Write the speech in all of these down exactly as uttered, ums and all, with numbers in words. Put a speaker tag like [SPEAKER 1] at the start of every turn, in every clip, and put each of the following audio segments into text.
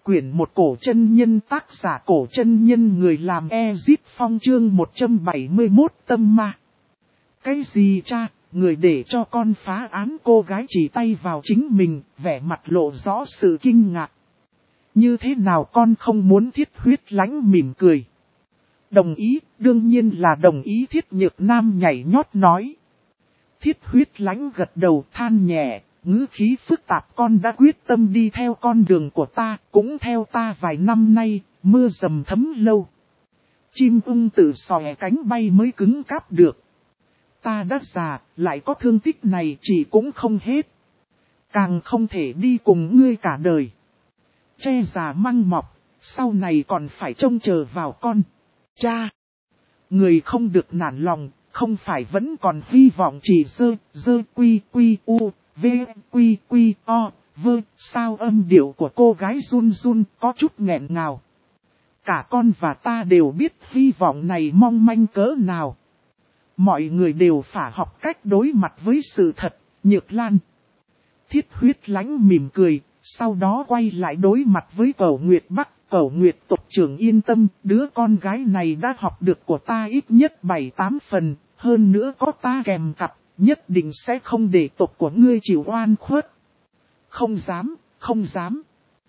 [SPEAKER 1] quyển một cổ chân nhân tác giả cổ chân nhân người làm Ezit Phong chương một trăm bảy mươi mốt tâm ma. Cái gì cha, người để cho con phá án cô gái chỉ tay vào chính mình, vẻ mặt lộ rõ sự kinh ngạc. Như thế nào con không muốn Thiết Huyết Lãnh mỉm cười. Đồng ý, đương nhiên là đồng ý Thiết Nhược Nam nhảy nhót nói. Thiết Huyết Lãnh gật đầu than nhẹ, ngữ khí phức tạp con đã quyết tâm đi theo con đường của ta, cũng theo ta vài năm nay, mưa dầm thấm lâu. Chim ưng tự xòe cánh bay mới cứng cáp được. Ta đã già, lại có thương tích này chỉ cũng không hết. Càng không thể đi cùng ngươi cả đời. Tre già măng mọc, sau này còn phải trông chờ vào con. Cha! Người không được nản lòng, không phải vẫn còn hy vọng chỉ dơ, dơ quy quy u, v quy quy o, vơ, sao âm điệu của cô gái run run có chút nghẹn ngào. Cả con và ta đều biết hy vọng này mong manh cỡ nào. Mọi người đều phải học cách đối mặt với sự thật, Nhược Lan. Thiết Huyết Lãnh mỉm cười, sau đó quay lại đối mặt với Cẩu Nguyệt Bắc. Cẩu Nguyệt tộc trưởng yên tâm, đứa con gái này đã học được của ta ít nhất bảy tám phần, hơn nữa có ta kèm cặp, nhất định sẽ không để tộc của ngươi chịu oan khuất. Không dám, không dám.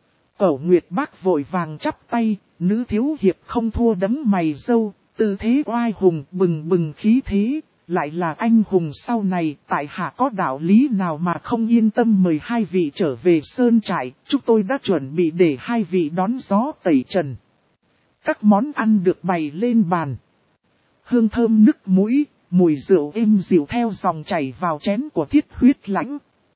[SPEAKER 1] Cẩu Nguyệt Bắc vội vàng chắp tay, nữ thiếu hiệp không thua đấng mày râu, tư thế oai hùng bừng bừng khí thế, lại là anh hùng sau này, tại hạ có đạo lý nào mà không yên tâm mời hai vị trở về sơn trại, chúng tôi đã chuẩn bị để hai vị đón gió tẩy trần. Các món ăn được bày lên bàn. Hương thơm nức mũi, mùi rượu êm dịu theo dòng chảy vào chén của Thiết Huyết Lãnh.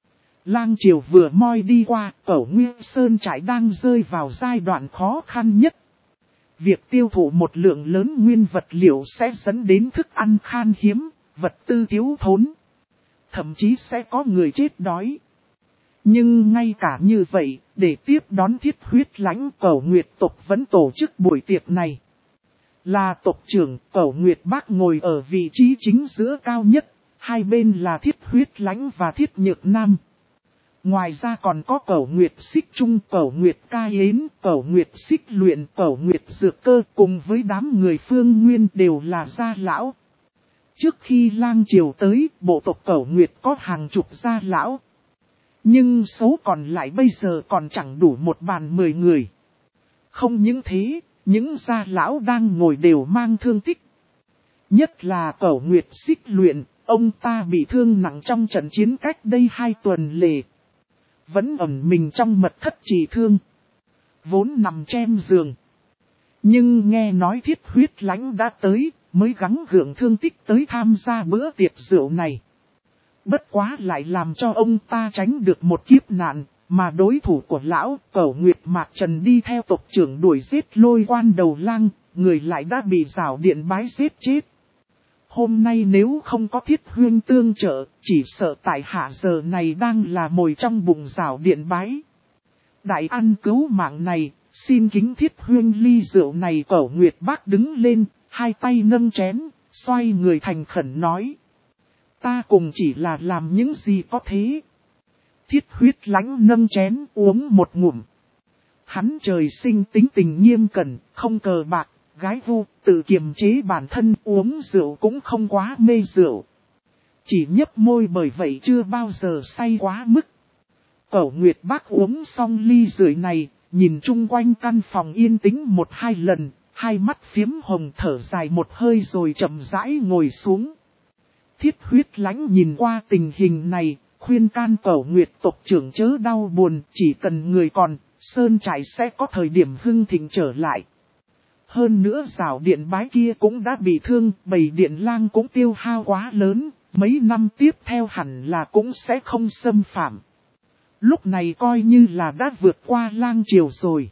[SPEAKER 1] Lang Triều vừa moi đi qua, Cẩu Nguyên Sơn trại đang rơi vào giai đoạn khó khăn nhất. Việc tiêu thụ một lượng lớn nguyên vật liệu sẽ dẫn đến thức ăn khan hiếm, vật tư thiếu thốn. Thậm chí sẽ có người chết đói. Nhưng ngay cả như vậy, để tiếp đón Thiết Huyết Lãnh, Cẩu Nguyệt tộc vẫn tổ chức buổi tiệc này. Là tộc trưởng, Cẩu Nguyệt Bác ngồi ở vị trí chính giữa cao nhất, hai bên là Thiết Huyết Lãnh và Thiết Nhược Nam. Ngoài ra còn có Cẩu Nguyệt Xích Trung, Cẩu Nguyệt Ca Yến, Cẩu Nguyệt Xích Luyện, Cẩu Nguyệt Dược Cơ cùng với đám người Phương Nguyên đều là gia lão. Trước khi Lang Triều tới, bộ tộc Cẩu Nguyệt có hàng chục gia lão. Nhưng số còn lại bây giờ còn chẳng đủ một bàn mười người. Không những thế, những gia lão đang ngồi đều mang thương tích. Nhất là Cẩu Nguyệt Xích Luyện, ông ta bị thương nặng trong trận chiến cách đây hai tuần lễ. Vẫn ẩn mình trong mật thất trị thương. Vốn nằm trên giường. Nhưng nghe nói Thiết Huyết Lãnh đã tới, mới gắng gượng thương tích tới tham gia bữa tiệc rượu này. Bất quá lại làm cho ông ta tránh được một kiếp nạn, mà đối thủ của lão Cẩu Nguyệt Mạc Trần đi theo tộc trưởng đuổi giết Lôi Quan Đầu Lang, người lại đã bị Giảo Điện Bái giết chết. Hôm nay nếu không có Thiết Huyên tương trợ, chỉ sợ tại hạ giờ này đang là mồi trong bụng Giảo Điện Bái. Đại ăn cứu mạng này, xin kính Thiết Huyên ly rượu này. Cẩu Nguyệt Bác đứng lên, hai tay nâng chén, xoay người thành khẩn nói. Ta cùng chỉ là làm những gì có thế. Thiết Huyết Lãnh nâng chén uống một ngụm. Hắn trời sinh tính tình nghiêm cẩn, không cờ bạc, gái vu, tự kiềm chế bản thân, uống rượu cũng không quá mê rượu. Chỉ nhấp môi bởi vậy chưa bao giờ say quá mức. Cẩu Nguyệt Bác uống xong ly rượu này, nhìn chung quanh căn phòng yên tĩnh một hai lần, hai mắt phiếm hồng thở dài một hơi rồi chậm rãi ngồi xuống. Thiết Huyết Lãnh nhìn qua tình hình này, khuyên can Cẩu Nguyệt tộc trưởng chớ đau buồn, chỉ cần người còn, sơn trại sẽ có thời điểm hưng thịnh trở lại. Hơn nữa Giảo Điện Bái kia cũng đã bị thương, bầy Điện Lang cũng tiêu hao quá lớn, mấy năm tiếp theo hẳn là cũng sẽ không xâm phạm. Lúc này coi như là đã vượt qua Lang Triều rồi.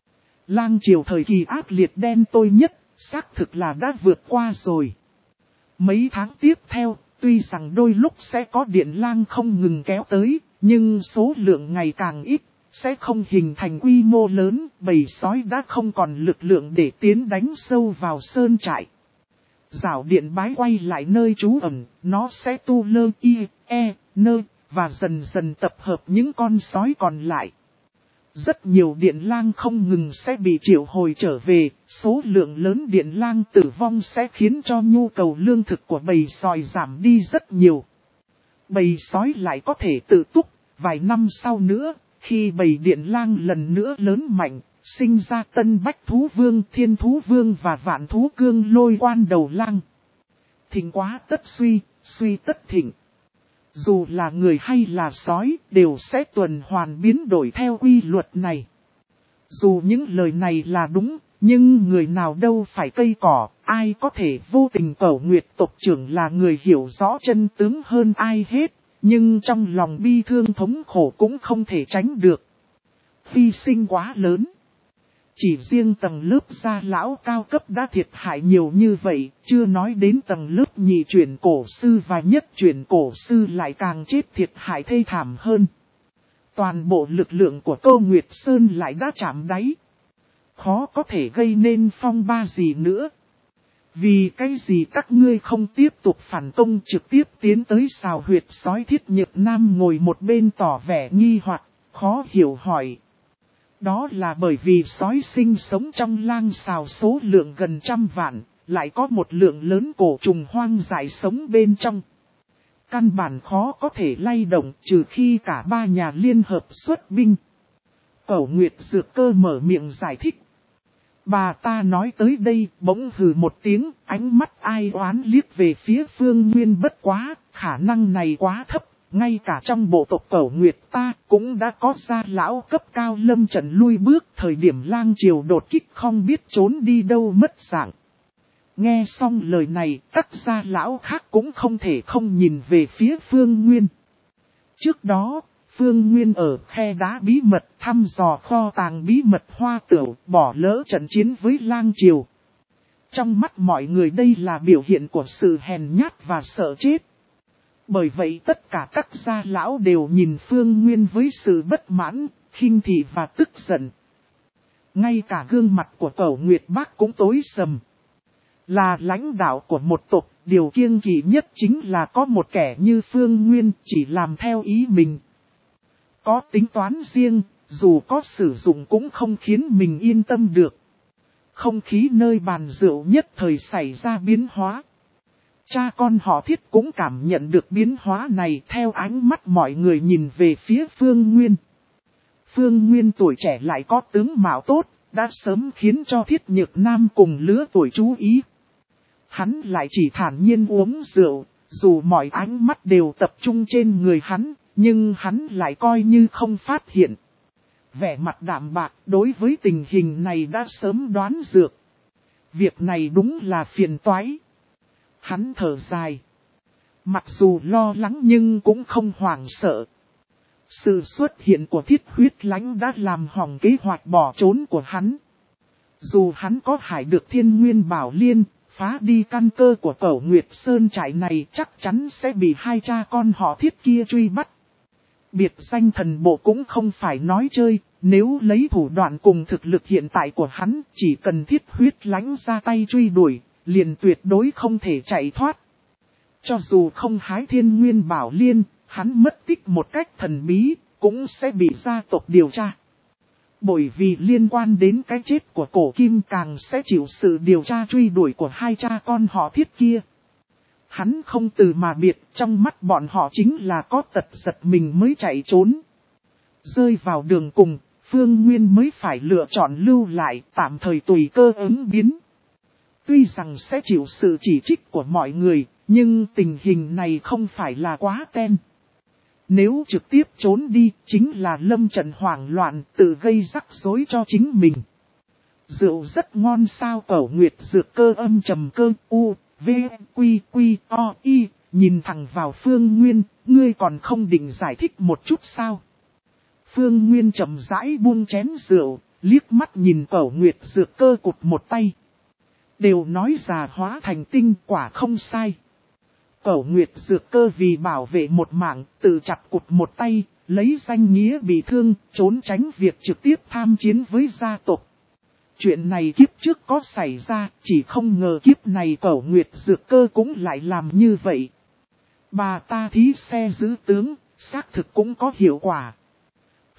[SPEAKER 1] Lang Triều thời kỳ ác liệt đen tối nhất, xác thực là đã vượt qua rồi. Mấy tháng tiếp theo, tuy rằng đôi lúc sẽ có Điện Lang không ngừng kéo tới, nhưng số lượng ngày càng ít, sẽ không hình thành quy mô lớn, bầy sói đã không còn lực lượng để tiến đánh sâu vào sơn trại. Giảo Điện Bái quay lại nơi trú ẩn, nó sẽ tu lơ y, e, nơ, và dần dần tập hợp những con sói còn lại. Rất nhiều điện lang không ngừng sẽ bị triệu hồi trở về, số lượng lớn điện lang tử vong sẽ khiến cho nhu cầu lương thực của bầy sói giảm đi rất nhiều. Bầy sói lại có thể tự túc, vài năm sau nữa, khi bầy điện lang lần nữa lớn mạnh, sinh ra tân bách thú vương, thiên thú vương và vạn thú cương lôi quan đầu lang. Thịnh quá tất suy, suy tất thịnh. Dù là người hay là sói, đều sẽ tuần hoàn biến đổi theo quy luật này. Dù những lời này là đúng, nhưng người nào đâu phải cây cỏ, ai có thể vô tình Cẩu Nguyệt tộc trưởng là người hiểu rõ chân tướng hơn ai hết, nhưng trong lòng bi thương thống khổ cũng không thể tránh được. Hy sinh quá lớn. Chỉ riêng tầng lớp gia lão cao cấp đã thiệt hại nhiều như vậy, chưa nói đến tầng lớp nhị chuyển cổ sư và nhất chuyển cổ sư lại càng chết thiệt hại thê thảm hơn. Toàn bộ lực lượng của Câu Nguyệt Sơn lại đã chạm đáy. Khó có thể gây nên phong ba gì nữa. Vì cái gì các ngươi không tiếp tục phản công trực tiếp tiến tới xào huyệt sói Thiết Nhược Nam ngồi một bên tỏ vẻ nghi hoặc, khó hiểu hỏi. Đó là bởi vì sói sinh sống trong lang xào số lượng gần trăm vạn, lại có một lượng lớn cổ trùng hoang dại sống bên trong. Căn bản khó có thể lay động trừ khi cả ba nhà liên hợp xuất binh. Cẩu Nguyệt Dược Cơ mở miệng giải thích. Bà ta nói tới đây bỗng hừ một tiếng, ánh mắt ai oán liếc về phía Phương Nguyên. Bất quá, khả năng này quá thấp. Ngay cả trong bộ tộc Cẩu Nguyệt ta cũng đã có gia lão cấp cao lâm trận lui bước, thời điểm lang triều đột kích không biết trốn đi đâu mất dạng. Nghe xong lời này, các gia lão khác cũng không thể không nhìn về phía Phương Nguyên. Trước đó, Phương Nguyên ở khe đá bí mật thăm dò kho tàng bí mật hoa tửu, bỏ lỡ trận chiến với lang triều. Trong mắt mọi người đây là biểu hiện của sự hèn nhát và sợ chết. Bởi vậy tất cả các gia lão đều nhìn Phương Nguyên với sự bất mãn, khinh thị và tức giận. Ngay cả gương mặt của Cẩu Nguyệt Bác cũng tối sầm. Là lãnh đạo của một tộc, điều kiêng kỵ nhất chính là có một kẻ như Phương Nguyên chỉ làm theo ý mình. Có tính toán riêng, dù có sử dụng cũng không khiến mình yên tâm được. Không khí nơi bàn rượu nhất thời xảy ra biến hóa. Cha con họ Thiết cũng cảm nhận được biến hóa này theo ánh mắt mọi người nhìn về phía Phương Nguyên. Phương Nguyên tuổi trẻ lại có tướng mạo tốt, đã sớm khiến cho Thiết Nhược Nam cùng lứa tuổi chú ý. Hắn lại chỉ thản nhiên uống rượu, dù mọi ánh mắt đều tập trung trên người hắn, nhưng hắn lại coi như không phát hiện. Vẻ mặt đạm bạc đối với tình hình này đã sớm đoán dược. Việc này đúng là phiền toái. Hắn thở dài. Mặc dù lo lắng nhưng cũng không hoảng sợ. Sự xuất hiện của Thiết Huyết Lãnh đã làm hỏng kế hoạch bỏ trốn của hắn. Dù hắn có hải được Thiên Nguyên Bảo Liên, phá đi căn cơ của Cẩu Nguyệt Sơn trại này chắc chắn sẽ bị hai cha con họ Thiết kia truy bắt. Biệt danh thần bộ cũng không phải nói chơi, nếu lấy thủ đoạn cùng thực lực hiện tại của hắn, chỉ cần Thiết Huyết Lãnh ra tay truy đuổi, liền tuyệt đối không thể chạy thoát. Cho dù không hái Thiên Nguyên Bảo Liên, hắn mất tích một cách thần bí, cũng sẽ bị gia tộc điều tra. Bởi vì liên quan đến cái chết của Cổ Kim càng sẽ chịu sự điều tra truy đuổi của hai cha con họ Thiết kia. Hắn không từ mà biệt, trong mắt bọn họ chính là có tật giật mình mới chạy trốn. Rơi vào đường cùng, Phương Nguyên mới phải lựa chọn lưu lại, tạm thời tùy cơ ứng biến. Tuy rằng sẽ chịu sự chỉ trích của mọi người, nhưng tình hình này không phải là quá ten. Nếu trực tiếp trốn đi, chính là lâm trận hoảng loạn, tự gây rắc rối cho chính mình. Rượu rất ngon sao? Cẩu Nguyệt Dược Cơ âm trầm cơ u, v, quy, quy, o, y, nhìn thẳng vào Phương Nguyên, ngươi còn không định giải thích một chút sao? Phương Nguyên chậm rãi buông chén rượu, liếc mắt nhìn Cẩu Nguyệt Dược Cơ cụt một tay. Đều nói già hóa thành tinh, quả không sai. Cẩu Nguyệt Dược Cơ vì bảo vệ một mạng, tự chặt cụt một tay, lấy danh nghĩa bị thương, trốn tránh việc trực tiếp tham chiến với gia tộc. Chuyện này kiếp trước có xảy ra, chỉ không ngờ kiếp này Cẩu Nguyệt Dược Cơ cũng lại làm như vậy. Bà ta thí xe giữ tướng, xác thực cũng có hiệu quả.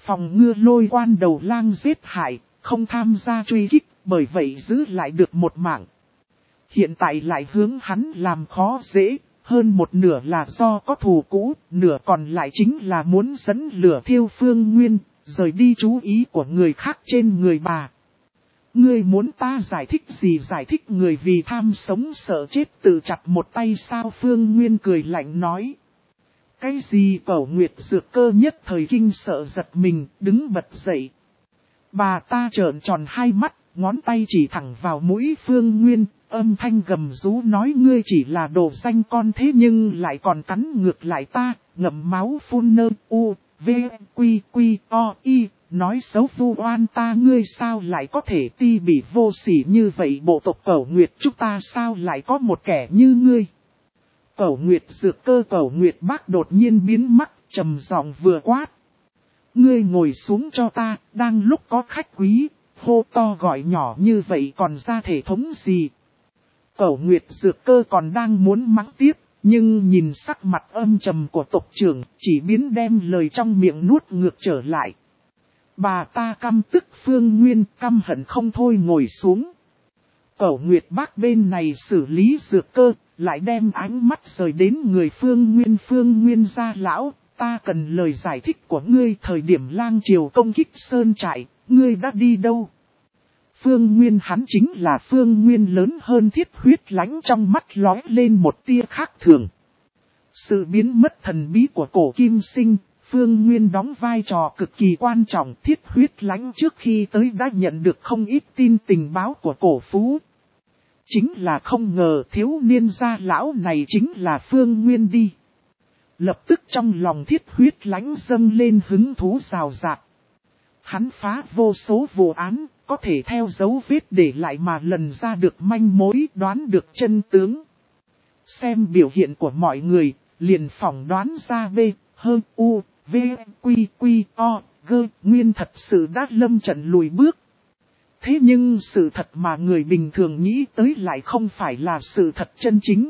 [SPEAKER 1] phòng ngừa lôi quan đầu lang giết hại, không tham gia truy kích, bởi vậy giữ lại được một mạng. Hiện tại lại hướng hắn làm khó dễ, hơn một nửa là do có thù cũ, nửa còn lại chính là muốn dẫn lửa thiêu Phương Nguyên, rời đi chú ý của người khác trên người bà. Ngươi muốn ta giải thích gì giải thích người vì tham sống sợ chết tự chặt một tay sao? Phương Nguyên cười lạnh nói. Cái gì? Cẩu Nguyệt Dược Cơ nhất thời kinh sợ giật mình, đứng bật dậy. Bà ta trợn tròn hai mắt, ngón tay chỉ thẳng vào mũi Phương Nguyên, âm thanh gầm rú nói ngươi chỉ là đồ danh con thế nhưng lại còn cắn ngược lại ta, ngậm máu phun nơ u, v, quy, quy, o, y, nói xấu vu oan ta ngươi sao lại có thể ti bỉ vô sỉ như vậy bộ tộc Cẩu Nguyệt chúng ta sao lại có một kẻ như ngươi. Cẩu Nguyệt Dược Cơ Cẩu Nguyệt Bác đột nhiên biến mắt, trầm giọng vừa quát. Ngươi ngồi xuống cho ta, đang lúc có khách quý, hô to gọi nhỏ như vậy còn ra thể thống gì. Cẩu Nguyệt Dược Cơ còn đang muốn mắng tiếp, nhưng nhìn sắc mặt âm trầm của tộc trưởng, chỉ biến đem lời trong miệng nuốt ngược trở lại. Bà ta căm tức Phương Nguyên, căm hận không thôi ngồi xuống. Cẩu Nguyệt Bác bên này xử lý Dược Cơ, lại đem ánh mắt rời đến người Phương Nguyên. Phương Nguyên gia lão, ta cần lời giải thích của ngươi. Thời điểm lang triều công kích sơn trại, ngươi đã đi đâu? Phương Nguyên hắn chính là Phương Nguyên lớn hơn Thiết Huyết Lãnh, trong mắt lóe lên một tia khác thường. Sự biến mất thần bí của cổ kim sinh, Phương Nguyên đóng vai trò cực kỳ quan trọng. Thiết Huyết Lãnh trước khi tới đã nhận được không ít tin tình báo của cổ phú. Chính là không ngờ thiếu niên gia lão này chính là Phương Nguyên đi. Lập tức trong lòng Thiết Huyết Lãnh dâng lên hứng thú rào rạt. Hắn phá vô số vụ án, có thể theo dấu vết để lại mà lần ra được manh mối, đoán được chân tướng. Xem biểu hiện của mọi người, liền phỏng đoán ra B, H, U, V, Quy, Quy, O, G, Nguyên thật sự đã lâm trận lùi bước. Thế nhưng sự thật mà người bình thường nghĩ tới lại không phải là sự thật chân chính.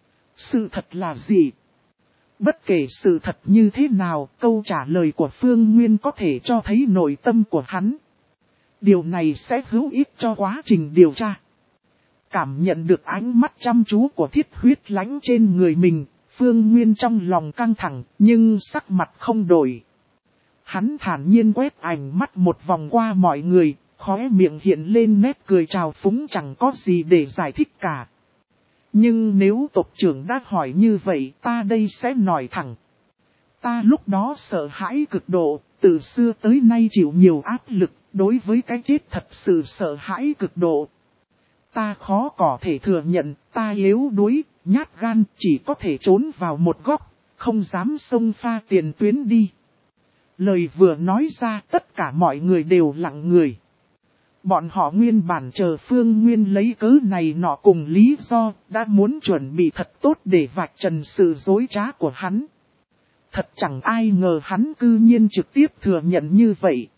[SPEAKER 1] Sự thật là gì? Bất kể sự thật như thế nào, câu trả lời của Phương Nguyên có thể cho thấy nội tâm của hắn. Điều này sẽ hữu ích cho quá trình điều tra. Cảm nhận được ánh mắt chăm chú của Thiết Huyết Lãnh trên người mình, Phương Nguyên trong lòng căng thẳng, nhưng sắc mặt không đổi. Hắn thản nhiên quét ánh mắt một vòng qua mọi người, khóe miệng hiện lên nét cười trào phúng chẳng có gì để giải thích cả. Nhưng nếu tộc trưởng đã hỏi như vậy ta đây sẽ nói thẳng. Ta lúc đó sợ hãi cực độ, từ xưa tới nay chịu nhiều áp lực, đối với cái chết thật sự sợ hãi cực độ. Ta khó có thể thừa nhận, ta yếu đuối, nhát gan, chỉ có thể trốn vào một góc, không dám xông pha tiền tuyến đi. Lời vừa nói ra tất cả mọi người đều lặng người. Bọn họ nguyên bản chờ Phương Nguyên lấy cớ này nọ cùng lý do, đã muốn chuẩn bị thật tốt để vạch trần sự dối trá của hắn. Thật chẳng ai ngờ hắn cư nhiên trực tiếp thừa nhận như vậy.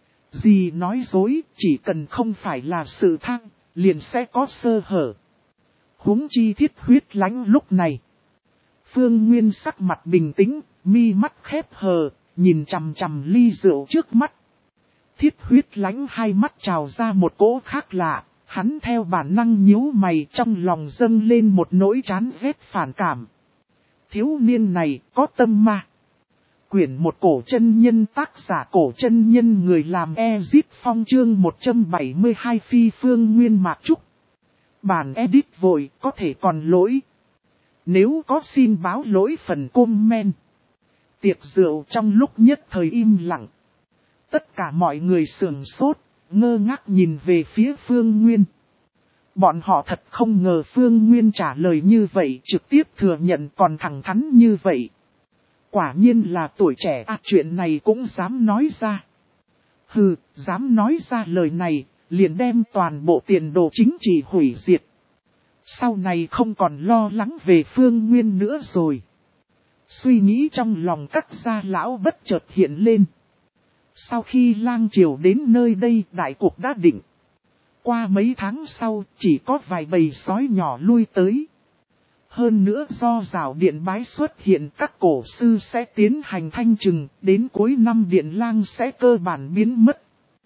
[SPEAKER 1] Gì nói dối, chỉ cần không phải là sự thăng, liền sẽ có sơ hở. Huống chi Thiết Huyết Lãnh lúc này. Phương Nguyên sắc mặt bình tĩnh, mi mắt khép hờ, nhìn chằm chằm ly rượu trước mắt. Thiết Huyết Lãnh hai mắt trào ra một cỗ khác lạ, hắn theo bản năng nhíu mày, trong lòng dâng lên một nỗi chán ghét phản cảm. Thiếu niên này có tâm ma. Quyển một cổ chân nhân, tác giả cổ chân nhân, người làm Ezit Phong, chương một trăm bảy mươi hai Phi Phương Nguyên Mạc Trúc. Bản edit vội, có thể còn lỗi. Nếu có xin báo lỗi phần comment. Tiệc rượu trong lúc nhất thời im lặng. Tất cả mọi người sườn sốt, ngơ ngác nhìn về phía Phương Nguyên. Bọn họ thật không ngờ Phương Nguyên trả lời như vậy, trực tiếp thừa nhận còn thẳng thắn như vậy. Quả nhiên là tuổi trẻ, à, chuyện này cũng dám nói ra. Hừ, dám nói ra lời này, liền đem toàn bộ tiền đồ chính trị hủy diệt. Sau này không còn lo lắng về Phương Nguyên nữa rồi. Suy nghĩ trong lòng các gia lão bất chợt hiện lên. Sau khi lang triều đến nơi đây, đại cuộc đã định. Qua mấy tháng sau, chỉ có vài bầy sói nhỏ lui tới. Hơn nữa do rào điện bái xuất hiện các cổ sư sẽ tiến hành thanh trừng, đến cuối năm điện lang sẽ cơ bản biến mất.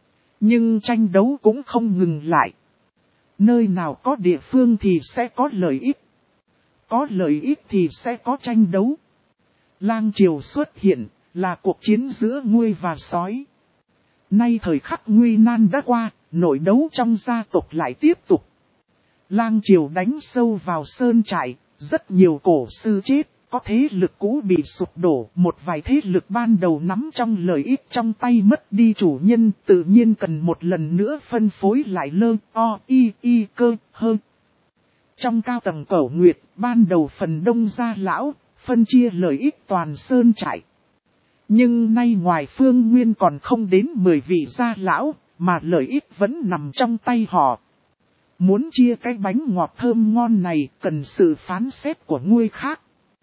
[SPEAKER 1] Nhưng tranh đấu cũng không ngừng lại. Nơi nào có địa phương thì sẽ có lợi ích. Có lợi ích thì sẽ có tranh đấu. Lang triều xuất hiện là cuộc chiến giữa nguy và sói. Nay thời khắc nguy nan đã qua, nội đấu trong gia tộc lại tiếp tục. Lang triều đánh sâu vào sơn trại, rất nhiều cổ sư chết, có thế lực cũ bị sụp đổ, một vài thế lực ban đầu nắm trong lợi ích trong tay mất đi chủ nhân, tự nhiên cần một lần nữa phân phối lại lơ, o, y, y, cơ, hơn. Trong cao tầng Cẩu Nguyệt, ban đầu phần đông gia lão, phân chia lợi ích toàn sơn trại. Nhưng nay ngoài Phương Nguyên còn không đến mười vị gia lão, mà lợi ích vẫn nằm trong tay họ. Muốn chia cái bánh ngọt thơm ngon này cần sự phán xét của người khác.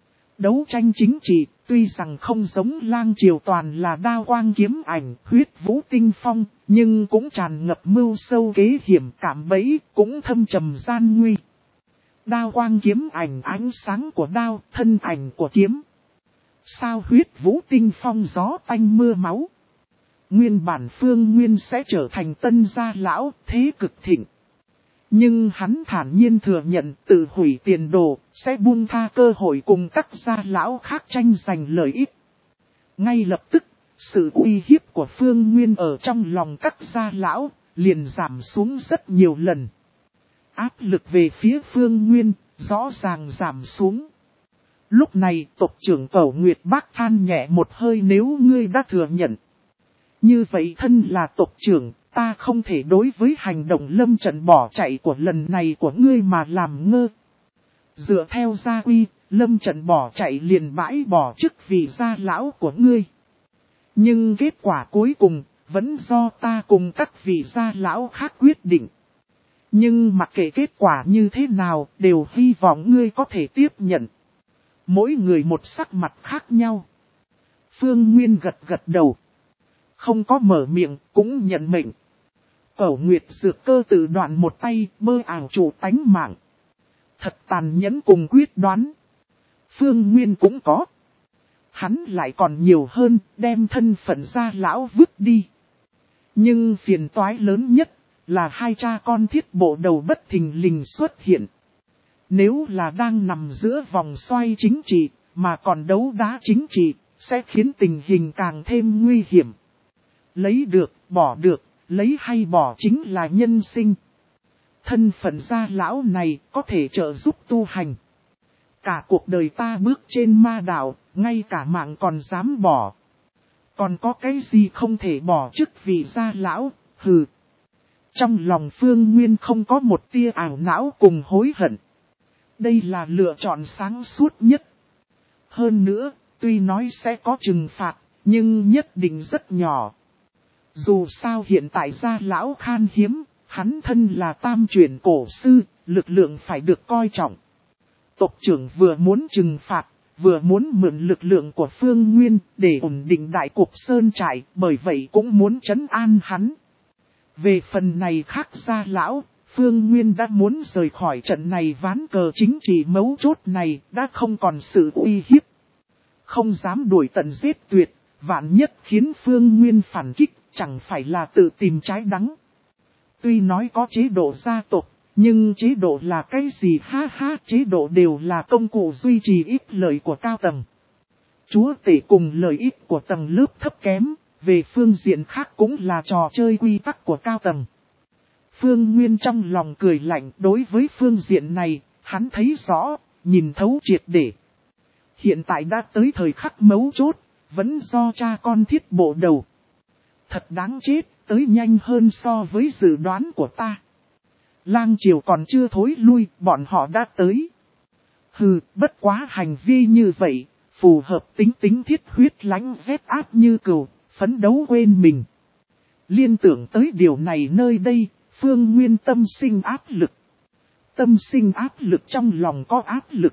[SPEAKER 1] Đấu tranh chính trị, tuy rằng không giống Lang triều toàn là đao quang kiếm ảnh, huyết vũ tinh phong, nhưng cũng tràn ngập mưu sâu kế hiểm cảm bẫy, cũng thâm trầm gian nguy. Đao quang kiếm ảnh ánh sáng của đao, thân ảnh của kiếm. Sao huyết vũ tinh phong gió tanh mưa máu. Nguyên bản Phương Nguyên sẽ trở thành tân gia lão, thế cực thịnh. Nhưng hắn thản nhiên thừa nhận tự hủy tiền đồ, sẽ buông tha cơ hội cùng các gia lão khác tranh giành lợi ích. Ngay lập tức, sự uy hiếp của Phương Nguyên ở trong lòng các gia lão, liền giảm xuống rất nhiều lần. Áp lực về phía Phương Nguyên, rõ ràng giảm xuống. Lúc này tộc trưởng Cẩu Nguyệt bác than nhẹ một hơi nếu ngươi đã thừa nhận. Như vậy thân là tộc trưởng, ta không thể đối với hành động lâm trận bỏ chạy của lần này của ngươi mà làm ngơ. Dựa theo gia quy, lâm trận bỏ chạy liền bãi bỏ chức vị gia lão của ngươi. Nhưng kết quả cuối cùng, vẫn do ta cùng các vị gia lão khác quyết định. Nhưng mặc kệ kết quả như thế nào, đều hy vọng ngươi có thể tiếp nhận. Mỗi người một sắc mặt khác nhau. Phương Nguyên gật gật đầu. Không có mở miệng, cũng nhận mệnh. Cẩu Nguyệt dược cơ tự đoạn một tay, bơ ảo chủ tánh mạng. Thật tàn nhẫn cùng quyết đoán. Phương Nguyên cũng có. Hắn lại còn nhiều hơn, đem thân phận gia lão vứt đi. Nhưng phiền toái lớn nhất, là hai cha con thiết bộ đầu bất thình lình xuất hiện. Nếu là đang nằm giữa vòng xoay chính trị, mà còn đấu đá chính trị, sẽ khiến tình hình càng thêm nguy hiểm. Lấy được, bỏ được, lấy hay bỏ chính là nhân sinh. Thân phận gia lão này có thể trợ giúp tu hành. Cả cuộc đời ta bước trên ma đạo, ngay cả mạng còn dám bỏ. Còn có cái gì không thể bỏ chức vì gia lão, hừ. Trong lòng Phương Nguyên không có một tia ảo não cùng hối hận. Đây là lựa chọn sáng suốt nhất. Hơn nữa, tuy nói sẽ có trừng phạt, nhưng nhất định rất nhỏ. Dù sao hiện tại gia lão khan hiếm, hắn thân là tam chuyển cổ sư, lực lượng phải được coi trọng. Tộc trưởng vừa muốn trừng phạt, vừa muốn mượn lực lượng của Phương Nguyên để ổn định đại cục sơn trại, bởi vậy cũng muốn trấn an hắn. Về phần này khác gia lão, Phương Nguyên đã muốn rời khỏi trận này ván cờ chính trị mấu chốt này, đã không còn sự uy hiếp. Không dám đuổi tận giết tuyệt, vạn nhất khiến Phương Nguyên phản kích, chẳng phải là tự tìm trái đắng. Tuy nói có chế độ gia tộc, nhưng chế độ là cái gì ha ha, chế độ đều là công cụ duy trì ích lợi của cao tầng. Chúa tể cùng lợi ích của tầng lớp thấp kém, về phương diện khác cũng là trò chơi quy tắc của cao tầng. Phương Nguyên trong lòng cười lạnh, đối với phương diện này, hắn thấy rõ, nhìn thấu triệt để. Hiện tại đã tới thời khắc mấu chốt, vẫn do cha con thiết bộ đầu. Thật đáng chết, tới nhanh hơn so với dự đoán của ta. Lang triều còn chưa thối lui, bọn họ đã tới. Hừ, bất quá hành vi như vậy, phù hợp tính tính thiết huyết lánh vét áp như cừu, phấn đấu quên mình. Liên tưởng tới điều này nơi đây, Phương Nguyên tâm sinh áp lực. Tâm sinh áp lực trong lòng có áp lực.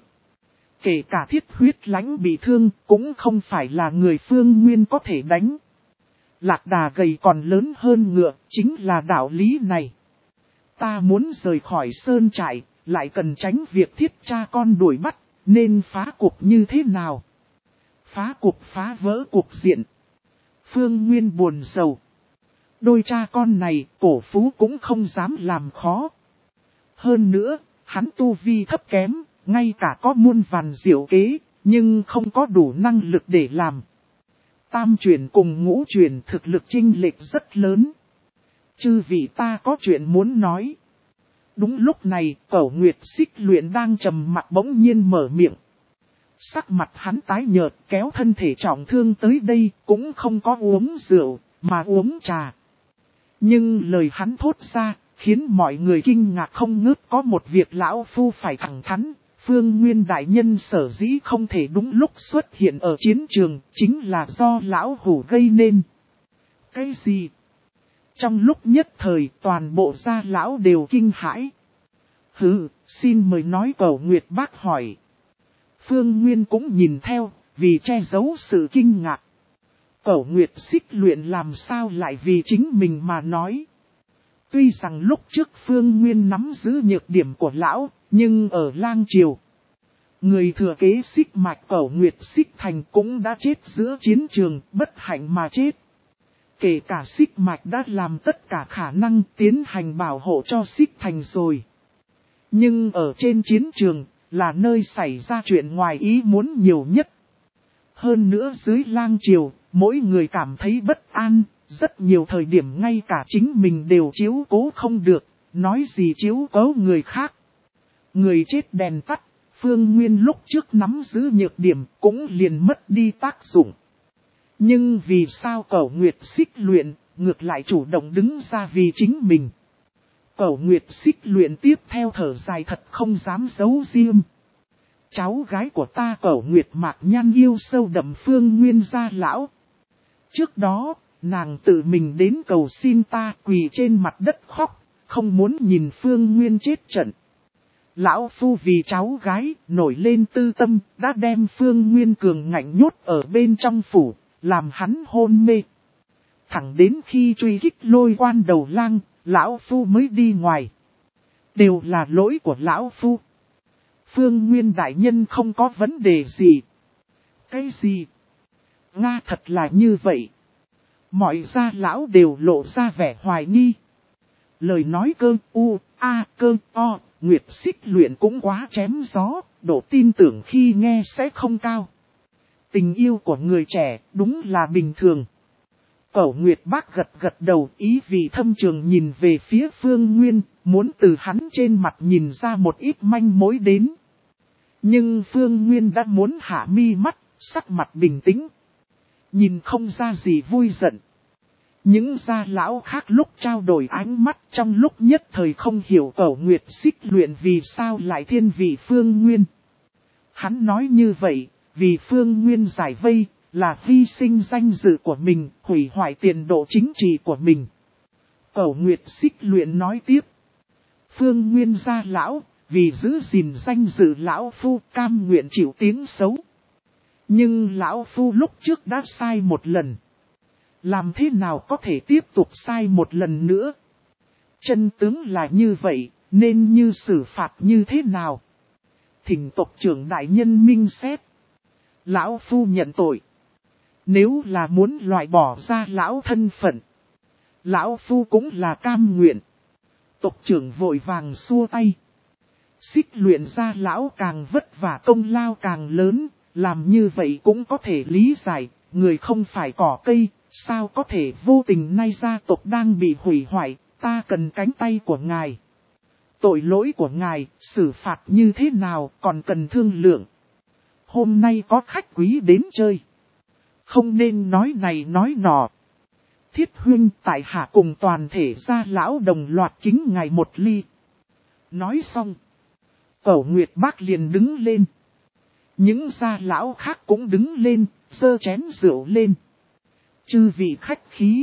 [SPEAKER 1] Kể cả thiết huyết lánh bị thương, cũng không phải là người Phương Nguyên có thể đánh. Lạc đà gầy còn lớn hơn ngựa, chính là đạo lý này. Ta muốn rời khỏi sơn trại, lại cần tránh việc thiết cha con đuổi bắt, Nên phá cuộc như thế nào? Phá cuộc phá vỡ cuộc diện. Phương Nguyên buồn rầu. Đôi cha con này, cổ phú cũng không dám làm khó. Hơn nữa, hắn tu vi thấp kém, ngay cả có muôn vàn diệu kế, nhưng không có đủ năng lực để làm. Tam truyền cùng ngũ truyền thực lực chênh lệch rất lớn. Chư vị ta có chuyện muốn nói. Đúng lúc này, Cẩu Nguyệt Xích Luyện đang trầm mặt bỗng nhiên mở miệng. Sắc mặt hắn tái nhợt, kéo thân thể trọng thương tới đây, cũng không có uống rượu, mà uống trà. Nhưng lời hắn thốt ra, khiến mọi người kinh ngạc không ngớt. Có một việc lão phu phải thẳng thắn, Phương Nguyên đại nhân sở dĩ không thể đúng lúc xuất hiện ở chiến trường, chính là do lão hủ gây nên. Cái gì? Trong lúc nhất thời, toàn bộ gia lão đều kinh hãi. Hừ, xin mời nói. Cẩu Nguyệt bác hỏi. Phương Nguyên cũng nhìn theo, vì che giấu sự kinh ngạc. Cẩu Nguyệt Xích Luyện làm sao lại vì chính mình mà nói. Tuy rằng lúc trước Phương Nguyên nắm giữ nhược điểm của lão, nhưng ở Lang Triều, người thừa kế Xích Mạch Cẩu Nguyệt Xích Thành cũng đã chết giữa chiến trường, bất hạnh mà chết. Kể cả Xích Mạch đã làm tất cả khả năng tiến hành bảo hộ cho Xích Thành rồi. Nhưng ở trên chiến trường, là nơi xảy ra chuyện ngoài ý muốn nhiều nhất. Hơn nữa dưới Lang Triều, mỗi người cảm thấy bất an, rất nhiều thời điểm ngay cả chính mình đều chiếu cố không được, nói gì chiếu cố người khác. Người chết đèn tắt, Phương Nguyên lúc trước nắm giữ nhược điểm cũng liền mất đi tác dụng. Nhưng vì sao Cẩu Nguyệt Xích Luyện, ngược lại chủ động đứng ra vì chính mình. Cẩu Nguyệt Xích Luyện tiếp theo thở dài thật không dám giấu riêng. Cháu gái của ta Cẩu Nguyệt Mạc Nhan yêu sâu đậm Phương Nguyên gia lão. Trước đó, nàng tự mình đến cầu xin ta quỳ trên mặt đất khóc, không muốn nhìn Phương Nguyên chết trận. Lão phu vì cháu gái nổi lên tư tâm, đã đem Phương Nguyên cường ngạnh nhốt ở bên trong phủ, làm hắn hôn mê. Thẳng đến khi truy kích Lôi Quan Đầu Lang, lão phu mới đi ngoài. Đều là lỗi của lão phu. Phương Nguyên đại nhân không có vấn đề gì. Cái gì? Nga thật là như vậy. Mọi gia lão đều lộ ra vẻ hoài nghi. Lời nói cơ u, a cơ o, Nguyệt Xích Luyện cũng quá chém gió, độ tin tưởng khi nghe sẽ không cao. Tình yêu của người trẻ đúng là bình thường. Cẩu Nguyệt bác gật gật đầu, ý vị thâm trường nhìn về phía Phương Nguyên, muốn từ hắn trên mặt nhìn ra một ít manh mối đến. Nhưng Phương Nguyên đã muốn hạ mi mắt, sắc mặt bình tĩnh. Nhìn không ra gì vui giận. Những gia lão khác lúc trao đổi ánh mắt trong lúc nhất thời không hiểu Cẩu Nguyệt Xích Luyện vì sao lại thiên vị Phương Nguyên. Hắn nói như vậy, vì Phương Nguyên giải vây, là hy sinh danh dự của mình, hủy hoại tiền độ chính trị của mình. Cẩu Nguyệt Xích Luyện nói tiếp. Phương Nguyên gia lão, vì giữ gìn danh dự lão phu cam nguyện chịu tiếng xấu. Nhưng lão phu lúc trước đã sai một lần. Làm thế nào có thể tiếp tục sai một lần nữa? Chân tướng là như vậy, nên như xử phạt như thế nào? Thỉnh tộc trưởng đại nhân minh xét. Lão phu nhận tội. Nếu là muốn loại bỏ ra lão thân phận, lão phu cũng là cam nguyện. Tộc trưởng vội vàng xua tay. Xích Luyện ra lão càng vất vả công lao càng lớn, làm như vậy cũng có thể lý giải, người không phải cỏ cây, sao có thể vô tình nay gia tộc đang bị hủy hoại, ta cần cánh tay của ngài. Tội lỗi của ngài, xử phạt như thế nào còn cần thương lượng. Hôm nay có khách quý đến chơi. Không nên nói này nói nọ. Thiết huynh tại hạ cùng toàn thể gia lão đồng loạt kính ngài một ly. Nói xong. Cẩu Nguyệt bác liền đứng lên. Những gia lão khác cũng đứng lên, giơ chén rượu lên. Chư vị khách khí.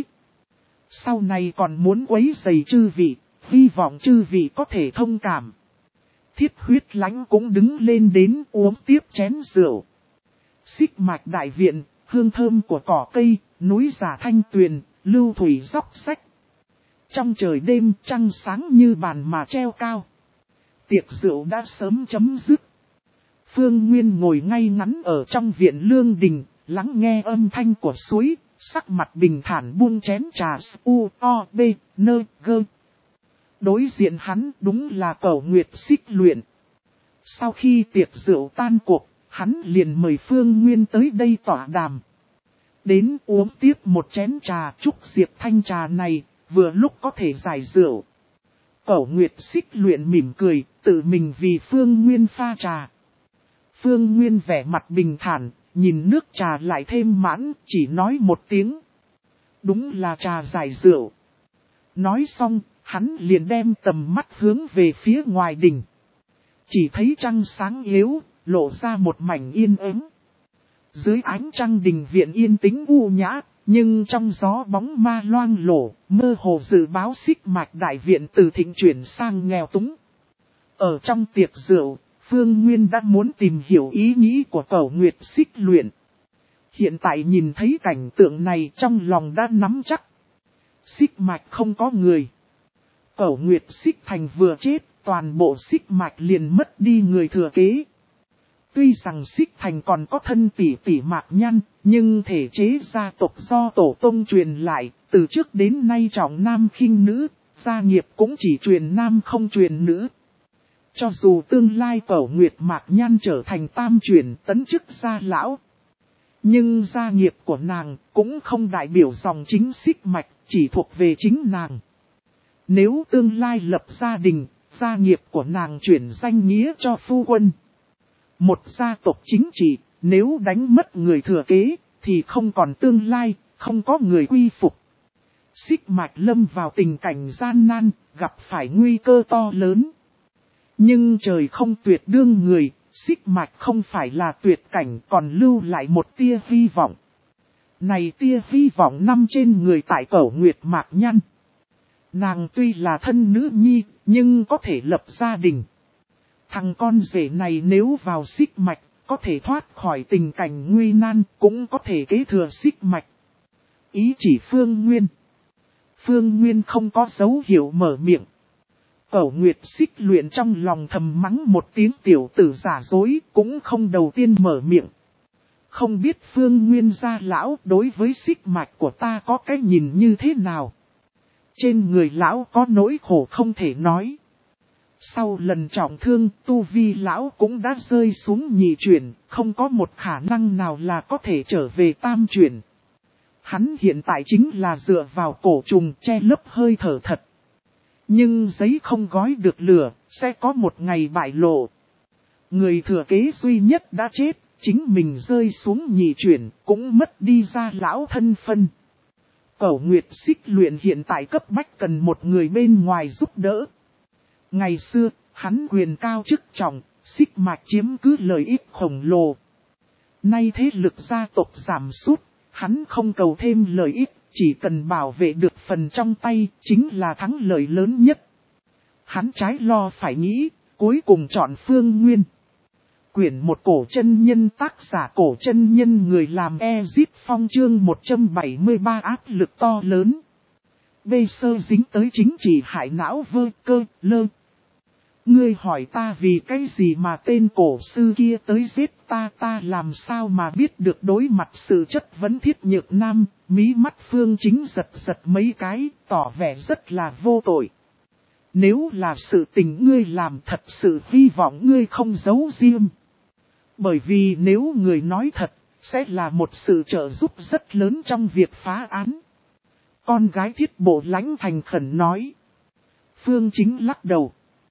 [SPEAKER 1] Sau này còn muốn quấy rầy chư vị, hy vọng chư vị có thể thông cảm. Thiết Huyết Lãnh cũng đứng lên đến uống tiếp chén rượu. Xích Mạch đại viện, hương thơm của cỏ cây, núi giả thanh tuyền, lưu thủy dốc sách. Trong trời đêm trăng sáng như bàn mà treo cao. Tiệc rượu đã sớm chấm dứt. Phương Nguyên ngồi ngay ngắn ở trong viện lương đình, lắng nghe âm thanh của suối, sắc mặt bình thản buông chén trà u o b nơ gơ. Đối diện hắn đúng là Cẩu Nguyệt Xích Luyện. Sau khi tiệc rượu tan cuộc, hắn liền mời Phương Nguyên tới đây tọa đàm. Đến uống tiếp một chén trà chúc Diệp Thanh trà này, vừa lúc có thể giải rượu. Cẩu Nguyệt Xích Luyện mỉm cười, tự mình vì Phương Nguyên pha trà. Phương Nguyên vẻ mặt bình thản, nhìn nước trà lại thêm mãn, chỉ nói một tiếng. Đúng là trà giải rượu. Nói xong, hắn liền đem tầm mắt hướng về phía ngoài đình. Chỉ thấy trăng sáng yếu, lộ ra một mảnh yên ắng. Dưới ánh trăng đình viện yên tĩnh u nhã, nhưng trong gió bóng ma loang lổ, mơ hồ dự báo xích mạch đại viện từ thịnh chuyển sang nghèo túng. Ở trong tiệc rượu, Phương Nguyên đã muốn tìm hiểu ý nghĩ của Cẩu Nguyệt Xích Luyện. Hiện tại nhìn thấy cảnh tượng này trong lòng đã nắm chắc. Xích mạch không có người. Cẩu Nguyệt Xích Thành vừa chết, toàn bộ xích mạch liền mất đi người thừa kế. Tuy rằng xích thành còn có thân tỷ tỷ Mạc Nhăn, nhưng thể chế gia tộc do tổ tông truyền lại, từ trước đến nay trọng nam khinh nữ, gia nghiệp cũng chỉ truyền nam không truyền nữ. Cho dù tương lai Cẩu Nguyệt Mạc Nhăn trở thành tam truyền tấn chức gia lão, nhưng gia nghiệp của nàng cũng không đại biểu dòng chính xích mạch, chỉ thuộc về chính nàng. Nếu tương lai lập gia đình, gia nghiệp của nàng chuyển danh nghĩa cho phu quân. Một gia tộc chính trị, nếu đánh mất người thừa kế, thì không còn tương lai, không có người quy phục. Xích mạch lâm vào tình cảnh gian nan, gặp phải nguy cơ to lớn. Nhưng trời không tuyệt đương người, xích mạch không phải là tuyệt cảnh còn lưu lại một tia hy vọng. Này tia hy vọng nằm trên người tại Cẩu Nguyệt Mạc Nhăn. Nàng tuy là thân nữ nhi, nhưng có thể lập gia đình. Thằng con rể này nếu vào xích mạch, có thể thoát khỏi tình cảnh nguy nan, cũng có thể kế thừa xích mạch. Ý chỉ Phương Nguyên. Phương Nguyên không có dấu hiệu mở miệng. Cẩu Nguyệt Xích Luyện trong lòng thầm mắng một tiếng tiểu tử giả dối, cũng không đầu tiên mở miệng. Không biết Phương Nguyên gia lão đối với xích mạch của ta có cái nhìn như thế nào. Trên người lão có nỗi khổ không thể nói. Sau lần trọng thương, tu vi lão cũng đã rơi xuống nhị chuyển, không có một khả năng nào là có thể trở về tam chuyển. Hắn hiện tại chính là dựa vào cổ trùng che lấp hơi thở thật. Nhưng giấy không gói được lửa, sẽ có một ngày bại lộ. Người thừa kế duy nhất đã chết, chính mình rơi xuống nhị chuyển, cũng mất đi ra lão thân phân. Cẩu Nguyệt Xích Luyện hiện tại cấp bách cần một người bên ngoài giúp đỡ. Ngày xưa, hắn quyền cao chức trọng, xích mạch chiếm cứ lợi ích khổng lồ. Nay thế lực gia tộc giảm sút, hắn không cầu thêm lợi ích, chỉ cần bảo vệ được phần trong tay, chính là thắng lợi lớn nhất. Hắn trái lo phải nghĩ, cuối cùng chọn Phương Nguyên. Quyển một cổ chân nhân tác giả cổ chân nhân người làm Ezip Phong chương một trăm bảy mươi ba áp lực to lớn. Bê sơ dính tới chính trị hại não vơ cơ lơ. Ngươi hỏi ta vì cái gì mà tên cổ sư kia tới giết ta, ta làm sao mà biết được. Đối mặt sự chất vấn Thiết Nhược Nam, mí mắt Phương Chính giật giật mấy cái, tỏ vẻ rất là vô tội. Nếu là sự tình ngươi làm, thật sự hy vọng ngươi không giấu riêng. Bởi vì nếu người nói thật, sẽ là một sự trợ giúp rất lớn trong việc phá án. Con gái Thiết Bộ Lãnh thành khẩn nói. Phương Chính lắc đầu.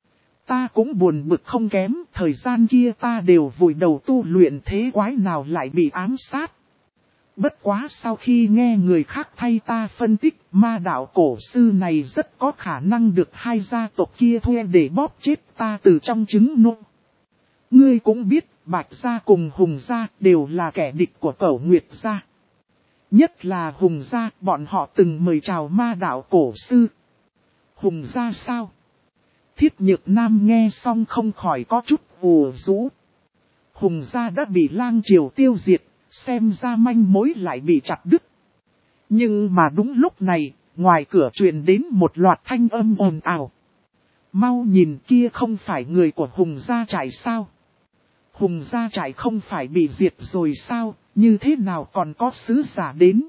[SPEAKER 1] Ta cũng buồn bực không kém, thời gian kia ta đều vùi đầu tu luyện, thế quái nào lại bị ám sát. Bất quá sau khi nghe người khác thay ta phân tích, ma đạo cổ sư này rất có khả năng được hai gia tộc kia thuê để bóp chết ta từ trong trứng nô. Ngươi cũng biết, Bạch gia cùng Hùng gia đều là kẻ địch của Cẩu Nguyệt gia. Nhất là Hùng gia, bọn họ từng mời chào ma đạo cổ sư. Hùng gia sao? Thiết Nhược Nam nghe xong không khỏi có chút ù rũ. Hùng gia đã bị lang triều tiêu diệt, xem ra manh mối lại bị chặt đứt. Nhưng mà đúng lúc này, ngoài cửa truyền đến một loạt thanh âm ồn ào. Mau nhìn kia không phải người của Hùng gia trại sao? Hùng gia trại không phải bị diệt rồi sao, như thế nào còn có sứ giả đến.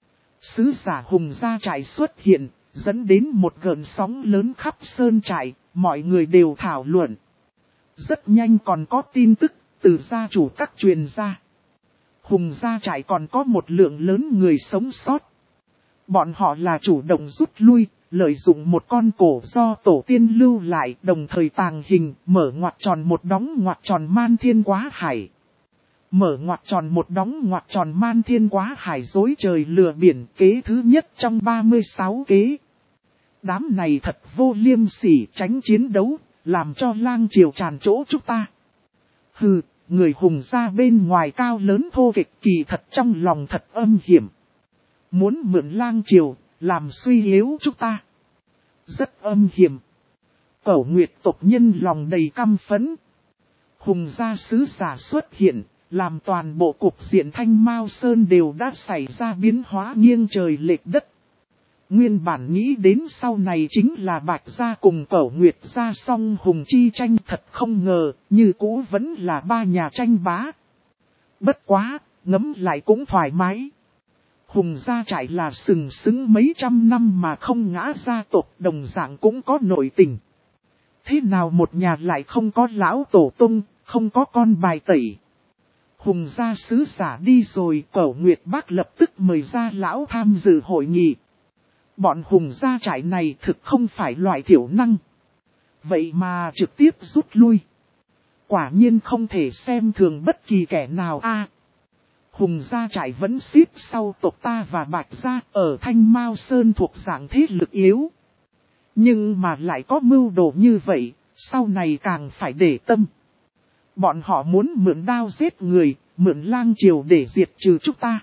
[SPEAKER 1] Sứ giả Hùng gia trại xuất hiện, dẫn đến một gợn sóng lớn khắp sơn trại, mọi người đều thảo luận. Rất nhanh còn có tin tức từ gia chủ các truyền ra. Hùng gia trại còn có một lượng lớn người sống sót. Bọn họ là chủ động rút lui, lợi dụng một con cổ do tổ tiên lưu lại, đồng thời tàng hình, mở ngoặc tròn một đóng ngoặc tròn man thiên quá hải. Mở ngoặc tròn một đóng ngoặc tròn man thiên quá hải dối trời lừa biển, kế thứ nhất trong ba mươi sáu kế. Đám này thật vô liêm sỉ, tránh chiến đấu, làm cho lang triều tràn chỗ chúng ta. Hừ, người Hùng gia bên ngoài cao lớn thô kịch, kỳ thật trong lòng thật âm hiểm. Muốn mượn lang triều, làm suy yếu chúng ta. Rất âm hiểm. Cẩu Nguyệt tộc nhân lòng đầy căm phẫn. Hùng gia sứ giả xuất hiện, làm toàn bộ cục diện Thanh Mao Sơn đều đã xảy ra biến hóa nghiêng trời lệch đất. Nguyên bản nghĩ đến sau này chính là Bạch gia cùng Cẩu Nguyệt gia song hùng chi tranh, thật không ngờ, như cũ vẫn là ba nhà tranh bá. Bất quá, ngẫm lại cũng thoải mái. Hùng gia trại là sừng sững mấy trăm năm mà không ngã, gia tộc đồng dạng cũng có nội tình. Thế nào một nhà lại không có lão tổ tông, không có con bài tẩy. Hùng gia sứ giả đi rồi, Cẩu Nguyệt Bác lập tức mời gia lão tham dự hội nghị. Bọn Hùng gia trại này thực không phải loại thiểu năng. Vậy mà trực tiếp rút lui. Quả nhiên không thể xem thường bất kỳ kẻ nào a. Hùng gia trại vẫn xếp sau tộc ta và Bạch gia, ở Thanh Mao Sơn thuộc dạng thế lực yếu. Nhưng mà lại có mưu đồ như vậy, sau này càng phải để tâm. Bọn họ muốn mượn đao giết người, mượn lang triều để diệt trừ chúng ta.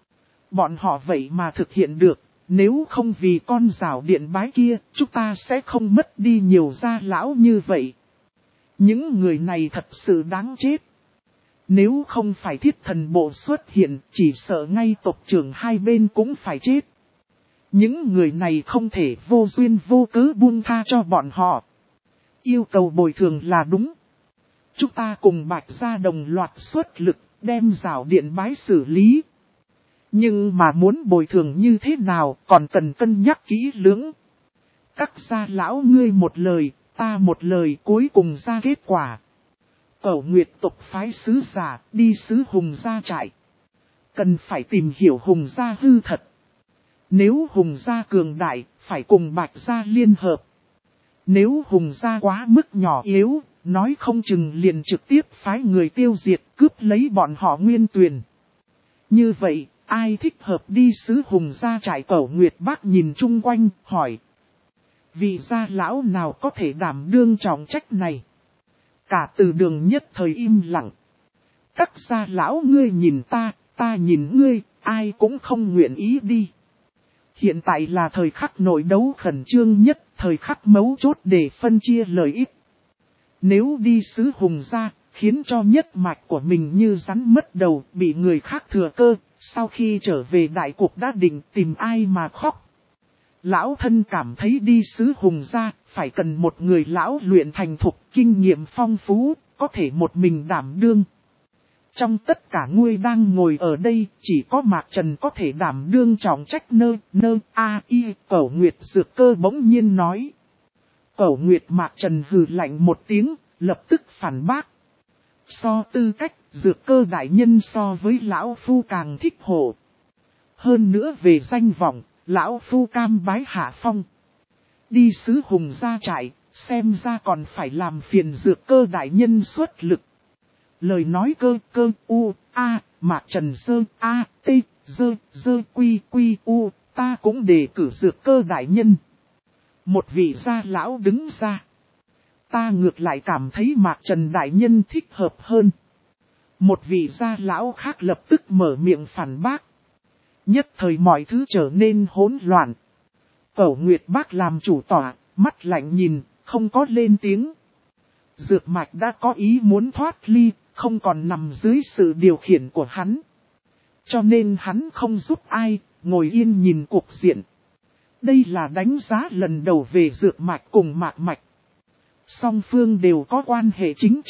[SPEAKER 1] Bọn họ vậy mà thực hiện được, nếu không vì con rào điện bái kia, chúng ta sẽ không mất đi nhiều gia lão như vậy. Những người này thật sự đáng chết. Nếu không phải thiết thần bộ xuất hiện, chỉ sợ ngay tộc trưởng hai bên cũng phải chết. Những người này không thể vô duyên vô cớ buông tha cho bọn họ. Yêu cầu bồi thường là đúng. Chúng ta cùng Bạch gia đồng loạt xuất lực, đem rào điện bái xử lý. Nhưng mà muốn bồi thường như thế nào, còn cần cân nhắc kỹ lưỡng. Các gia lão ngươi một lời, ta một lời, cuối cùng ra kết quả. Cẩu Nguyệt tộc phái sứ giả, đi sứ Hùng gia trại. Cần phải tìm hiểu Hùng gia hư thật. Nếu Hùng gia cường đại, phải cùng Bạch gia liên hợp. Nếu Hùng gia quá mức nhỏ yếu, nói không chừng liền trực tiếp phái người tiêu diệt, cướp lấy bọn họ nguyên tuyền. Như vậy, ai thích hợp đi sứ Hùng gia trại? Cẩu Nguyệt Bác nhìn chung quanh, hỏi. Vị gia lão nào có thể đảm đương trọng trách này? Cả từ đường nhất thời im lặng. Các gia lão ngươi nhìn ta, ta nhìn ngươi, ai cũng không nguyện ý đi. Hiện tại là thời khắc nội đấu khẩn trương nhất, thời khắc mấu chốt để phân chia lợi ích. Nếu đi sứ Hùng gia, khiến cho nhất mạch của mình như rắn mất đầu, bị người khác thừa cơ, sau khi trở về đại cuộc đã định, tìm ai mà khóc. Lão thân cảm thấy đi sứ Hùng gia, phải cần một người lão luyện thành thục, kinh nghiệm phong phú, có thể một mình đảm đương. Trong tất cả ngươi đang ngồi ở đây, chỉ có Mạc Trần có thể đảm đương trọng trách nơ, nơ, a, y, Cẩu Nguyệt Dược Cơ bỗng nhiên nói. Cẩu Nguyệt Mạc Trần hừ lạnh một tiếng, lập tức phản bác. So tư cách, Dược Cơ đại nhân so với lão phu càng thích hộ. Hơn nữa về danh vọng, lão phu cam bái hạ phong. Đi sứ Hùng gia trại, xem ra còn phải làm phiền Dược Cơ đại nhân xuất lực. Lời nói cơ cơ u a Mạc Trần sơ a t dơ dơ quy quy u, ta cũng đề cử Dược Cơ đại nhân. Một vị gia lão đứng ra. Ta ngược lại cảm thấy Mạc Trần đại nhân thích hợp hơn. Một vị gia lão khác lập tức mở miệng phản bác. Nhất thời mọi thứ trở nên hỗn loạn. Cẩu Nguyệt Bác làm chủ tọa, mắt lạnh nhìn, không có lên tiếng. Dược Mạch đã có ý muốn thoát ly, không còn nằm dưới sự điều khiển của hắn. Cho nên hắn không giúp ai, ngồi yên nhìn cuộc diện. Đây là đánh giá lần đầu về Dược Mạch cùng Mạc Mạch. Song phương đều có quan hệ chính trị,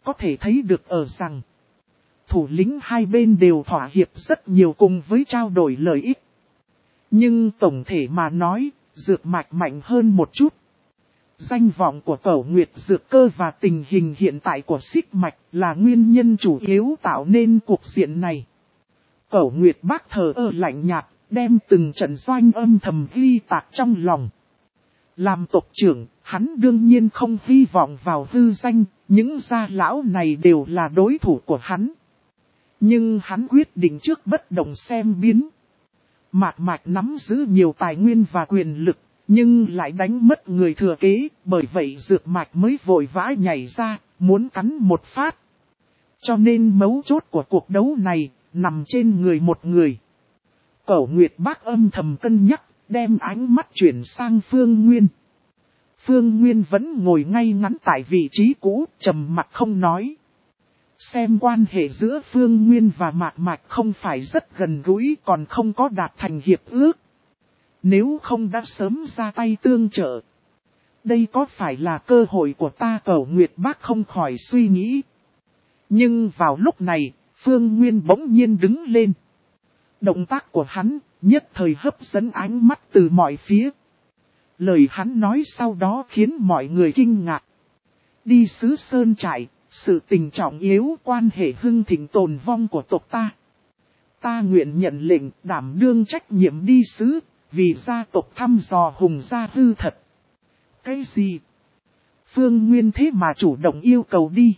[SPEAKER 1] có thể thấy được ở rằng, thủ lĩnh hai bên đều thỏa hiệp rất nhiều cùng với trao đổi lợi ích. Nhưng tổng thể mà nói, Dược Mạch mạnh hơn một chút. Danh vọng của Cẩu Nguyệt Dược Cơ và tình hình hiện tại của Xích Mạch là nguyên nhân chủ yếu tạo nên cuộc diện này. Cẩu Nguyệt Bác thờ ơ lạnh nhạt, đem từng trận doanh âm thầm ghi tạc trong lòng. Làm tộc trưởng, hắn đương nhiên không hy vọng vào hư danh, những gia lão này đều là đối thủ của hắn. Nhưng hắn quyết định trước bất động xem biến. Mạc Mạch nắm giữ nhiều tài nguyên và quyền lực, nhưng lại đánh mất người thừa kế, bởi vậy Dược Mạch mới vội vã nhảy ra, muốn cắn một phát. Cho nên mấu chốt của cuộc đấu này, nằm trên người một người. Cẩu Nguyệt Bác âm thầm cân nhắc, đem ánh mắt chuyển sang Phương Nguyên. Phương Nguyên vẫn ngồi ngay ngắn tại vị trí cũ, trầm mặt không nói. Xem quan hệ giữa Phương Nguyên và Mạc Mạch không phải rất gần gũi, còn không có đạt thành hiệp ước. Nếu không đã sớm ra tay tương trợ. Đây có phải là cơ hội của ta? Cẩu Nguyệt Bác không khỏi suy nghĩ. Nhưng vào lúc này, Phương Nguyên bỗng nhiên đứng lên. Động tác của hắn nhất thời hấp dẫn ánh mắt từ mọi phía. Lời hắn nói sau đó khiến mọi người kinh ngạc. Đi xứ Sơn Trại, sự tình trọng yếu quan hệ hưng thịnh tồn vong của tộc ta. Ta nguyện nhận lệnh đảm đương trách nhiệm đi xứ, vì gia tộc thăm dò hùng gia hư thật. Cái gì? Phương Nguyên thế mà chủ động yêu cầu đi.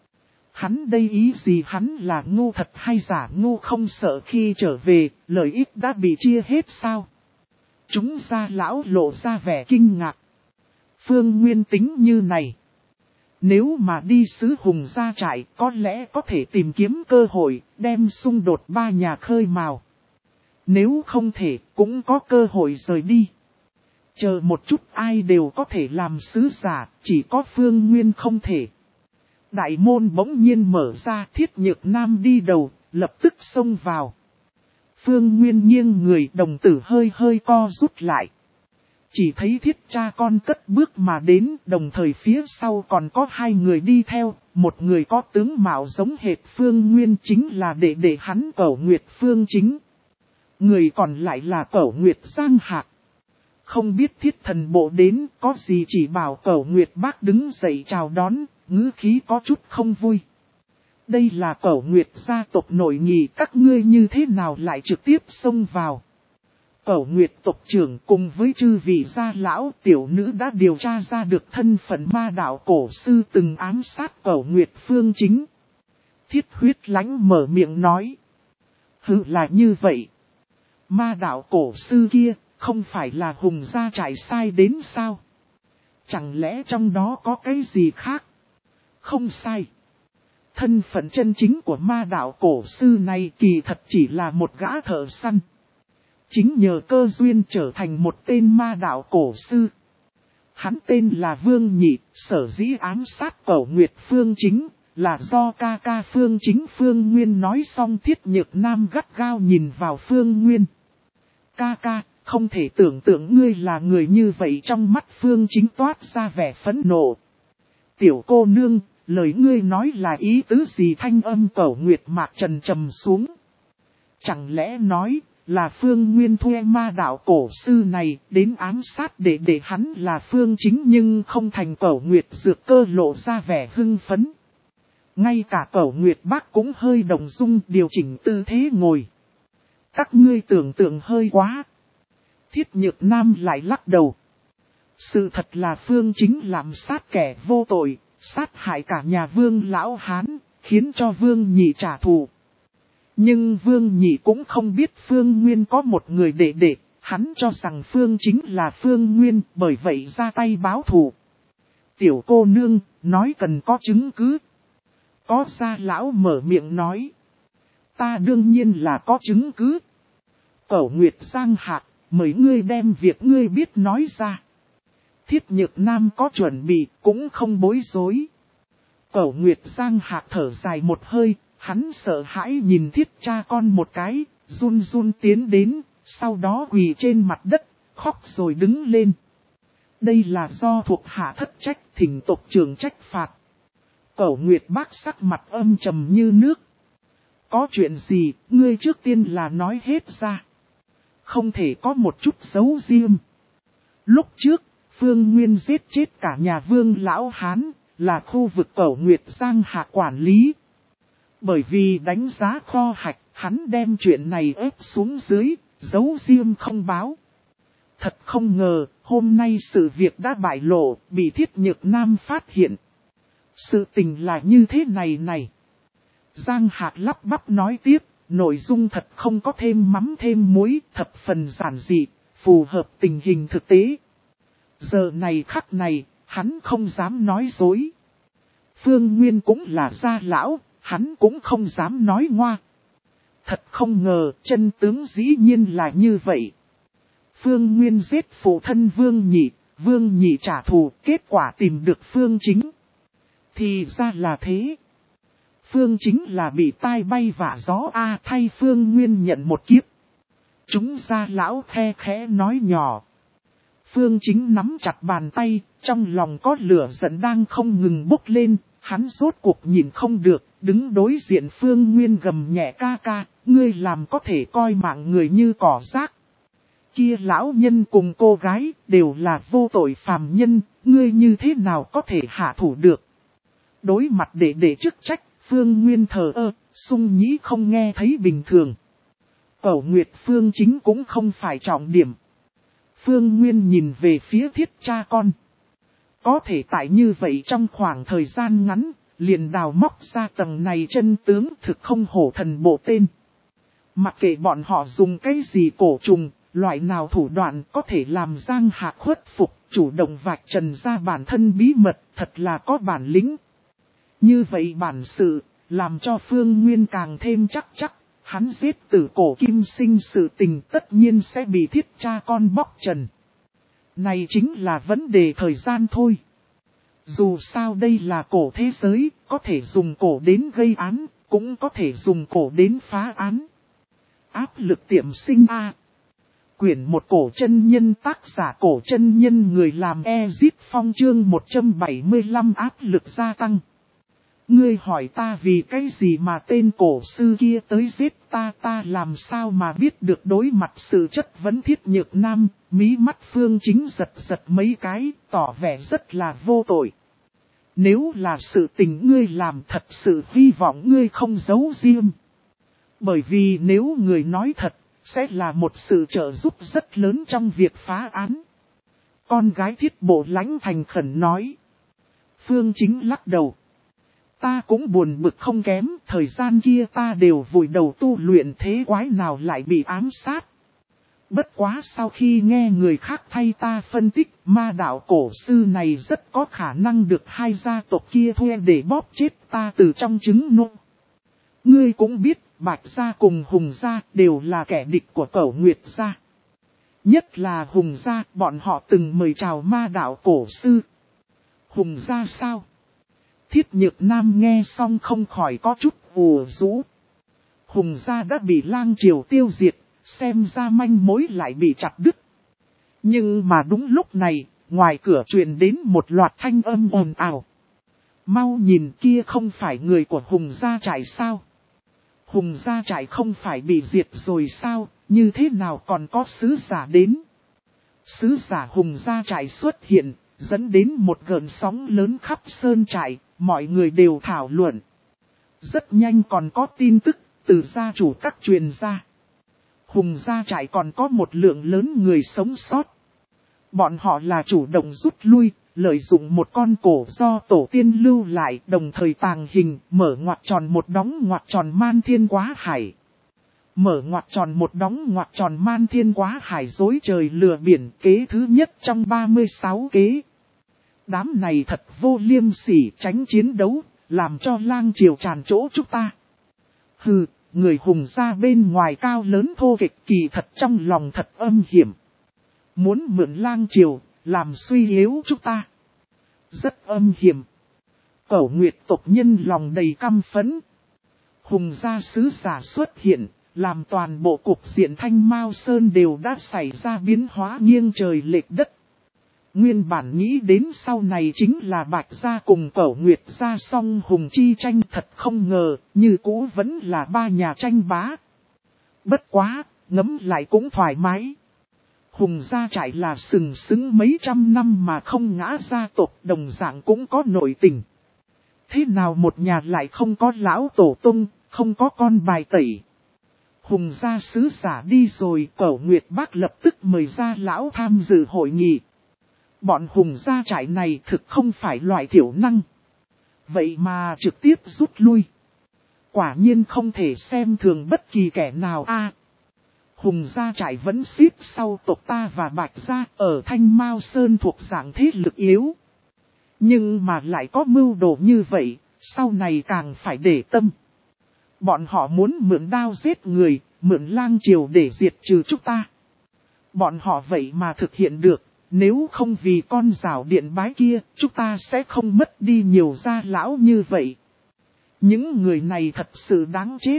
[SPEAKER 1] Hắn đây ý gì? Hắn là ngu thật hay giả ngu? Không sợ khi trở về, lợi ích đã bị chia hết sao? Chúng gia lão lộ ra vẻ kinh ngạc. Phương Nguyên tính như này. Nếu mà đi xứ hùng gia trại, có lẽ có thể tìm kiếm cơ hội, đem xung đột ba nhà khơi mào. Nếu không thể, cũng có cơ hội rời đi. Chờ một chút, ai đều có thể làm sứ giả, chỉ có Phương Nguyên không thể. Đại môn bỗng nhiên mở ra, Thiết Nhược Nam đi đầu, lập tức xông vào. Phương Nguyên nghiêng người, đồng tử hơi hơi co rút lại. Chỉ thấy Thiết cha con cất bước mà đến, đồng thời phía sau còn có hai người đi theo, một người có tướng mạo giống hệt Phương Nguyên chính là đệ đệ hắn Cẩu Nguyệt Phương Chính. Người còn lại là Cẩu Nguyệt Giang Hạc. Không biết Thiết thần bộ đến, có gì chỉ bảo Cẩu Nguyệt Bác đứng dậy chào đón, ngữ khí có chút không vui. Đây là Cẩu Nguyệt gia tộc nội nhị, các ngươi như thế nào lại trực tiếp xông vào? Cẩu Nguyệt tộc trưởng cùng với chư vị gia lão tiểu nữ đã điều tra ra được thân phận ma đạo cổ sư từng ám sát Cẩu Nguyệt Phương Chính. Thiết Huyết Lãnh mở miệng nói. Hừ, là như vậy. Ma đạo cổ sư kia, không phải là hùng gia trại sai đến sao? Chẳng lẽ trong đó có cái gì khác? Không sai. Thân phận chân chính của ma đạo cổ sư này kỳ thật chỉ là một gã thợ săn. Chính nhờ cơ duyên trở thành một tên ma đạo cổ sư. Hắn tên là Vương Nhị, sở dĩ ám sát Cẩu Nguyệt Phương Chính, là do ca ca Phương Chính. Phương Nguyên nói xong, Thiết Nhược Nam gắt gao nhìn vào Phương Nguyên. Ca ca, không thể tưởng tượng ngươi là người như vậy. Trong mắt Phương Chính toát ra vẻ phẫn nộ. Tiểu cô nương, lời ngươi nói là ý tứ gì? Thanh âm Cẩu Nguyệt Mạc trầm trầm xuống. Chẳng lẽ nói là Phương Nguyên thuê ma đạo cổ sư này đến ám sát để để hắn là Phương Chính, nhưng không thành? Cẩu Nguyệt Dược Cơ lộ ra vẻ hưng phấn. Ngay cả Cẩu Nguyệt Bác cũng hơi động dung, điều chỉnh tư thế ngồi. Các ngươi tưởng tượng hơi quá. Thiết Nhược Nam lại lắc đầu. Sự thật là Phương Chính làm sát kẻ vô tội, sát hại cả nhà Vương Lão Hán, khiến cho Vương Nhị trả thù. Nhưng Vương Nhị cũng không biết Phương Nguyên có một người đệ đệ, hắn cho rằng Phương Chính là Phương Nguyên, bởi vậy ra tay báo thù. Tiểu cô nương, nói cần có chứng cứ. Có gia lão mở miệng nói. Ta đương nhiên là có chứng cứ. Cẩu Nguyệt Giang Hạc, mời ngươi đem việc ngươi biết nói ra. Thiết Nhược Nam có chuẩn bị, cũng không bối rối. Cẩu Nguyệt Giang Hạc thở dài một hơi, hắn sợ hãi nhìn Thiết cha con một cái, run run tiến đến, sau đó quỳ trên mặt đất, khóc rồi đứng lên. Đây là do thuộc hạ thất trách, thỉnh tộc trưởng trách phạt. Cẩu Nguyệt Bác sắc mặt âm trầm như nước. Có chuyện gì, ngươi trước tiên là nói hết ra. Không thể có một chút giấu riêng. Lúc trước, Phương Nguyên giết chết cả nhà Vương Lão Hán, là khu vực Cẩu Nguyệt Giang Hạ quản lý. Bởi vì đánh giá kho hạch, hắn đem chuyện này ép xuống dưới, giấu riêng không báo. Thật không ngờ, hôm nay sự việc đã bại lộ, bị Thiết Nhược Nam phát hiện. Sự tình là như thế này này. Giang Hạc lắp bắp nói tiếp, nội dung thật không có thêm mắm thêm muối, thập phần giản dị, phù hợp tình hình thực tế. Giờ này khắc này, hắn không dám nói dối. Phương Nguyên cũng là gia lão, hắn cũng không dám nói ngoa. Thật không ngờ, chân tướng dĩ nhiên là như vậy. Phương Nguyên giết phụ thân Vương Nhị, Vương Nhị trả thù, kết quả tìm được Phương Chính. Thì ra là thế. Phương Chính là bị tai bay vạ gió a thay Phương Nguyên nhận một kiếp. Chúng gia lão khe khẽ nói nhỏ. Phương Chính nắm chặt bàn tay, trong lòng có lửa giận đang không ngừng bốc lên, hắn rốt cuộc nhìn không được, đứng đối diện Phương Nguyên gầm nhẹ ca ca, ngươi làm có thể coi mạng người như cỏ rác. Kia lão nhân cùng cô gái đều là vô tội phàm nhân, ngươi như thế nào có thể hạ thủ được. Đối mặt để để chức trách, Phương Nguyên thờ ơ, sung nhĩ không nghe thấy bình thường. Cẩu Nguyệt Phương Chính cũng không phải trọng điểm. Phương Nguyên nhìn về phía Thiết cha con. Có thể tại như vậy trong khoảng thời gian ngắn, liền đào móc ra tầng này chân tướng thực không hổ thần bộ tên. Mặc kệ bọn họ dùng cái gì cổ trùng, loại nào thủ đoạn có thể làm Giang Hạc khuất phục, chủ động vạch trần ra bản thân bí mật, thật là có bản lĩnh. Như vậy bản sự, làm cho Phương Nguyên càng thêm chắc chắc, hắn giết tử cổ kim sinh sự tình tất nhiên sẽ bị Thiết cha con bóc trần. Này chính là vấn đề thời gian thôi. Dù sao đây là cổ thế giới, có thể dùng cổ đến gây án, cũng có thể dùng cổ đến phá án. Áp lực tiệm sinh A. Quyển một cổ chân nhân tác giả cổ chân nhân người làm Ezit Phong chương một trăm bảy mươi lăm áp lực gia tăng. Ngươi hỏi ta vì cái gì mà tên cổ sư kia tới giết ta, ta làm sao mà biết được. Đối mặt sự chất vấn Thiết Nhược Nam, mí mắt Phương Chính giật giật mấy cái, tỏ vẻ rất là vô tội. Nếu là sự tình ngươi làm, thật sự hy vọng ngươi không giấu riêng. Bởi vì nếu người nói thật, sẽ là một sự trợ giúp rất lớn trong việc phá án. Con gái Thiết Bộ Lãnh thành khẩn nói. Phương Chính lắc đầu. Ta cũng buồn bực không kém, thời gian kia ta đều vùi đầu tu luyện, thế quái nào lại bị ám sát. Bất quá sau khi nghe người khác thay ta phân tích, ma đạo cổ sư này rất có khả năng được hai gia tộc kia thuê để bóp chết ta từ trong trứng nô. Ngươi cũng biết, Bạch gia cùng Hùng gia đều là kẻ địch của Cẩu Nguyệt gia. Nhất là Hùng gia, bọn họ từng mời chào ma đạo cổ sư. Hùng gia sao? Thiết Nhược Nam nghe xong không khỏi có chút ù rũ. Hùng gia đã bị lang triều tiêu diệt, xem ra manh mối lại bị chặt đứt. Nhưng mà đúng lúc này, ngoài cửa truyền đến một loạt thanh âm ồn ào. Mau nhìn, kia không phải người của Hùng gia trại sao? Hùng gia trại không phải bị diệt rồi sao, như thế nào còn có sứ giả đến? Sứ giả Hùng gia trại xuất hiện, dẫn đến một gợn sóng lớn khắp sơn trại, mọi người đều thảo luận. Rất nhanh còn có tin tức từ gia chủ các truyền gia. Hùng gia trại còn có một lượng lớn người sống sót. Bọn họ là chủ động rút lui, lợi dụng một con cổ do tổ tiên lưu lại, đồng thời tàng hình, mở ngoặc tròn một đóng ngoặc tròn man thiên quá hải. Mở ngoặc tròn một đóng ngoặc tròn man thiên quá hải dối trời lừa biển, kế thứ nhất trong ba mươi sáu kế. Đám này thật vô liêm sỉ, tránh chiến đấu, làm cho lang triều tràn chỗ chúng ta. Hừ, người Hùng gia bên ngoài cao lớn thô kịch, kỳ thật trong lòng thật âm hiểm. Muốn mượn lang triều, làm suy yếu chúng ta. Rất âm hiểm. Cẩu Nguyệt tộc nhân lòng đầy căm phẫn. Hùng gia sứ giả xuất hiện, làm toàn bộ cục diện Thanh Mao Sơn đều đã xảy ra biến hóa nghiêng trời lệch đất. Nguyên bản nghĩ đến sau này chính là Bạch gia cùng Cẩu Nguyệt gia song hùng chi tranh, thật không ngờ, như cũ vẫn là ba nhà tranh bá. Bất quá, ngẫm lại cũng thoải mái. Hùng gia trại là sừng sững mấy trăm năm mà không ngã, gia tộc đồng dạng cũng có nội tình. Thế nào một nhà lại không có lão tổ tông, không có con bài tẩy. Hùng gia sứ giả đi rồi, Cẩu Nguyệt Bác lập tức mời gia lão tham dự hội nghị. Bọn hùng gia trại này thực không phải loại thiểu năng. Vậy mà trực tiếp rút lui. Quả nhiên không thể xem thường bất kỳ kẻ nào a. Hùng gia trại vẫn xếp sau tộc ta và Bạch gia, ở Thanh Mao Sơn thuộc dạng thế lực yếu. Nhưng mà lại có mưu đồ như vậy, sau này càng phải để tâm. Bọn họ muốn mượn đao giết người, mượn lang triều để diệt trừ chúng ta. Bọn họ vậy mà thực hiện được, nếu không vì con rào điện bái kia, chúng ta sẽ không mất đi nhiều gia lão như vậy. Những người này thật sự đáng chết.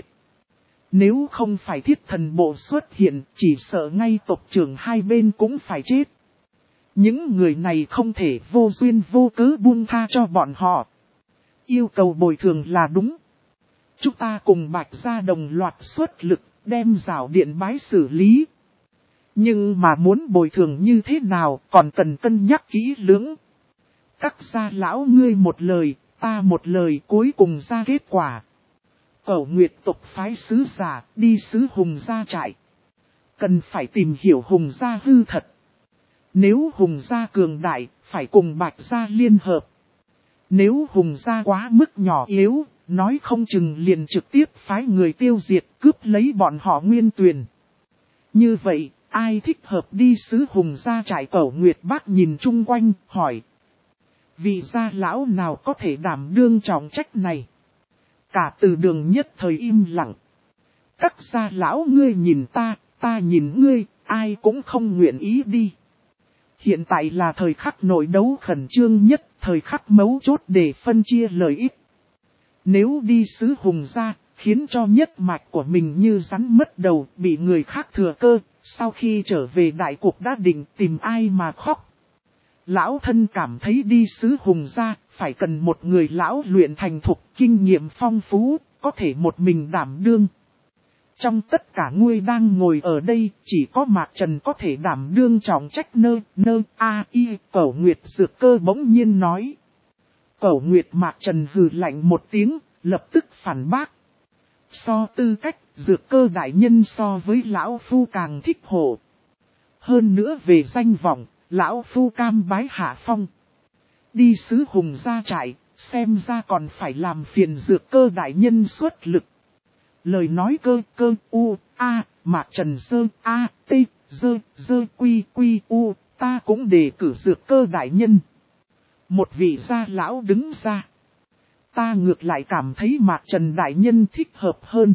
[SPEAKER 1] Nếu không phải thiết thần bộ xuất hiện, chỉ sợ ngay tộc trưởng hai bên cũng phải chết. Những người này không thể vô duyên vô cớ buông tha cho bọn họ. Yêu cầu bồi thường là đúng. Chúng ta cùng Bạch gia đồng loạt xuất lực, đem rào điện bái xử lý. Nhưng mà muốn bồi thường như thế nào còn cần cân nhắc kỹ lưỡng. Các gia lão ngươi một lời, ta một lời, cuối cùng ra kết quả. Cẩu Nguyệt tộc phái sứ giả đi sứ Hùng gia trại. Cần phải tìm hiểu Hùng gia hư thật. Nếu Hùng gia cường đại, phải cùng Bạch gia liên hợp. Nếu Hùng gia quá mức nhỏ yếu, nói không chừng liền trực tiếp phái người tiêu diệt, cướp lấy bọn họ nguyên tuyền. Như vậy, ai thích hợp đi sứ Hùng gia trại? Cẩu Nguyệt Bác nhìn chung quanh, hỏi. Vị gia lão nào có thể đảm đương trọng trách này? Cả từ đường nhất thời im lặng. Các gia lão ngươi nhìn ta, ta nhìn ngươi, ai cũng không nguyện ý đi. Hiện tại là thời khắc nội đấu khẩn trương nhất, thời khắc mấu chốt để phân chia lợi ích. Nếu đi sứ Hùng gia, khiến cho nhất mạch của mình như rắn mất đầu, bị người khác thừa cơ, sau khi trở về đại cuộc đã định tìm ai mà khóc. Lão thân cảm thấy đi sứ Hùng gia, phải cần một người lão luyện thành thục, kinh nghiệm phong phú, có thể một mình đảm đương. Trong tất cả ngươi đang ngồi ở đây, chỉ có Mạc Trần có thể đảm đương trọng trách nơ, nơ, a, y, Cẩu Nguyệt Dược Cơ bỗng nhiên nói. Cẩu Nguyệt Mạc Trần hừ lạnh một tiếng, lập tức phản bác. So tư cách, Dược Cơ đại nhân so với lão phu càng thích hộ. Hơn nữa về danh vọng, lão phu cam bái hạ phong. Đi sứ Hùng gia trại, xem ra còn phải làm phiền Dược Cơ đại nhân xuất lực. Lời nói cơ cơ u a Mạc Trần sơ a t dơ dơ quy quy u, ta cũng đề cử Dược Cơ đại nhân. Một vị gia lão đứng ra. Ta ngược lại cảm thấy Mạc Trần đại nhân thích hợp hơn.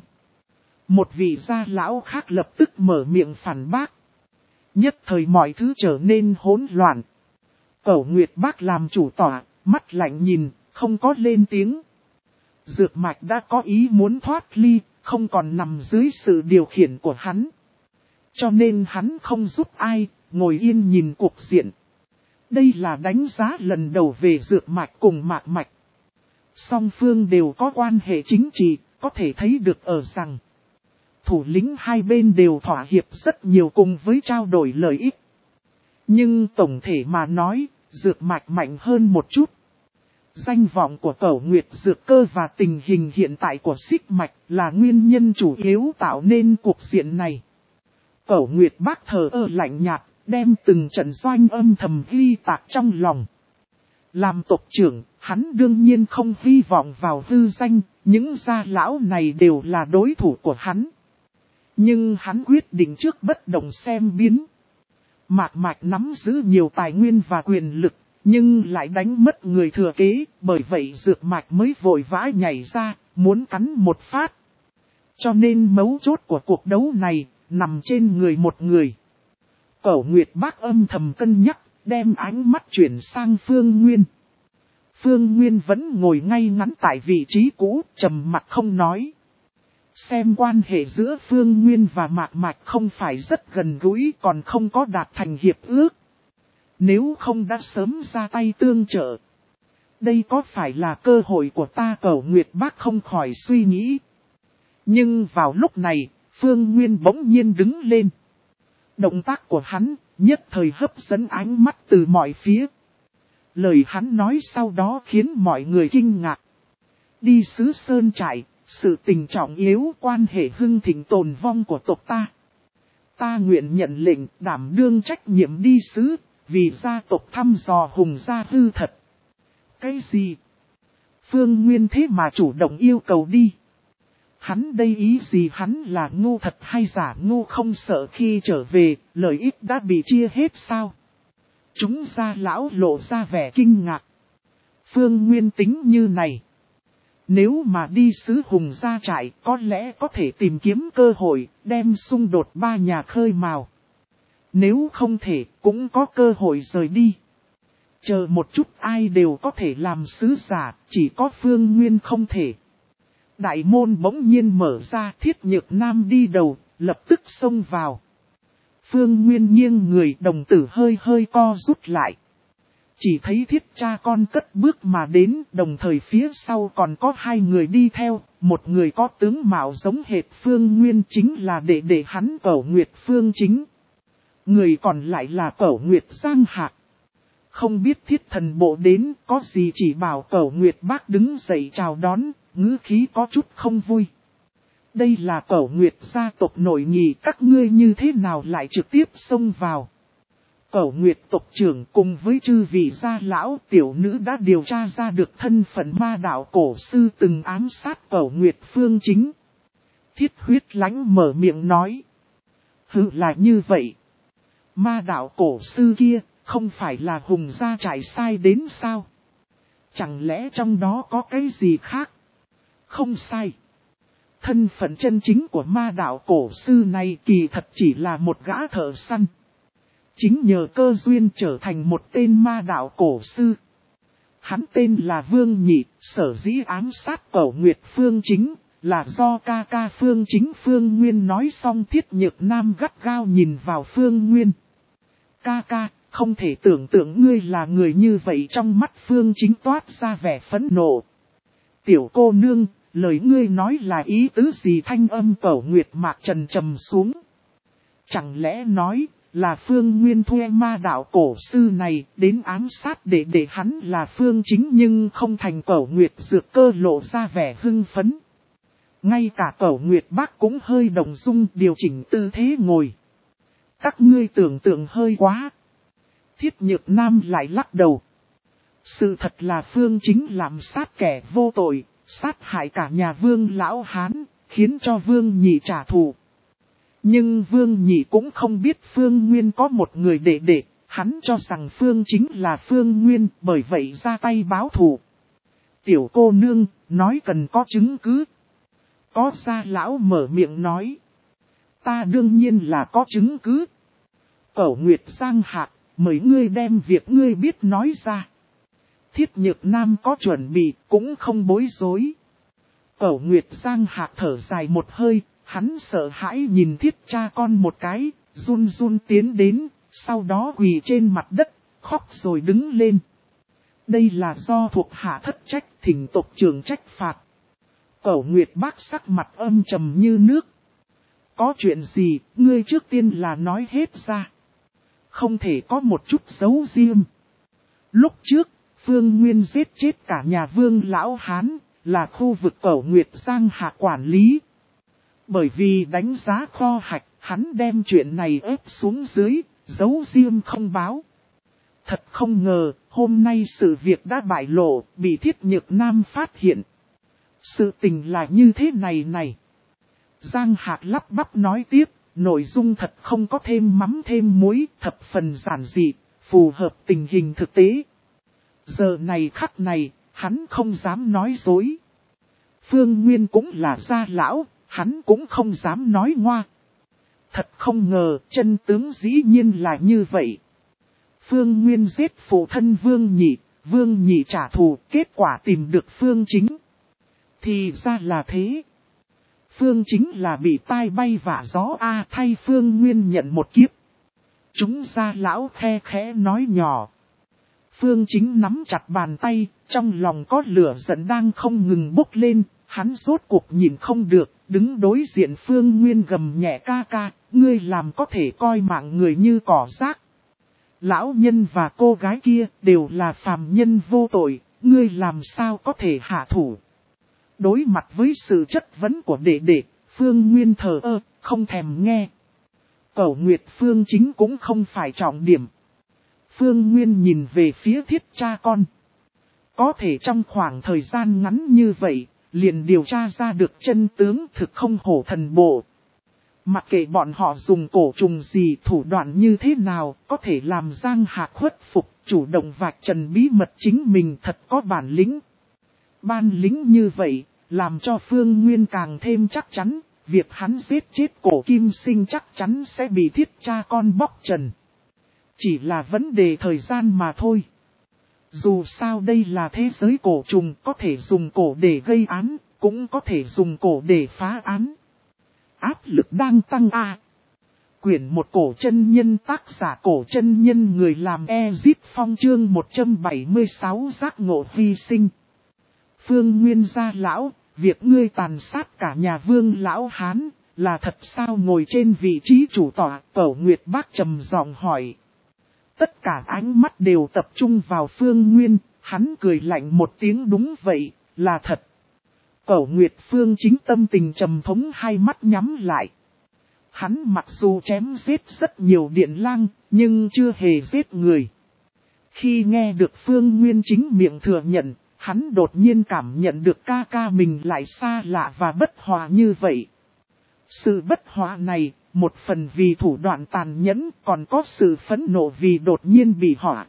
[SPEAKER 1] Một vị gia lão khác lập tức mở miệng phản bác. Nhất thời mọi thứ trở nên hỗn loạn. Cẩu Nguyệt Bác làm chủ tọa, mắt lạnh nhìn, không có lên tiếng. Dược Mạch đã có ý muốn thoát ly, không còn nằm dưới sự điều khiển của hắn. Cho nên hắn không giúp ai, ngồi yên nhìn cuộc diện. Đây là đánh giá lần đầu về Dược Mạch cùng Mạc Mạch. Song phương đều có quan hệ chính trị, có thể thấy được ở rằng thủ lĩnh hai bên đều thỏa hiệp rất nhiều cùng với trao đổi lợi ích. Nhưng tổng thể mà nói, Dược Mạch mạnh hơn một chút. Danh vọng của Cẩu Nguyệt Dược Cơ và tình hình hiện tại của Xích Mạch là nguyên nhân chủ yếu tạo nên cuộc diện này. Cẩu Nguyệt Bác thờ ơ lạnh nhạt, đem từng trận doanh âm thầm ghi tạc trong lòng. Làm tộc trưởng, hắn đương nhiên không hy vọng vào hư danh, những gia lão này đều là đối thủ của hắn. Nhưng hắn quyết định trước bất động xem biến. Mạc Mạch nắm giữ nhiều tài nguyên và quyền lực, nhưng lại đánh mất người thừa kế, bởi vậy Dược Mạch mới vội vã nhảy ra, muốn cắn một phát. Cho nên mấu chốt của cuộc đấu này, nằm trên người một người. Cẩu Nguyệt Bác âm thầm cân nhắc, đem ánh mắt chuyển sang Phương Nguyên. Phương Nguyên vẫn ngồi ngay ngắn tại vị trí cũ, trầm mặt không nói. Xem quan hệ giữa Phương Nguyên và Mạc Mạch không phải rất gần gũi, còn không có đạt thành hiệp ước. Nếu không đã sớm ra tay tương trợ. Đây có phải là cơ hội của ta? Cẩu Nguyệt Bác không khỏi suy nghĩ. Nhưng vào lúc này, Phương Nguyên bỗng nhiên đứng lên. Động tác của hắn nhất thời hấp dẫn ánh mắt từ mọi phía. Lời hắn nói sau đó khiến mọi người kinh ngạc. Đi xứ Sơn Trại, sự tình trọng yếu quan hệ hưng thịnh tồn vong của tộc ta. Ta nguyện nhận lệnh đảm đương trách nhiệm đi xứ, vì gia tộc thăm dò hùng gia hư thật. Cái gì? Phương Nguyên thế mà chủ động yêu cầu đi. Hắn đây ý gì? Hắn là ngu thật hay giả ngu? Không sợ khi trở về, lợi ích đã bị chia hết sao? Chúng gia lão lộ ra vẻ kinh ngạc. Phương Nguyên tính như này. Nếu mà đi xứ hùng gia trại, có lẽ có thể tìm kiếm cơ hội, đem xung đột ba nhà khơi mào. Nếu không thể, cũng có cơ hội rời đi. Chờ một chút, ai đều có thể làm sứ giả, chỉ có Phương Nguyên không thể. Đại môn bỗng nhiên mở ra, Thiết Nhược Nam đi đầu, lập tức xông vào. Phương Nguyên nghiêng người, đồng tử hơi hơi co rút lại. Chỉ thấy Thiết cha con cất bước mà đến, đồng thời phía sau còn có hai người đi theo, một người có tướng mạo giống hệt Phương Nguyên chính là đệ đệ hắn Cẩu Nguyệt Phương Chính. Người còn lại là Cẩu Nguyệt Giang Hạc. Không biết Thiết thần bộ đến, có gì chỉ bảo Cẩu Nguyệt Bác đứng dậy chào đón, ngữ khí có chút không vui. Đây là Cẩu Nguyệt gia tộc nội nhị, các ngươi như thế nào lại trực tiếp xông vào? Cẩu Nguyệt tộc trưởng cùng với chư vị gia lão tiểu nữ đã điều tra ra được thân phận ma đạo cổ sư từng ám sát Cẩu Nguyệt Phương Chính. Thiết Huyết Lãnh mở miệng nói. Hừ, là như vậy. Ma đạo cổ sư kia, không phải là hùng gia trại sai đến sao? Chẳng lẽ trong đó có cái gì khác? Không sai. Thân phận chân chính của ma đạo cổ sư này kỳ thật chỉ là một gã thợ săn. Chính nhờ cơ duyên trở thành một tên ma đạo cổ sư. Hắn tên là Vương Nhị, sở dĩ ám sát Cẩu Nguyệt Phương Chính, là do ca ca Phương Chính. Phương Nguyên nói xong, Thiết Nhược Nam gắt gao nhìn vào Phương Nguyên. Ca ca, không thể tưởng tượng ngươi là người như vậy. Trong mắt Phương Chính toát ra vẻ phẫn nộ. Tiểu cô nương, lời ngươi nói là ý tứ gì? Thanh âm Cẩu Nguyệt Mạc trầm trầm xuống. Chẳng lẽ nói là Phương Nguyên thuê ma đạo cổ sư này đến ám sát để để hắn là Phương Chính, nhưng không thành? Cẩu Nguyệt Dược Cơ lộ ra vẻ hưng phấn. Ngay cả Cẩu Nguyệt Bác cũng hơi động dung, điều chỉnh tư thế ngồi. Các ngươi tưởng tượng hơi quá. Thiết Nhược Nam lại lắc đầu. Sự thật là Phương Chính làm sát kẻ vô tội, sát hại cả nhà Vương lão Hán, khiến cho Vương Nhị trả thù. Nhưng Vương Nhị cũng không biết Phương Nguyên có một người đệ đệ, hắn cho rằng Phương Chính là Phương Nguyên, bởi vậy ra tay báo thù. Tiểu cô nương, nói cần có chứng cứ. Có gia lão mở miệng nói. Ta đương nhiên là có chứng cứ. Cẩu Nguyệt Giang Hạc, mời ngươi đem việc ngươi biết nói ra. Thiết Nhược Nam có chuẩn bị, cũng không bối rối. Cẩu Nguyệt Giang Hạc thở dài một hơi, hắn sợ hãi nhìn Thiết cha con một cái, run run tiến đến, sau đó quỳ trên mặt đất, khóc rồi đứng lên. Đây là do thuộc hạ thất trách, thỉnh tộc trưởng trách phạt. Cẩu Nguyệt Bác sắc mặt âm trầm như nước. Có chuyện gì, ngươi trước tiên là nói hết ra. Không thể có một chút giấu riêng. Lúc trước, Phương Nguyên giết chết cả nhà Vương lão Hán, là khu vực Cẩu Nguyệt Giang Hạ quản lý. Bởi vì đánh giá kho hạch, hắn đem chuyện này ép xuống dưới, giấu riêng không báo. Thật không ngờ, hôm nay sự việc đã bại lộ, bị Thiết Nhược Nam phát hiện. Sự tình là như thế này này. Giang Hạc lắp bắp nói tiếp, nội dung thật không có thêm mắm thêm muối, thập phần giản dị, phù hợp tình hình thực tế. Giờ này khắc này, hắn không dám nói dối. Phương Nguyên cũng là gia lão, hắn cũng không dám nói ngoa. Thật không ngờ, chân tướng dĩ nhiên là như vậy. Phương Nguyên giết phụ thân Vương Nhị, Vương Nhị trả thù, kết quả tìm được Phương Chính. Thì ra là thế. Phương Chính là bị tai bay vạ gió a, thay Phương Nguyên nhận một kiếp. Chúng gia lão khe khẽ nói nhỏ. Phương Chính nắm chặt bàn tay, trong lòng có lửa giận đang không ngừng bốc lên, hắn rốt cuộc nhìn không được, đứng đối diện Phương Nguyên gầm nhẹ ca ca, ngươi làm có thể coi mạng người như cỏ rác. Lão nhân và cô gái kia đều là phàm nhân vô tội, ngươi làm sao có thể hạ thủ. Đối mặt với sự chất vấn của đệ đệ, Phương Nguyên thờ ơ, không thèm nghe. Cẩu Nguyệt Phương Chính cũng không phải trọng điểm. Phương Nguyên nhìn về phía thiết cha con. Có thể trong khoảng thời gian ngắn như vậy, liền điều tra ra được chân tướng thực không hổ thần bộ. Mặc kệ bọn họ dùng cổ trùng gì thủ đoạn như thế nào, có thể làm Giang Hạc khuất phục, chủ động vạch trần bí mật chính mình thật có bản lĩnh. Ban lĩnh như vậy, làm cho Phương Nguyên càng thêm chắc chắn, việc hắn giết chết cổ kim sinh chắc chắn sẽ bị thiết cha con bóc trần. Chỉ là vấn đề thời gian mà thôi. Dù sao đây là thế giới cổ trùng, có thể dùng cổ để gây án, cũng có thể dùng cổ để phá án. Áp lực đang tăng a. Quyển một cổ chân nhân tác giả cổ chân nhân người làm Ezit Phong chương một trăm bảy mươi sáu giác ngộ hy sinh. Phương Nguyên gia lão, việc ngươi tàn sát cả nhà Vương lão Hán, là thật sao? Ngồi trên vị trí chủ tọa, Cẩu Nguyệt Bác trầm giọng hỏi. Tất cả ánh mắt đều tập trung vào Phương Nguyên, hắn cười lạnh một tiếng đúng vậy, là thật. Cẩu Nguyệt Phương Chính tâm tình trầm thống, hai mắt nhắm lại. Hắn mặc dù chém giết rất nhiều điện lang, nhưng chưa hề giết người. Khi nghe được Phương Nguyên chính miệng thừa nhận, hắn đột nhiên cảm nhận được ca ca mình lại xa lạ và bất hòa như vậy. Sự bất hòa này, một phần vì thủ đoạn tàn nhẫn, còn có sự phẫn nộ vì đột nhiên bị họa.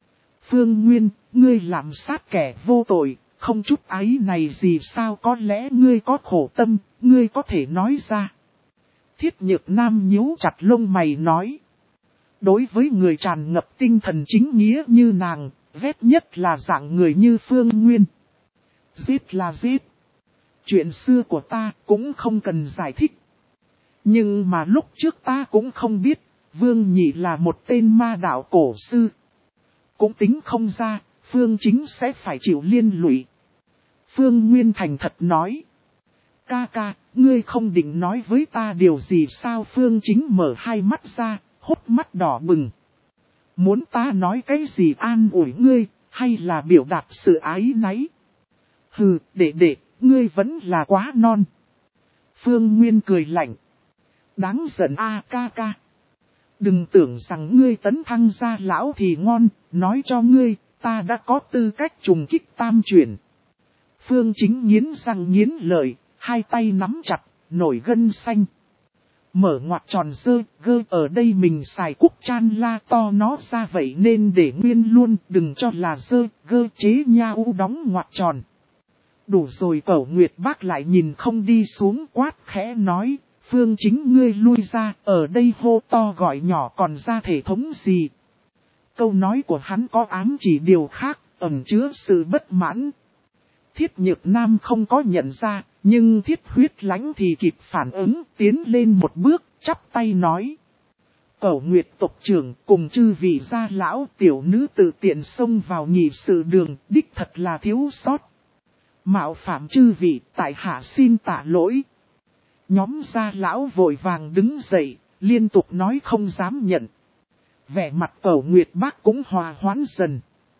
[SPEAKER 1] Phương Nguyên, ngươi làm sát kẻ vô tội, không chút áy này gì sao? Có lẽ ngươi có khổ tâm, ngươi có thể nói ra. Thiết Nhược Nam nhíu chặt lông mày nói. Đối với người tràn ngập tinh thần chính nghĩa như nàng, ghét nhất là dạng người như Phương Nguyên. Giết là giết. Chuyện xưa của ta cũng không cần giải thích. Nhưng mà lúc trước ta cũng không biết, Vương Nhị là một tên ma đạo cổ sư. Cũng tính không ra, Phương Chính sẽ phải chịu liên lụy. Phương Nguyên thành thật nói. Ca ca, ngươi không định nói với ta điều gì sao? Phương Chính mở hai mắt ra, hốc mắt đỏ bừng. Muốn ta nói cái gì an ủi ngươi, hay là biểu đạt sự ái náy? Hừ, đệ đệ, ngươi vẫn là quá non. Phương Nguyên cười lạnh. Đáng giận a ca ca. Đừng tưởng rằng ngươi tấn thăng gia lão thì ngon, nói cho ngươi, ta đã có tư cách trùng kích tam chuyển. Phương Chính nghiến răng nghiến lợi, hai tay nắm chặt, nổi gân xanh. Mở ngoặc tròn dơ, gơ ở đây mình xài cúc chan la to nó ra vậy nên để nguyên luôn, đừng cho là dơ, gơ chế nha u đóng ngoặc tròn. Đủ rồi. Cẩu Nguyệt Bác lại nhìn không đi xuống, quát khẽ nói, Phương Chính ngươi lui ra, ở đây hô to gọi nhỏ còn ra thể thống gì. Câu nói của hắn có ám chỉ điều khác, ẩn chứa sự bất mãn. Thiết Nhược Nam không có nhận ra, nhưng Thiết Huyết Lãnh thì kịp phản ứng, tiến lên một bước, chắp tay nói. Cẩu Nguyệt tộc trưởng cùng chư vị gia lão tiểu nữ tự tiện xông vào nghị sự đường, đích thật là thiếu sót. Mạo phạm chư vị, tại hạ xin tạ lỗi. Nhóm gia lão vội vàng đứng dậy, liên tục nói không dám nhận. Vẻ mặt Cẩu Nguyệt Bác cũng hòa hoãn dần.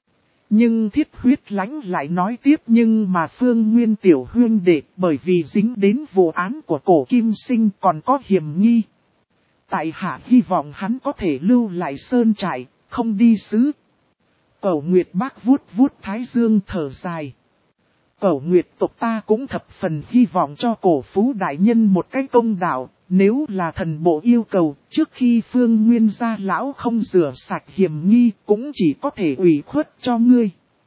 [SPEAKER 1] Nhưng Thiết Huyết Lãnh lại nói tiếp, nhưng mà Phương Nguyên tiểu huyên đệ bởi vì dính đến vụ án của cổ kim sinh còn có hiểm nghi. Tại hạ hy vọng hắn có thể lưu lại sơn trại, không đi xứ. Cẩu Nguyệt Bác vuốt vuốt thái dương thở dài. Cẩu Nguyệt tộc ta cũng thập phần hy vọng cho cổ phú đại nhân một cái công đạo, nếu là thần bộ yêu cầu, trước khi Phương Nguyên gia lão không rửa sạch hiểm nghi, cũng chỉ có thể ủy khuất cho ngươi.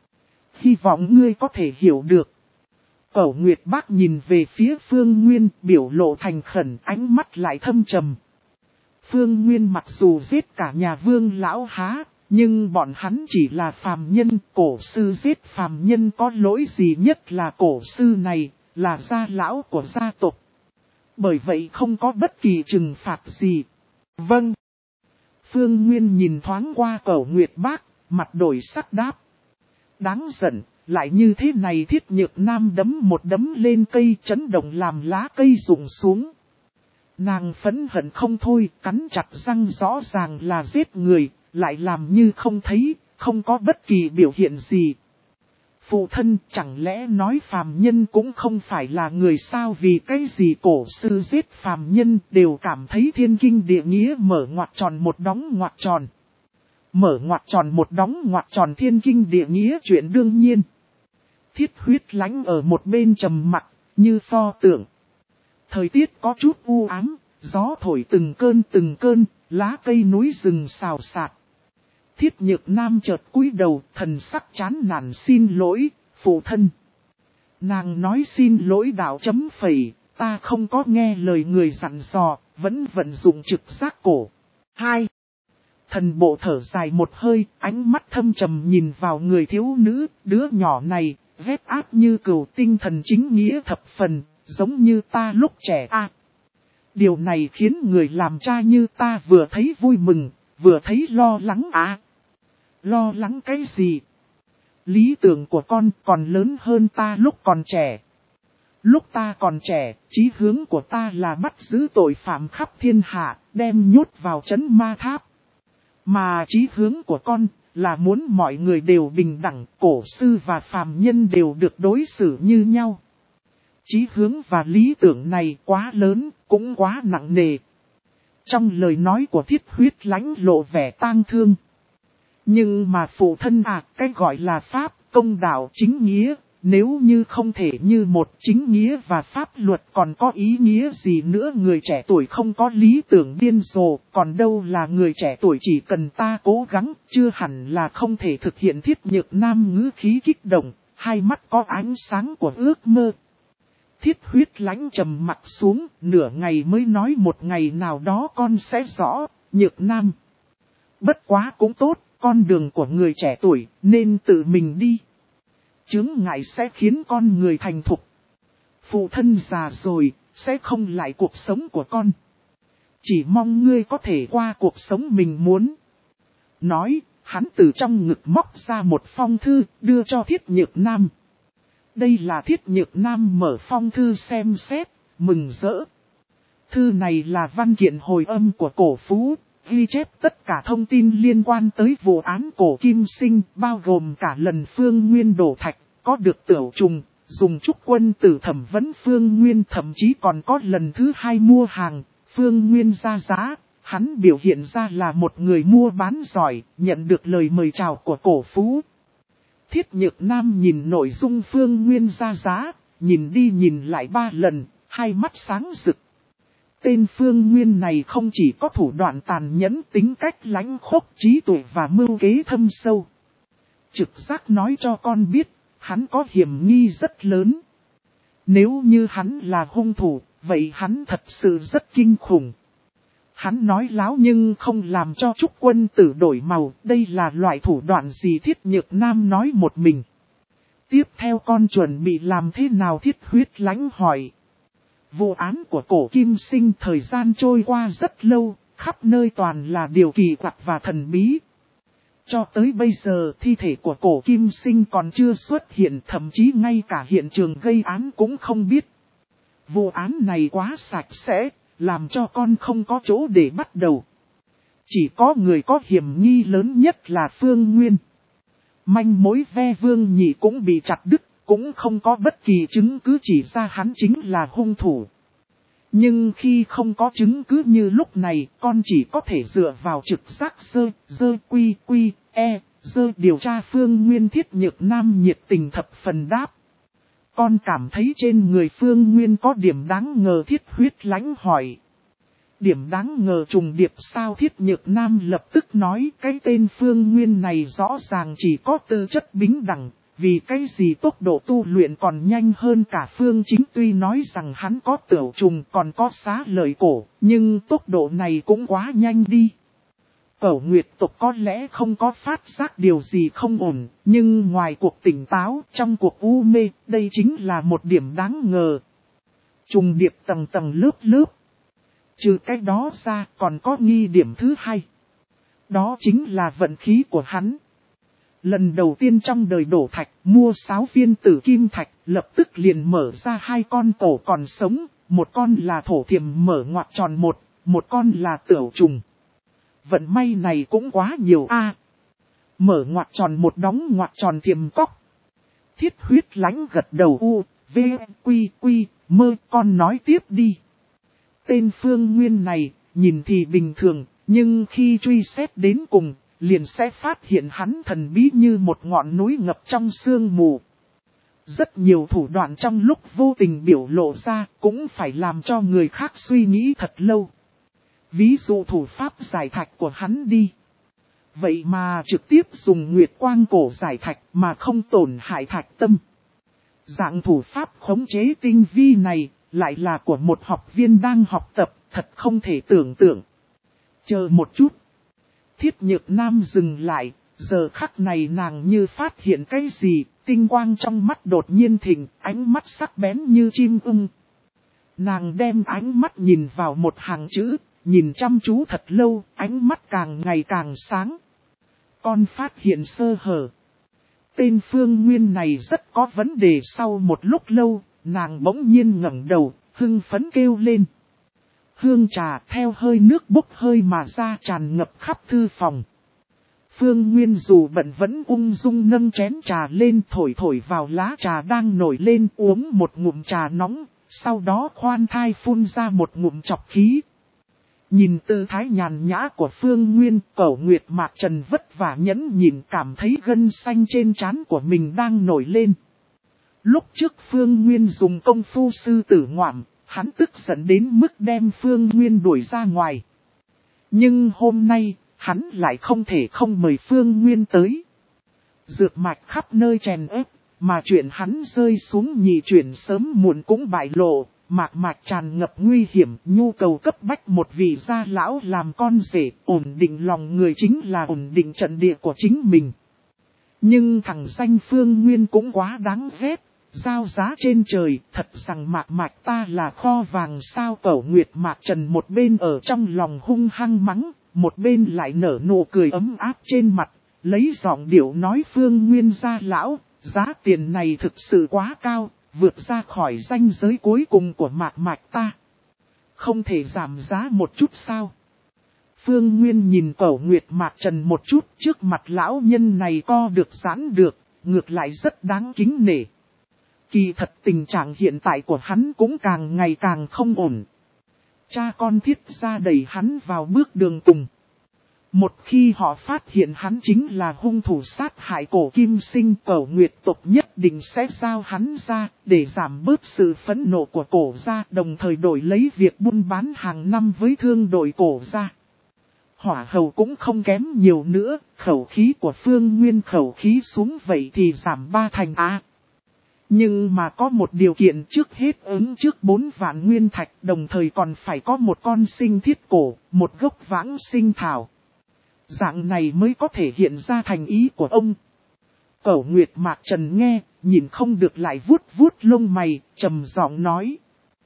[SPEAKER 1] Hy vọng ngươi có thể hiểu được. Cẩu Nguyệt Bác nhìn về phía Phương Nguyên, biểu lộ thành khẩn, ánh mắt lại thâm trầm. Phương Nguyên mặc dù giết cả nhà Vương lão há, nhưng bọn hắn chỉ là phàm nhân, cổ sư giết phàm nhân có lỗi gì, nhất là cổ sư này, là gia lão của gia tộc. Bởi vậy không có bất kỳ trừng phạt gì. Vâng. Phương Nguyên nhìn thoáng qua Cẩu Nguyệt Bác, mặt đổi sắc đáp. Đáng giận, lại như thế này Thiết Nhược Nam đấm một đấm lên cây chấn động làm lá cây rụng xuống. Nàng phẫn hận không thôi, cắn chặt răng rõ ràng là giết người, lại làm như không thấy, không có bất kỳ biểu hiện gì. Phụ thân chẳng lẽ nói phàm nhân cũng không phải là người sao, vì cái gì cổ sư giết phàm nhân đều cảm thấy thiên kinh địa nghĩa mở ngoặc tròn một đóng ngoặc tròn. Mở ngoặc tròn một đóng ngoặc tròn thiên kinh địa nghĩa chuyện đương nhiên. Thiết Huyết Lãnh ở một bên trầm mặc, như pho tượng. Thời tiết có chút u ám, gió thổi từng cơn từng cơn, lá cây núi rừng xào xạc. Thiết Nhược Nam chợt cúi đầu, thần sắc chán nản xin lỗi, phụ thân. Nàng nói xin lỗi đạo chấm phẩy, ta không có nghe lời người dặn dò, vẫn vận dụng trực giác cổ. Hai. Thần bộ thở dài một hơi, ánh mắt thâm trầm nhìn vào người thiếu nữ, đứa nhỏ này, vết áp như cừu, tinh thần chính nghĩa thập phần, giống như ta lúc trẻ a. À, điều này khiến người làm cha như ta vừa thấy vui mừng, vừa thấy lo lắng à. Lo lắng cái gì? Lý tưởng của con còn lớn hơn ta lúc còn trẻ. Lúc ta còn trẻ, chí hướng của ta là bắt giữ tội phạm khắp thiên hạ, đem nhốt vào trấn ma tháp. Mà chí hướng của con là muốn mọi người đều bình đẳng, cổ sư và phàm nhân đều được đối xử như nhau. Chí hướng và lý tưởng này quá lớn, cũng quá nặng nề. Trong lời nói của Thiết Huyết Lãnh lộ vẻ tang thương. Nhưng mà phụ thân à, cái gọi là pháp, công đạo, chính nghĩa, nếu như không thể như một chính nghĩa và pháp luật còn có ý nghĩa gì nữa, người trẻ tuổi không có lý tưởng điên rồ, còn đâu là người trẻ tuổi chỉ cần ta cố gắng, chưa hẳn là không thể thực hiện. Thiết Nhược Nam ngữ khí kích động, hai mắt có ánh sáng của ước mơ. Thiết Huyết Lãnh trầm mặt xuống, nửa ngày mới nói một ngày nào đó con sẽ rõ, Nhược Nam. Bất quá cũng tốt, con đường của người trẻ tuổi nên tự mình đi. Chướng ngại sẽ khiến con người thành thục. Phụ thân già rồi, sẽ không lại cuộc sống của con. Chỉ mong ngươi có thể qua cuộc sống mình muốn. Nói, hắn từ trong ngực móc ra một phong thư, đưa cho Thiết Nhược Nam. Đây là Thiết Nhược Nam mở phong thư xem xét, mừng rỡ. Thư này là văn kiện hồi âm của cổ phú, ghi chép tất cả thông tin liên quan tới vụ án cổ Kim Sinh, bao gồm cả lần Phương Nguyên đổ thạch, có được Tửu Trùng, dùng trúc quân tử thẩm vấn Phương Nguyên, thậm chí còn có lần thứ hai mua hàng, Phương Nguyên ra giá, hắn biểu hiện ra là một người mua bán giỏi, nhận được lời mời chào của cổ phú. Thiết Nhược Nam nhìn nội dung Phương Nguyên ra giá, nhìn đi nhìn lại ba lần, hai mắt sáng rực. Tên Phương Nguyên này không chỉ có thủ đoạn tàn nhẫn, tính cách lãnh khốc, trí tuệ và mưu kế thâm sâu. Trực giác nói cho con biết, hắn có hiểm nghi rất lớn. Nếu như hắn là hung thủ, vậy hắn thật sự rất kinh khủng. Hắn nói láo nhưng không làm cho trúc quân tử đổi màu, đây là loại thủ đoạn gì? Thiết Nhược Nam nói một mình. Tiếp theo con chuẩn bị làm thế nào? Thiết Huyết Lãnh hỏi. Vụ án của cổ Kim Sinh thời gian trôi qua rất lâu, khắp nơi toàn là điều kỳ quặc và thần bí. Cho tới bây giờ thi thể của cổ Kim Sinh còn chưa xuất hiện, thậm chí ngay cả hiện trường gây án cũng không biết. Vụ án này quá sạch sẽ, làm cho con không có chỗ để bắt đầu. Chỉ có người có hiểm nghi lớn nhất là Phương Nguyên. Manh mối ve Vương Nhị cũng bị chặt đứt, cũng không có bất kỳ chứng cứ chỉ ra hắn chính là hung thủ. Nhưng khi không có chứng cứ như lúc này, con chỉ có thể dựa vào trực giác sơ, dơ quy quy, e, dơ điều tra Phương Nguyên. Thiết Nhược Nam nhiệt tình thập phần đáp. Con cảm thấy trên người Phương Nguyên có điểm đáng ngờ? Thiết Huyết Lãnh hỏi. Điểm đáng ngờ trùng điệp sao? Thiết Nhược Nam lập tức nói, cái tên Phương Nguyên này rõ ràng chỉ có tư chất bình đẳng, vì cái gì tốc độ tu luyện còn nhanh hơn cả Phương Chính. Tuy nói rằng hắn có Tửu Trùng còn có xá lợi cổ, nhưng tốc độ này cũng quá nhanh đi. Cẩu Nguyệt tộc có lẽ không có phát giác điều gì không ổn, nhưng ngoài cuộc tỉnh táo, trong cuộc u mê, đây chính là một điểm đáng ngờ. Trùng điệp tầng tầng lớp lớp. Trừ cái đó ra còn có nghi điểm thứ hai. Đó chính là vận khí của hắn. Lần đầu tiên trong đời đổ thạch, mua sáu viên tử kim thạch, lập tức liền mở ra hai con cổ còn sống, một con là thổ thiềm mở ngoặc tròn một, một con là tửu trùng. Vận may này cũng quá nhiều a. Mở ngoặc tròn một đóng ngoặc tròn thiềm cóc. Thiết huyết lãnh gật đầu u, v, quy, quy, mơ, con nói tiếp đi. Tên Phương Nguyên này, nhìn thì bình thường, nhưng khi truy xét đến cùng, liền sẽ phát hiện hắn thần bí như một ngọn núi ngập trong sương mù. Rất nhiều thủ đoạn trong lúc vô tình biểu lộ ra, cũng phải làm cho người khác suy nghĩ thật lâu. Ví dụ thủ pháp giải thạch của hắn đi. Vậy mà trực tiếp dùng nguyệt quang cổ giải thạch mà không tổn hại thạch tâm. Dạng thủ pháp khống chế tinh vi này, lại là của một học viên đang học tập, thật không thể tưởng tượng. Chờ một chút. Thiết Nhược Nam dừng lại, giờ khắc này nàng như phát hiện cái gì, tinh quang trong mắt đột nhiên thịnh, ánh mắt sắc bén như chim ưng. Nàng đem ánh mắt nhìn vào một hàng chữ, nhìn chăm chú thật lâu, ánh mắt càng ngày càng sáng. Con phát hiện sơ hở. Tên Phương Nguyên này rất có vấn đề. Sau một lúc lâu, nàng bỗng nhiên ngẩng đầu, hưng phấn kêu lên. Hương trà theo hơi nước bốc hơi mà ra tràn ngập khắp thư phòng. Phương Nguyên dù bận vẫn ung dung nâng chén trà lên thổi thổi vào lá trà đang nổi lên uống một ngụm trà nóng, sau đó khoan thai phun ra một ngụm chọc khí. Nhìn tư thái nhàn nhã của Phương Nguyên, Cẩu Nguyệt Mạc Trần vất vả nhẫn nhịn cảm thấy gân xanh trên trán của mình đang nổi lên. Lúc trước Phương Nguyên dùng công phu sư tử ngoạm, hắn tức giận đến mức đem Phương Nguyên đuổi ra ngoài. Nhưng hôm nay, hắn lại không thể không mời Phương Nguyên tới. Dược mạch khắp nơi chèn ép, mà chuyện hắn rơi xuống nhị chuyển sớm muộn cũng bại lộ. Mạc mạc tràn ngập nguy hiểm, nhu cầu cấp bách một vị gia lão làm con rể, ổn định lòng người chính là ổn định trận địa của chính mình. Nhưng thằng danh Phương Nguyên cũng quá đáng ghét, giao giá trên trời, thật rằng mạc mạc ta là kho vàng sao. Cẩu Nguyệt Mạc Trần một bên ở trong lòng hung hăng mắng, một bên lại nở nụ cười ấm áp trên mặt, lấy giọng điệu nói Phương Nguyên gia lão, giá tiền này thực sự quá cao. Vượt ra khỏi ranh giới cuối cùng của mạc mạc ta. Không thể giảm giá một chút sao? Phương Nguyên nhìn Cẩu Nguyệt Mạc Trần một chút, trước mặt lão nhân này co được giãn được, ngược lại rất đáng kính nể. Kỳ thật tình trạng hiện tại của hắn cũng càng ngày càng không ổn. Cha con Thiết gia đẩy hắn vào bước đường cùng. Một khi họ phát hiện hắn chính là hung thủ sát hại cổ kim sinh, Cẩu Nguyệt tộc nhất định sẽ giao hắn ra để giảm bớt sự phẫn nộ của cổ gia, đồng thời đổi lấy việc buôn bán hàng năm với thương đội cổ gia. Hỏa hầu cũng không kém nhiều nữa, khẩu khí của Phương Nguyên khẩu khí xuống vậy thì giảm ba thành á. Nhưng mà có một điều kiện, trước hết ứng trước bốn vạn nguyên thạch, đồng thời còn phải có một con sinh thiết cổ, một gốc vãng sinh thảo. Dạng này mới có thể hiện ra thành ý của ông. Cẩu Nguyệt Mạc Trần nghe, nhìn không được lại vuốt vuốt lông mày, trầm giọng nói.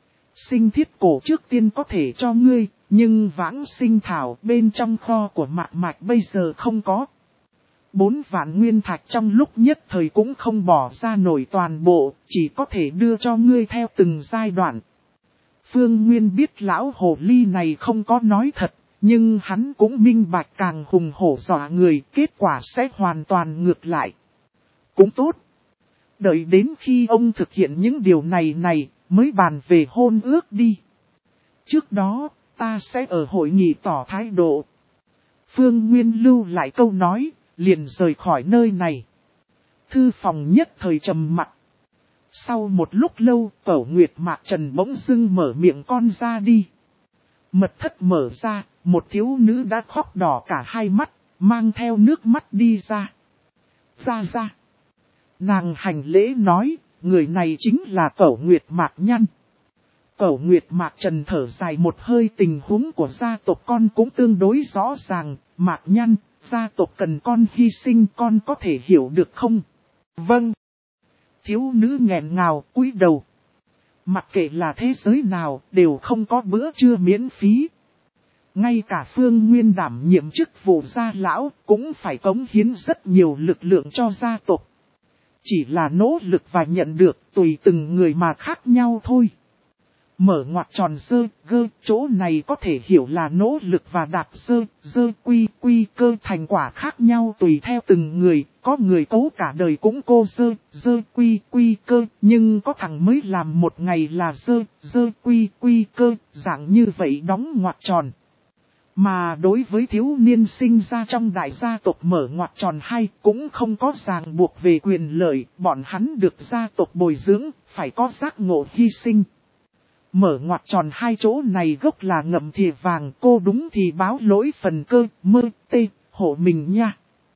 [SPEAKER 1] Sinh thiết cổ trước tiên có thể cho ngươi, nhưng vãng sinh thảo bên trong kho của Mạc Mạc bây giờ không có. Bốn vạn nguyên thạch trong lúc nhất thời cũng không bỏ ra nổi toàn bộ, chỉ có thể đưa cho ngươi theo từng giai đoạn. Phương Nguyên biết lão hồ ly này không có nói thật. Nhưng hắn cũng minh bạch càng hùng hổ dọa người, kết quả sẽ hoàn toàn ngược lại. Cũng tốt. Đợi đến khi ông thực hiện những điều này này, mới bàn về hôn ước đi. Trước đó, ta sẽ ở hội nghị tỏ thái độ. Phương Nguyên lưu lại câu nói, liền rời khỏi nơi này. Thư phòng nhất thời trầm mặc. Sau một lúc lâu, Cẩu Nguyệt Mạc Trần bỗng dưng mở miệng con ra đi. Mật thất mở ra, một thiếu nữ đã khóc đỏ cả hai mắt, mang theo nước mắt đi ra. Ra ra. Nàng hành lễ nói, người này chính là Cẩu Nguyệt Mạc Nhăn. Cẩu Nguyệt Mạc Trần thở dài một hơi, tình huống của gia tộc con cũng tương đối rõ ràng. Mạc Nhăn, gia tộc cần con hy sinh, con có thể hiểu được không? Vâng. Thiếu nữ nghẹn ngào cúi đầu. Mặc kệ là thế giới nào, đều không có bữa trưa miễn phí. Ngay cả Phương Nguyên đảm nhiệm chức vụ gia lão cũng phải cống hiến rất nhiều lực lượng cho gia tộc. Chỉ là nỗ lực và nhận được tùy từng người mà khác nhau thôi. Mở ngoặc tròn dơ, gơ, chỗ này có thể hiểu là nỗ lực và đạp dơ, dơ quy, quy cơ thành quả khác nhau tùy theo từng người, có người cố cả đời cũng cô dơ, dơ quy, quy cơ, nhưng có thằng mới làm một ngày là dơ, dơ quy, quy cơ, dạng như vậy đóng ngoặc tròn. Mà đối với thiếu niên sinh ra trong đại gia tộc mở ngoặc tròn hay cũng không có ràng buộc về quyền lợi, bọn hắn được gia tộc bồi dưỡng, phải có giác ngộ hy sinh. Mở ngoặc tròn hai chỗ này gốc là ngậm thìa vàng, cô đúng thì báo lỗi phần cơ, mơ, tê, hộ mình nha.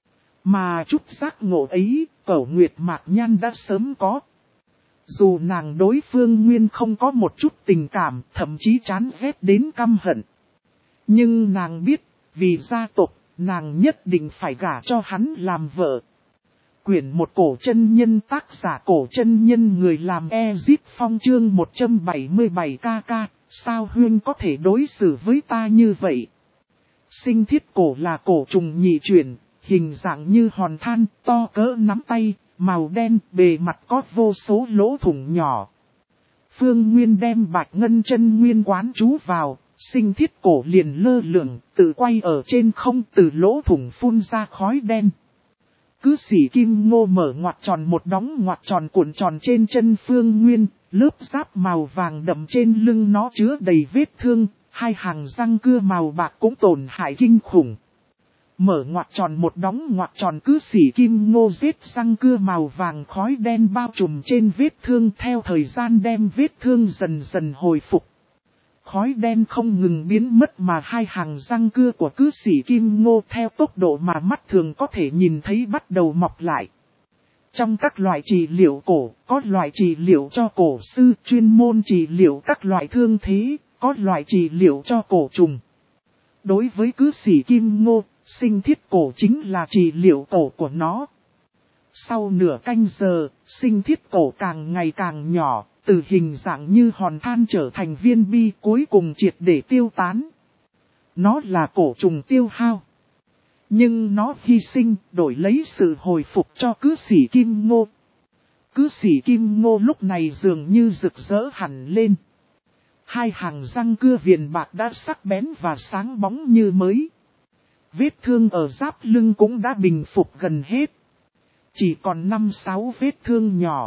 [SPEAKER 1] Mà chút giác ngộ ấy, Cẩu Nguyệt Mạc Nhan đã sớm có. Dù nàng đối Phương Nguyên không có một chút tình cảm, thậm chí chán ghét đến căm hận. Nhưng nàng biết, vì gia tộc, nàng nhất định phải gả cho hắn làm vợ. Quyển một cổ chân nhân tác giả cổ chân nhân người làm Ezip Phong chương một trăm bảy mươi bảy ca ca, sao Huyên có thể đối xử với ta như vậy? Sinh thiết cổ là cổ trùng nhị chuyển, hình dạng như hòn than, to cỡ nắm tay, màu đen, bề mặt có vô số lỗ thủng nhỏ. Phương Nguyên đem bạch ngân chân nguyên quán chú vào, sinh thiết cổ liền lơ lửng, tự quay ở trên không từ lỗ thủng phun ra khói đen. Cứ xỉ kim ngô mở ngoặc tròn một đóng ngoặc tròn cuộn tròn trên chân Phương Nguyên, lớp giáp màu vàng đậm trên lưng nó chứa đầy vết thương, hai hàng răng cưa màu bạc cũng tổn hại kinh khủng. Mở ngoặc tròn một đóng ngoặc tròn cứ xỉ kim ngô giết răng cưa màu vàng khói đen bao trùm trên vết thương theo thời gian đem vết thương dần dần hồi phục. Khói đen không ngừng biến mất mà hai hàng răng cưa của cứ xỉ kim ngô theo tốc độ mà mắt thường có thể nhìn thấy bắt đầu mọc lại. Trong các loại trị liệu cổ, có loại trị liệu cho cổ sư chuyên môn trị liệu các loại thương thế, có loại trị liệu cho cổ trùng. Đối với cứ xỉ kim ngô, sinh thiết cổ chính là trị liệu cổ của nó. Sau nửa canh giờ, sinh thiết cổ càng ngày càng nhỏ. Từ hình dạng như hòn than trở thành viên bi cuối cùng triệt để tiêu tán. Nó là cổ trùng tiêu hao. Nhưng nó hy sinh đổi lấy sự hồi phục cho cứ xỉ kim ngô. Cứ xỉ kim ngô lúc này dường như rực rỡ hẳn lên. Hai hàng răng cưa viền bạc đã sắc bén và sáng bóng như mới. Vết thương ở giáp lưng cũng đã bình phục gần hết. Chỉ còn năm sáu vết thương nhỏ.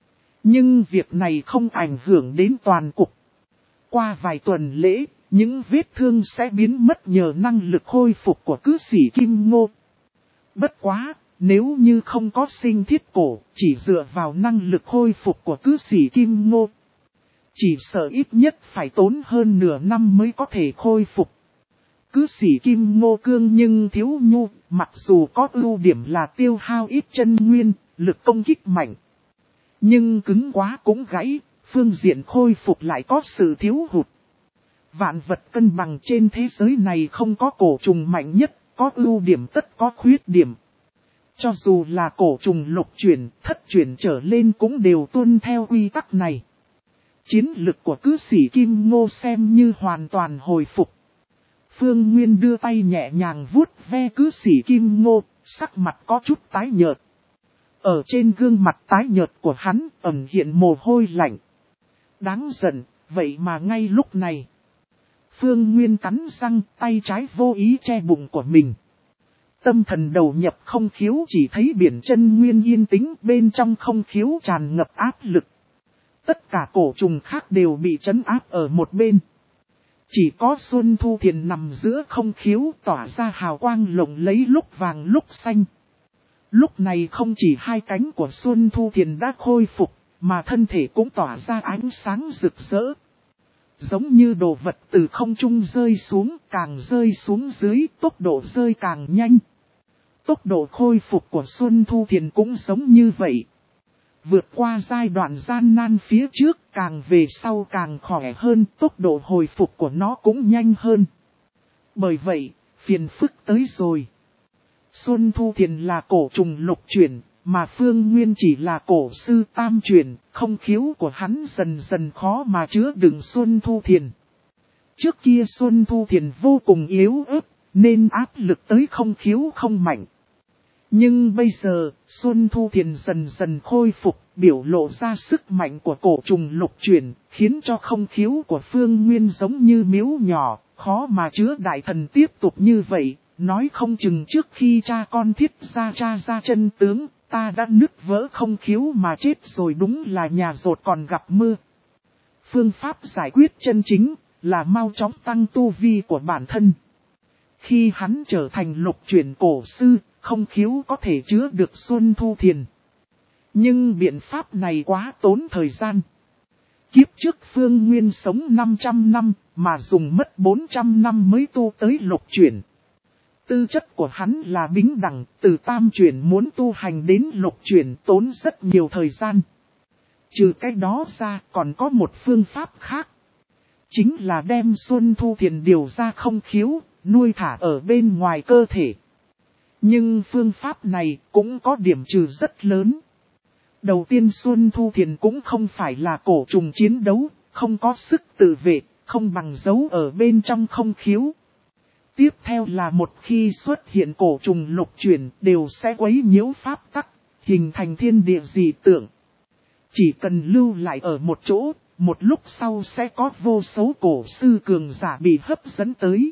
[SPEAKER 1] Nhưng việc này không ảnh hưởng đến toàn cục. Qua vài tuần lễ, những vết thương sẽ biến mất nhờ năng lực khôi phục của cứ xỉ kim ngô. Bất quá, nếu như không có sinh thiết cổ, chỉ dựa vào năng lực khôi phục của cứ xỉ kim ngô. Chỉ sợ ít nhất phải tốn hơn nửa năm mới có thể khôi phục. Cứ xỉ kim ngô cương nhưng thiếu nhu, mặc dù có ưu điểm là tiêu hao ít chân nguyên, lực công kích mạnh. Nhưng cứng quá cũng gãy, phương diện khôi phục lại có sự thiếu hụt. Vạn vật cân bằng trên thế giới này không có cổ trùng mạnh nhất, có ưu điểm tất có khuyết điểm. Cho dù là cổ trùng lục chuyển, thất chuyển trở lên cũng đều tuân theo quy tắc này. Chiến lực của cứ xỉ kim ngô xem như hoàn toàn hồi phục. Phương Nguyên đưa tay nhẹ nhàng vuốt ve cứ xỉ kim ngô, sắc mặt có chút tái nhợt. Ở trên gương mặt tái nhợt của hắn ẩn hiện mồ hôi lạnh. Đáng giận, vậy mà ngay lúc này. Phương Nguyên cắn răng, tay trái vô ý che bụng của mình. Tâm thần đầu nhập không khiếu chỉ thấy biển chân nguyên yên tĩnh bên trong không khiếu tràn ngập áp lực. Tất cả cổ trùng khác đều bị trấn áp ở một bên. Chỉ có Xuân Thu Thiền nằm giữa không khiếu tỏa ra hào quang lộng lẫy lúc vàng lúc xanh. Lúc này không chỉ hai cánh của Xuân Thu Thiền đã khôi phục, mà thân thể cũng tỏa ra ánh sáng rực rỡ. Giống như đồ vật từ không trung rơi xuống, càng rơi xuống dưới, tốc độ rơi càng nhanh. Tốc độ khôi phục của Xuân Thu Thiền cũng giống như vậy. Vượt qua giai đoạn gian nan phía trước, càng về sau càng khỏe hơn, tốc độ hồi phục của nó cũng nhanh hơn. Bởi vậy, phiền phức tới rồi. Xuân Thu Thiền là cổ trùng lục chuyển, mà Phương Nguyên chỉ là cổ sư tam chuyển, không khiếu của hắn dần dần khó mà chứa đựng Xuân Thu Thiền. Trước kia Xuân Thu Thiền vô cùng yếu ớt, nên áp lực tới không khiếu không mạnh. Nhưng bây giờ, Xuân Thu Thiền dần dần khôi phục, biểu lộ ra sức mạnh của cổ trùng lục chuyển, khiến cho không khiếu của Phương Nguyên giống như miếu nhỏ, khó mà chứa đại thần tiếp tục như vậy, nói không chừng trước khi cha con thiết ra cha ra chân tướng, ta đã nứt vỡ không khiếu mà chết rồi, đúng là nhà rột còn gặp mưa. Phương pháp giải quyết chân chính là mau chóng tăng tu vi của bản thân. Khi hắn trở thành lục chuyển cổ sư, không khiếu có thể chứa được Xuân Thu Thiền. Nhưng biện pháp này quá tốn thời gian. Kiếp trước Phương Nguyên sống năm trăm năm, mà dùng mất bốn trăm năm mới tu tới lục chuyển. Tư chất của hắn là bính đẳng, từ tam chuyển muốn tu hành đến lục chuyển tốn rất nhiều thời gian. Trừ cái đó ra còn có một phương pháp khác. Chính là đem Xuân Thu Thiền điều ra không khiếu, nuôi thả ở bên ngoài cơ thể. Nhưng phương pháp này cũng có điểm trừ rất lớn. Đầu tiên Xuân Thu Thiền cũng không phải là cổ trùng chiến đấu, không có sức tự vệ, không bằng giấu ở bên trong không khiếu. Tiếp theo là một khi xuất hiện cổ trùng lục chuyển đều sẽ quấy nhiễu pháp tắc, hình thành thiên địa dị tượng. Chỉ cần lưu lại ở một chỗ, một lúc sau sẽ có vô số cổ sư cường giả bị hấp dẫn tới.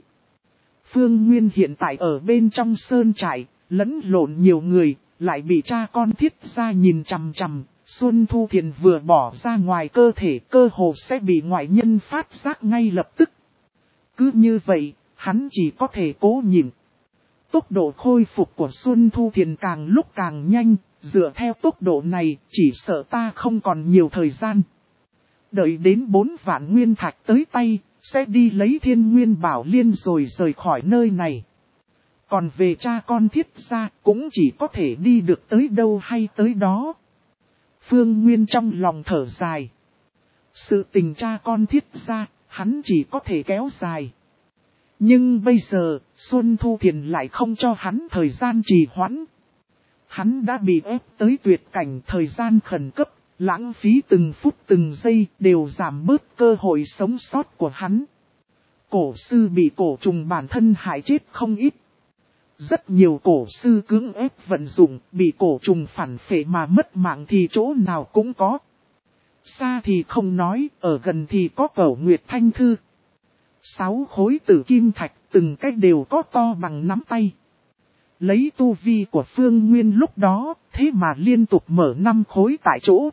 [SPEAKER 1] Phương Nguyên hiện tại ở bên trong sơn trại, lẫn lộn nhiều người, lại bị cha con thiết ra nhìn chằm chằm. Xuân Thu Thiền vừa bỏ ra ngoài cơ thể, cơ hồ sẽ bị ngoại nhân phát giác ngay lập tức. Cứ như vậy, hắn chỉ có thể cố nhịn. Tốc độ khôi phục của Xuân Thu Thiền càng lúc càng nhanh, dựa theo tốc độ này, chỉ sợ ta không còn nhiều thời gian. Đợi đến bốn vạn nguyên thạch tới tay, sẽ đi lấy Thiên Nguyên Bảo Liên rồi rời khỏi nơi này. Còn về cha con thiết gia cũng chỉ có thể đi được tới đâu hay tới đó. Phương Nguyên trong lòng thở dài. Sự tình cha con thiết gia, hắn chỉ có thể kéo dài. Nhưng bây giờ, Xuân Thu Thiền lại không cho hắn thời gian trì hoãn. Hắn đã bị ép tới tuyệt cảnh, thời gian khẩn cấp, lãng phí từng phút từng giây đều giảm bớt cơ hội sống sót của hắn. Cổ sư bị cổ trùng bản thân hại chết không ít. Rất nhiều cổ sư cưỡng ép vận dụng, bị cổ trùng phản phệ mà mất mạng thì chỗ nào cũng có. Xa thì không nói, ở gần thì có Cẩu Nguyệt Thanh Thư. Sáu khối tử kim thạch, từng cách đều có to bằng nắm tay. Lấy tu vi của Phương Nguyên lúc đó, thế mà liên tục mở năm khối tại chỗ.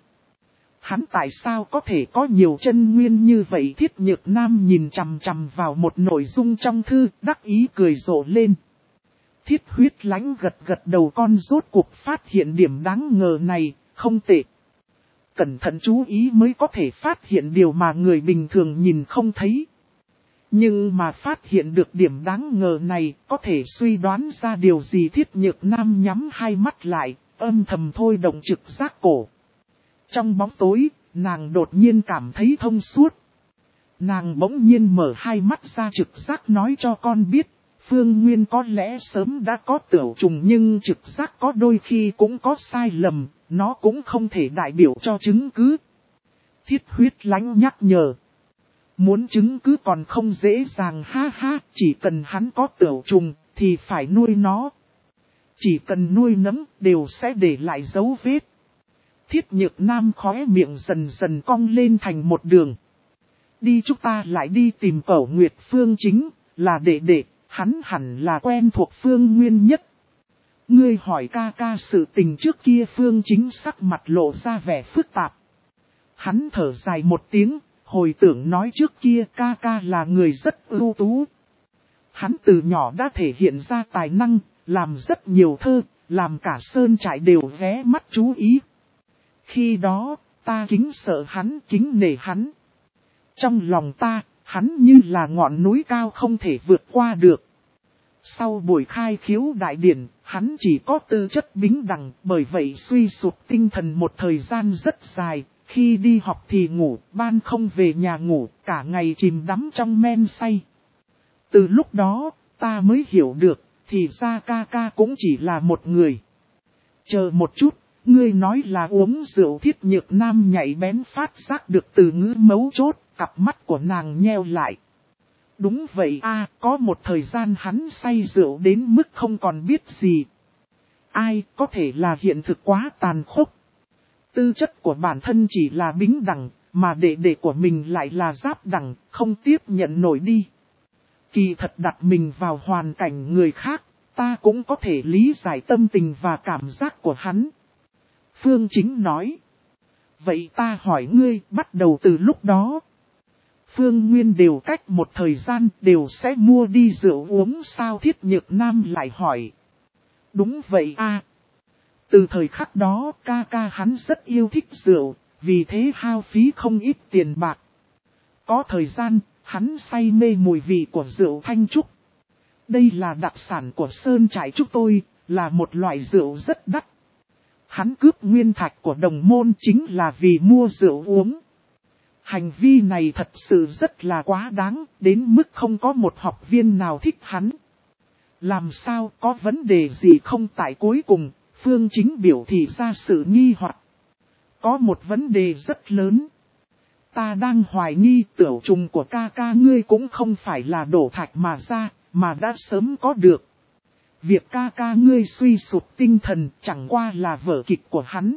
[SPEAKER 1] Hắn tại sao có thể có nhiều chân nguyên như vậy? Thiết Nhược Nam nhìn chằm chằm vào một nội dung trong thư, đắc ý cười rộ lên. Thiết Huyết Lãnh gật gật đầu, con rốt cuộc phát hiện điểm đáng ngờ này, không tệ. Cẩn thận chú ý mới có thể phát hiện điều mà người bình thường nhìn không thấy. Nhưng mà phát hiện được điểm đáng ngờ này, có thể suy đoán ra điều gì? Thiết Nhược Nam nhắm hai mắt lại, âm thầm thôi động trực giác cổ. Trong bóng tối, nàng đột nhiên cảm thấy thông suốt. Nàng bỗng nhiên mở hai mắt ra, trực giác nói cho con biết, Phương Nguyên có lẽ sớm đã có tiểu trùng, nhưng trực giác có đôi khi cũng có sai lầm, nó cũng không thể đại biểu cho chứng cứ. Thiết Huyết Lãnh nhắc nhở. Muốn chứng cứ còn không dễ dàng, ha ha, chỉ cần hắn có tiểu trùng thì phải nuôi nó. Chỉ cần nuôi nấng đều sẽ để lại dấu vết. Thiết Nhược Nam khóe miệng dần dần cong lên thành một đường. Đi, chúng ta lại đi tìm Cẩu Nguyệt Phương Chính, là đệ đệ, hắn hẳn là quen thuộc Phương Nguyên nhất. Ngươi hỏi ca ca sự tình trước kia. Phương Chính sắc mặt lộ ra vẻ phức tạp. Hắn thở dài một tiếng, hồi tưởng nói trước kia ca ca là người rất ưu tú. Hắn từ nhỏ đã thể hiện ra tài năng, làm rất nhiều thơ, làm cả sơn trại đều ghé mắt chú ý. Khi đó, ta kính sợ hắn, kính nể hắn. Trong lòng ta, hắn như là ngọn núi cao không thể vượt qua được. Sau buổi khai khiếu đại điển, hắn chỉ có tư chất bính đẳng, bởi vậy suy sụp tinh thần một thời gian rất dài. Khi đi học thì ngủ, ban không về nhà ngủ, cả ngày chìm đắm trong men say. Từ lúc đó, ta mới hiểu được, thì ra ca ca cũng chỉ là một người. Chờ một chút, ngươi nói là uống rượu. Thiết Nhược Nam nhạy bén phát giác được từ ngữ mấu chốt, cặp mắt của nàng nheo lại. Đúng vậy a, có một thời gian hắn say rượu đến mức không còn biết gì. Ai có thể là hiện thực quá tàn khốc. Tư chất của bản thân chỉ là bính đẳng, mà đệ đệ của mình lại là giáp đẳng, không tiếp nhận nổi đi. Kỳ thật đặt mình vào hoàn cảnh người khác, ta cũng có thể lý giải tâm tình và cảm giác của hắn. Phương Chính nói. Vậy ta hỏi ngươi, bắt đầu từ lúc đó. Phương Nguyên đều cách một thời gian đều sẽ mua đi rượu uống sao, Thiết Nhược Nam lại hỏi. Đúng vậy a. Từ thời khắc đó ca ca hắn rất yêu thích rượu, vì thế hao phí không ít tiền bạc. Có thời gian, hắn say mê mùi vị của rượu thanh trúc. Đây là đặc sản của sơn trại chúng tôi, là một loại rượu rất đắt. Hắn cướp nguyên thạch của đồng môn chính là vì mua rượu uống. Hành vi này thật sự rất là quá đáng, đến mức không có một học viên nào thích hắn. Làm sao có vấn đề gì không? Tại cuối cùng, Phương Chính biểu thị ra sự nghi hoặc. Có một vấn đề rất lớn. Ta đang hoài nghi tửu trùng của ca ca ngươi cũng không phải là đổ thạch mà ra, mà đã sớm có được. Việc ca ca ngươi suy sụp tinh thần chẳng qua là vở kịch của hắn.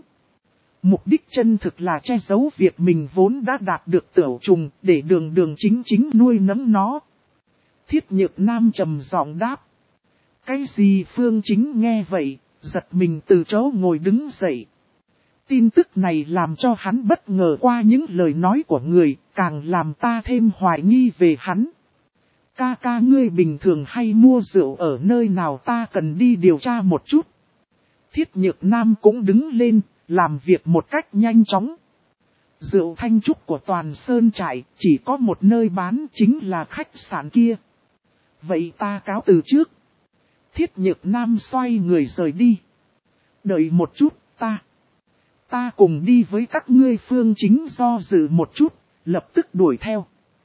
[SPEAKER 1] Mục đích chân thực là che giấu việc mình vốn đã đạt được tửu trùng để đường đường chính chính nuôi nấng nó. Thiết Nhược Nam trầm giọng đáp. Cái gì? Phương Chính nghe vậy, giật mình từ chỗ ngồi đứng dậy. Tin tức này làm cho hắn bất ngờ, qua những lời nói của người, càng làm ta thêm hoài nghi về hắn. Ca ca ngươi bình thường hay mua rượu ở nơi nào, ta cần đi điều tra một chút. Thiết Nhược Nam cũng đứng lên, làm việc một cách nhanh chóng. Rượu thanh trúc của toàn sơn trại chỉ có một nơi bán, chính là khách sạn kia. Vậy ta cáo từ trước. Thiết Nhược Nam xoay người rời đi. Đợi một chút, ta. Ta cùng đi với các ngươi. Phương Chính do dự một chút, lập tức đuổi theo.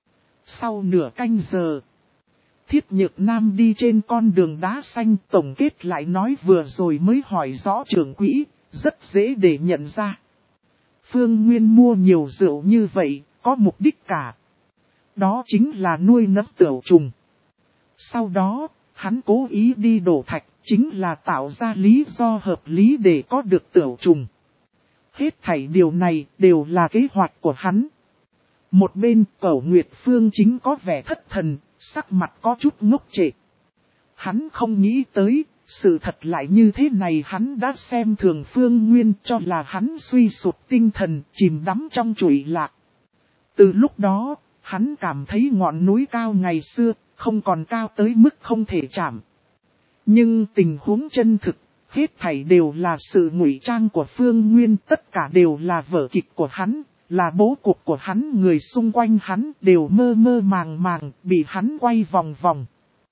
[SPEAKER 1] Sau nửa canh giờ, Thiết Nhược Nam đi trên con đường đá xanh, tổng kết lại nói vừa rồi mới hỏi rõ trưởng quỹ, rất dễ để nhận ra. Phương Nguyên mua nhiều rượu như vậy, có mục đích cả. Đó chính là nuôi nấng tửu trùng. Sau đó, hắn cố ý đi đổ thạch, chính là tạo ra lý do hợp lý để có được tửu trùng. Hết thảy điều này đều là kế hoạch của hắn. Một bên, Cẩu Nguyệt Phương Chính có vẻ thất thần, sắc mặt có chút ngốc trệ. Hắn không nghĩ tới, sự thật lại như thế này. Hắn đã xem thường Phương Nguyên, cho là hắn suy sụp tinh thần, chìm đắm trong trụy lạc. Từ lúc đó, hắn cảm thấy ngọn núi cao ngày xưa, không còn cao tới mức không thể chạm. Nhưng tình huống chân thực, hết thảy đều là sự ngụy trang của Phương Nguyên, tất cả đều là vở kịch của hắn, là bố cục của hắn. Người xung quanh hắn đều mơ mơ màng màng, bị hắn quay vòng vòng.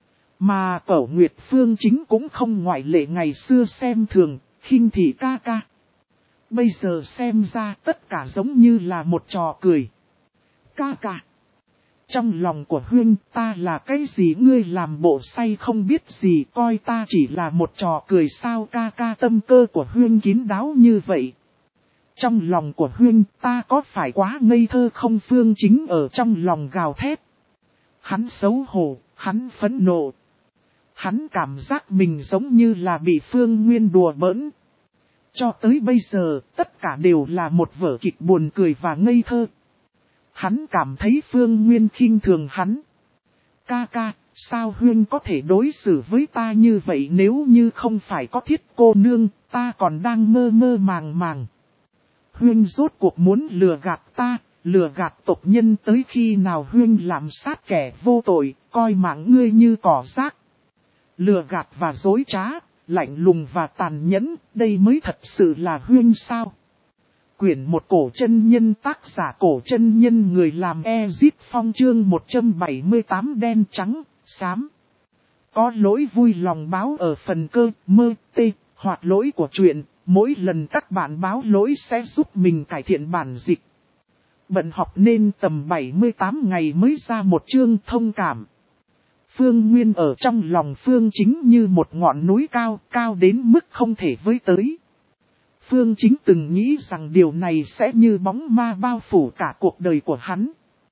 [SPEAKER 1] Mà Cẩu Nguyệt Phương Chính cũng không ngoại lệ, ngày xưa xem thường, khinh thị ca ca. Bây giờ xem ra tất cả giống như là một trò cười. Ca ca. Trong lòng của Huynh, ta là cái gì? Ngươi làm bộ say không biết gì, coi ta chỉ là một trò cười sao? Ca ca, tâm cơ của Huynh kín đáo như vậy. Trong lòng của Huynh, ta có phải quá ngây thơ không? Phương Chính ở trong lòng gào thét. Hắn xấu hổ, hắn phẫn nộ. Hắn cảm giác mình giống như là bị Phương Nguyên đùa bỡn. Cho tới bây giờ, tất cả đều là một vở kịch buồn cười và ngây thơ. Hắn cảm thấy Phương Nguyên khinh thường hắn. Ca ca, sao Huynh có thể đối xử với ta như vậy? Nếu như không phải có Thiết cô nương, ta còn đang mơ mơ màng màng. Huynh rốt cuộc muốn lừa gạt ta, lừa gạt tộc nhân tới khi nào? Huynh làm sát kẻ vô tội, coi mạng ngươi như cỏ rác. Lừa gạt và dối trá, lạnh lùng và tàn nhẫn, đây mới thật sự là Huynh sao? Quyển một, Cổ chân nhân, tác giả Cổ chân nhân, người làm Ezip Phong, chương một trăm bảy mươi tám, đen trắng, xám. Có lỗi vui lòng báo ở phần cơ, mơ, tê, hoặc lỗi của truyện, mỗi lần các bạn báo lỗi sẽ giúp mình cải thiện bản dịch. Bận học nên tầm bảy mươi tám ngày mới ra một chương thông cảm. Phương Nguyên ở trong lòng Phương Chính như một ngọn núi cao, cao đến mức không thể với tới. Phương Chính từng nghĩ rằng điều này sẽ như bóng ma bao phủ cả cuộc đời của hắn.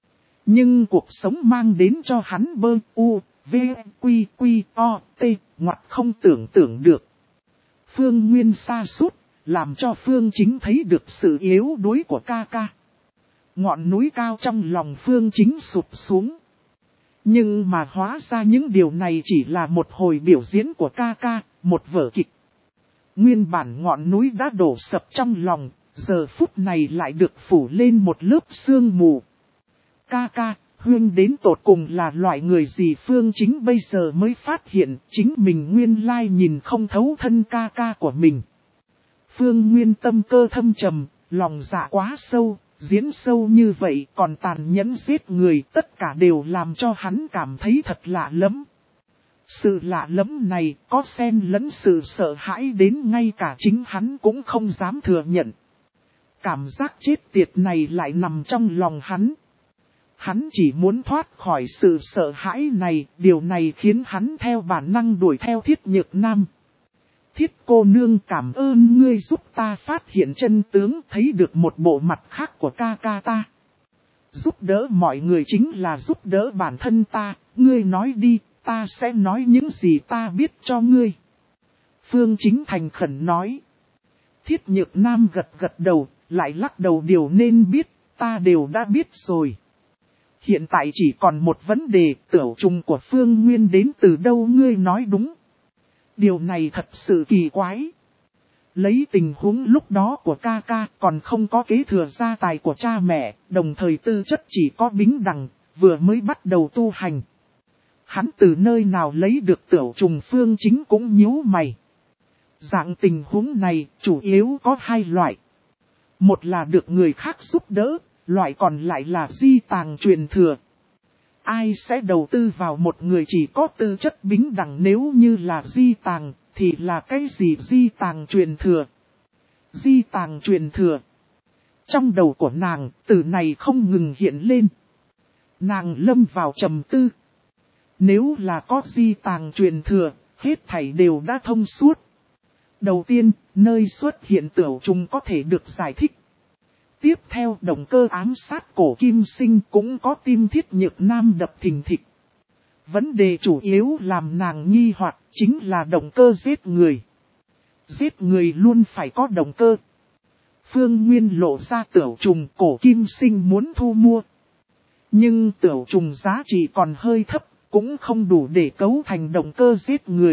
[SPEAKER 1] Nhưng cuộc sống mang đến cho hắn bơ, u, v, quy, quy, o, t, ngoặt không tưởng tượng được. Phương Nguyên sa sút làm cho Phương Chính thấy được sự yếu đuối của ca ca. Ngọn núi cao trong lòng Phương Chính sụp xuống. Nhưng mà hóa ra những điều này chỉ là một hồi biểu diễn của ca ca, một vở kịch. Nguyên bản ngọn núi đã đổ sập trong lòng, giờ phút này lại được phủ lên một lớp sương mù. Ca ca, Huyên đến tột cùng là loại người gì? Phương Chính bây giờ mới phát hiện chính mình nguyên lai nhìn không thấu thân ca ca của mình. Phương Nguyên tâm cơ thâm trầm, lòng dạ quá sâu, diễn sâu như vậy còn tàn nhẫn giết người, tất cả đều làm cho hắn cảm thấy thật lạ lắm. Sự lạ lắm này có xen lẫn sự sợ hãi đến ngay cả chính hắn cũng không dám thừa nhận. Cảm giác chết tiệt này lại nằm trong lòng hắn. Hắn chỉ muốn thoát khỏi sự sợ hãi này, điều này khiến hắn theo bản năng đuổi theo Thiết Nhược Nam. Thiết cô nương, cảm ơn ngươi giúp ta phát hiện chân tướng, thấy được một bộ mặt khác của ca ca ta. Giúp đỡ mọi người chính là giúp đỡ bản thân ta, ngươi nói đi, ta sẽ nói những gì ta biết cho ngươi. Phương Chính thành khẩn nói. Thiết Nhược Nam gật gật đầu, lại lắc đầu, điều nên biết, ta đều đã biết rồi. Hiện tại chỉ còn một vấn đề, tửu trùng của Phương Nguyên đến từ đâu? Ngươi nói đúng. Điều này thật sự kỳ quái. Lấy tình huống lúc đó của ca ca còn không có kế thừa gia tài của cha mẹ, đồng thời tư chất chỉ có Bính Đằng, vừa mới bắt đầu tu hành. Hắn từ nơi nào lấy được tửu trùng? Phương Chính cũng nhíu mày. Dạng tình huống này chủ yếu có hai loại. Một là được người khác giúp đỡ, loại còn lại là di tàng truyền thừa. Ai sẽ đầu tư vào một người chỉ có tư chất Bính Đằng? Nếu như là di tàng, thì là cái gì? Di tàng truyền thừa. Di tàng truyền thừa. Trong đầu của nàng, từ này không ngừng hiện lên. Nàng lâm vào trầm tư. Nếu là có di tàng truyền thừa, hết thảy đều đã thông suốt. Đầu tiên, nơi xuất hiện tửu trùng có thể được giải thích. Tiếp theo, động cơ ám sát cổ Kim Sinh cũng có tim Thiết Nhược Nam đập thình thịch. Vấn đề chủ yếu làm nàng nghi hoặc chính là động cơ giết người. Giết người luôn phải có động cơ. Phương Nguyên lộ ra tửu trùng, cổ Kim Sinh muốn thu mua. Nhưng tửu trùng giá trị còn hơi thấp, cũng không đủ để cấu thành động cơ giết người.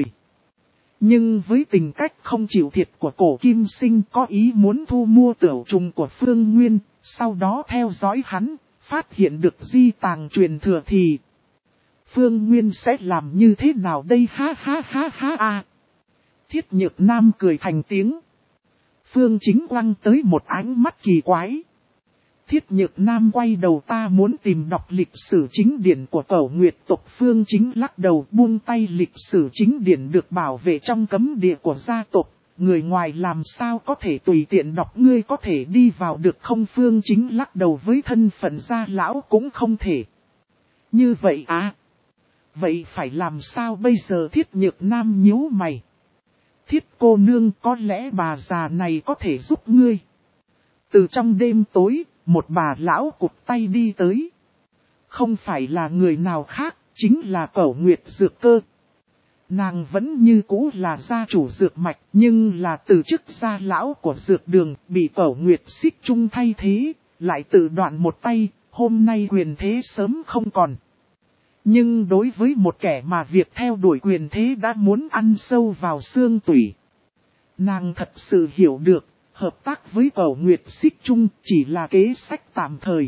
[SPEAKER 1] Nhưng với tình cách không chịu thiệt của cổ Kim Sinh có ý muốn thu mua tửu trùng của Phương Nguyên, sau đó theo dõi hắn, phát hiện được di tàng truyền thừa thì Phương Nguyên sẽ làm như thế nào đây? Ha ha ha ha a. Thiết Nhược Nam cười thành tiếng. Phương Chính quăng tới một ánh mắt kỳ quái. Thiết Nhược Nam quay đầu, ta muốn tìm đọc lịch sử chính điển của Cẩu Nguyệt tộc. Phương Chính lắc đầu buông tay, lịch sử chính điển được bảo vệ trong cấm địa của gia tộc. Người ngoài làm sao có thể tùy tiện đọc, ngươi có thể đi vào được không? Phương Chính lắc đầu, với thân phận gia lão cũng không thể. Như vậy à? Vậy phải làm sao bây giờ? Thiết Nhược Nam nhíu mày. Thiết cô nương, có lẽ bà già này có thể giúp ngươi. Từ trong đêm tối, một bà lão cụt tay đi tới. Không phải là người nào khác, chính là Cẩu Nguyệt Dược Cơ. Nàng vẫn như cũ là gia chủ dược mạch, nhưng là từ chức gia lão của dược đường, bị Cẩu Nguyệt Xích Trung thay thế, lại tự đoạn một tay, hôm nay quyền thế sớm không còn. Nhưng đối với một kẻ mà việc theo đuổi quyền thế đã muốn ăn sâu vào xương tủy, nàng thật sự hiểu được, hợp tác với Cẩu Nguyệt Xích Trung chỉ là kế sách tạm thời.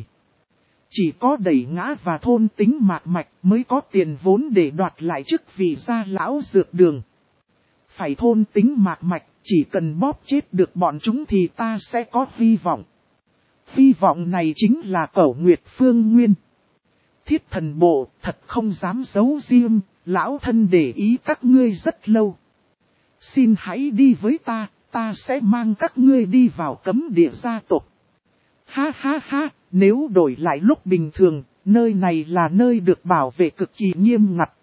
[SPEAKER 1] Chỉ có đẩy ngã và thôn tính mạc mạch mới có tiền vốn để đoạt lại chức vị gia lão dược đường. Phải thôn tính mạc mạch, chỉ cần bóp chết được bọn chúng thì ta sẽ có hy vọng. Hy vọng này chính là Cẩu Nguyệt Phương Nguyên. Thiết thần bộ, thật không dám giấu riêng, lão thân để ý các ngươi rất lâu. Xin hãy đi với ta, ta sẽ mang các ngươi đi vào cấm địa gia tộc. Ha ha ha, nếu đổi lại lúc bình thường, nơi này là nơi được bảo vệ cực kỳ nghiêm ngặt.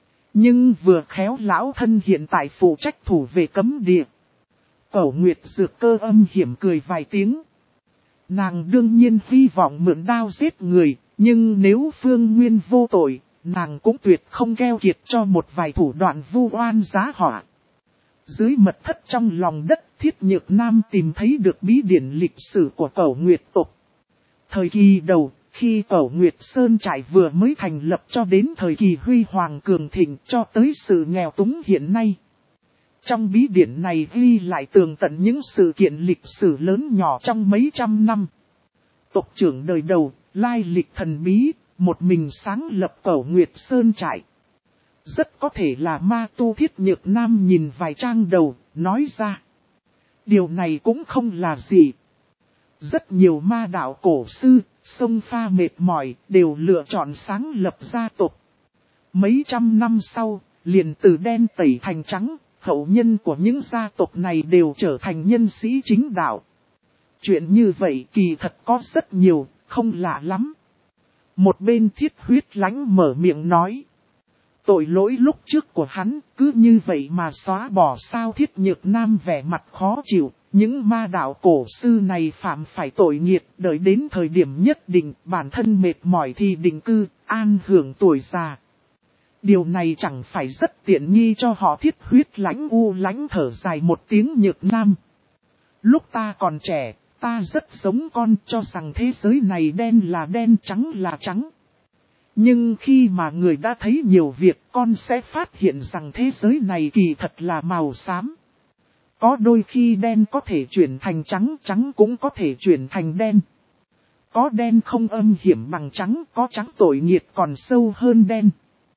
[SPEAKER 1] Nhưng vừa khéo lão thân hiện tại phụ trách thủ về cấm địa. Cẩu Nguyệt Dược Cơ âm hiểm cười vài tiếng. Nàng đương nhiên hy vọng mượn đao giết người, Nhưng nếu Phương Nguyên vô tội, nàng cũng tuyệt không keo kiệt cho một vài thủ đoạn vu oan giá họa. Dưới mật thất trong lòng đất, Thiết Nhược Nam tìm thấy được bí điển lịch sử của Cẩu Nguyệt tộc. Thời kỳ đầu, khi Cẩu Nguyệt Sơn trại vừa mới thành lập cho đến thời kỳ huy hoàng cường thịnh cho tới sự nghèo túng hiện nay. Trong bí điển này ghi lại tường tận những sự kiện lịch sử lớn nhỏ trong mấy trăm năm. Tộc trưởng đời đầu, lai lịch thần bí, một mình sáng lập Cẩu Nguyệt Sơn trại. Rất có thể là ma tu Thiết Nhược Nam nhìn vài trang đầu, nói ra. Điều này cũng không là gì. Rất nhiều ma đạo cổ sư, sông pha mệt mỏi, đều lựa chọn sáng lập gia tộc. Mấy trăm năm sau, liền từ đen tẩy thành trắng, hậu nhân của những gia tộc này đều trở thành nhân sĩ chính đạo. Chuyện như vậy kỳ thật có rất nhiều, không lạ lắm. Một bên Thiết Huyết Lãnh mở miệng nói. Tội lỗi lúc trước của hắn cứ như vậy mà xóa bỏ sao? Thiết Nhược Nam vẻ mặt khó chịu. Những ma đạo cổ sư này phạm phải tội nghiệp, đợi đến thời điểm nhất định bản thân mệt mỏi thì định cư, an hưởng tuổi già. Điều này chẳng phải rất tiện nghi cho họ? Thiết Huyết Lãnh u lãnh thở dài một tiếng. Nhược Nam. Lúc ta còn trẻ, ta rất giống con, cho rằng thế giới này đen là đen, trắng là trắng. Nhưng khi mà người đã thấy nhiều việc, con sẽ phát hiện rằng thế giới này kỳ thật là màu xám. Có đôi khi đen có thể chuyển thành trắng, trắng cũng có thể chuyển thành đen. Có đen không âm hiểm bằng trắng, có trắng tội nghiệp còn sâu hơn đen.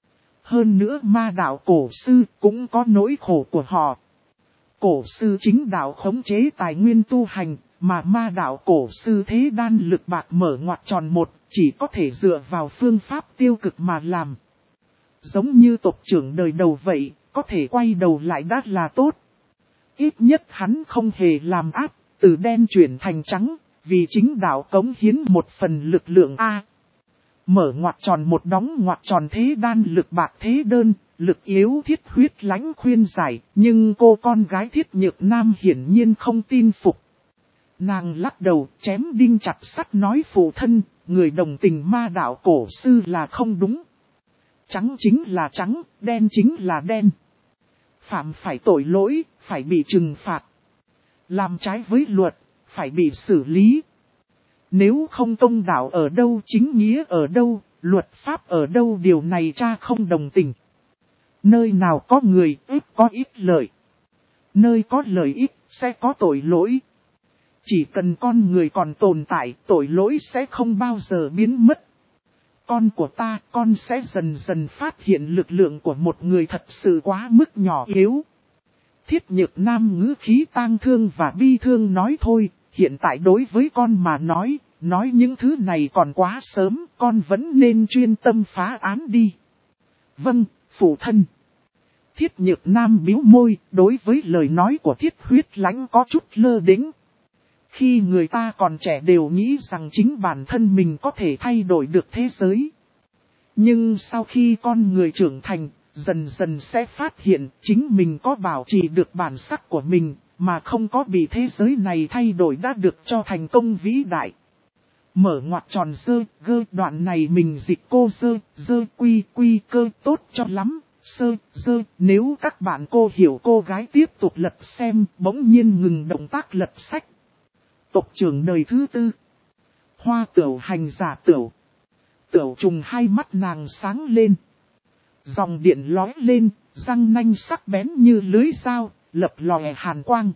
[SPEAKER 1] Hơn nữa ma đạo cổ sư cũng có nỗi khổ của họ. Cổ sư chính đạo khống chế tài nguyên tu hành, mà ma đạo cổ sư thế đan lực bạc mở ngoặt tròn một, chỉ có thể dựa vào phương pháp tiêu cực mà làm. Giống như tộc trưởng đời đầu vậy, có thể quay đầu lại đã là tốt. Ít nhất hắn không hề làm áp, từ đen chuyển thành trắng, vì chính đạo cống hiến một phần lực lượng A. Mở ngoặt tròn một đóng ngoặt tròn thế đan lực bạc thế đơn, lực yếu. Thiết Huyết Lãnh khuyên giải, nhưng cô con gái Thiết Nhược Nam hiển nhiên không tin phục. Nàng lắc đầu, chém đinh chặt sắt nói phụ thân, người đồng tình ma đạo cổ sư là không đúng. Trắng chính là trắng, đen chính là đen. Phạm phải tội lỗi, phải bị trừng phạt. Làm trái với luật, phải bị xử lý. Nếu không công đạo ở đâu, chính nghĩa ở đâu, luật pháp ở đâu, điều này cha không đồng tình. Nơi nào có người ít có ít lợi. Nơi có lợi ích, sẽ có tội lỗi. Chỉ cần con người còn tồn tại, tội lỗi sẽ không bao giờ biến mất. Con của ta, con sẽ dần dần phát hiện lực lượng của một người thật sự quá mức nhỏ yếu. Thiết Nhược Nam ngữ khí tang thương và bi thương nói thôi, hiện tại đối với con mà nói, nói những thứ này còn quá sớm, con vẫn nên chuyên tâm phá án đi. Vâng, phụ thân. Thiết Nhược Nam bĩu môi, đối với lời nói của Thiết Huyết Lãnh có chút lơ đễnh. Khi người ta còn trẻ đều nghĩ rằng chính bản thân mình có thể thay đổi được thế giới. Nhưng sau khi con người trưởng thành, dần dần sẽ phát hiện chính mình có bảo trì được bản sắc của mình, mà không có bị thế giới này thay đổi đã được cho thành công vĩ đại. Mở ngoặt tròn dơ, gơ đoạn này mình dịch cô dơ, dơ quy quy cơ tốt cho lắm, sơ, dơ. Nếu các bạn cô hiểu cô gái tiếp tục lật xem, bỗng nhiên ngừng động tác lật sách. Tộc trưởng đời thứ tư. Hoa Tửu hành giả Tửu. Tửu trùng hai mắt nàng sáng lên. Dòng điện lói lên, răng nanh sắc bén như lưới dao, lập lòe hàn quang.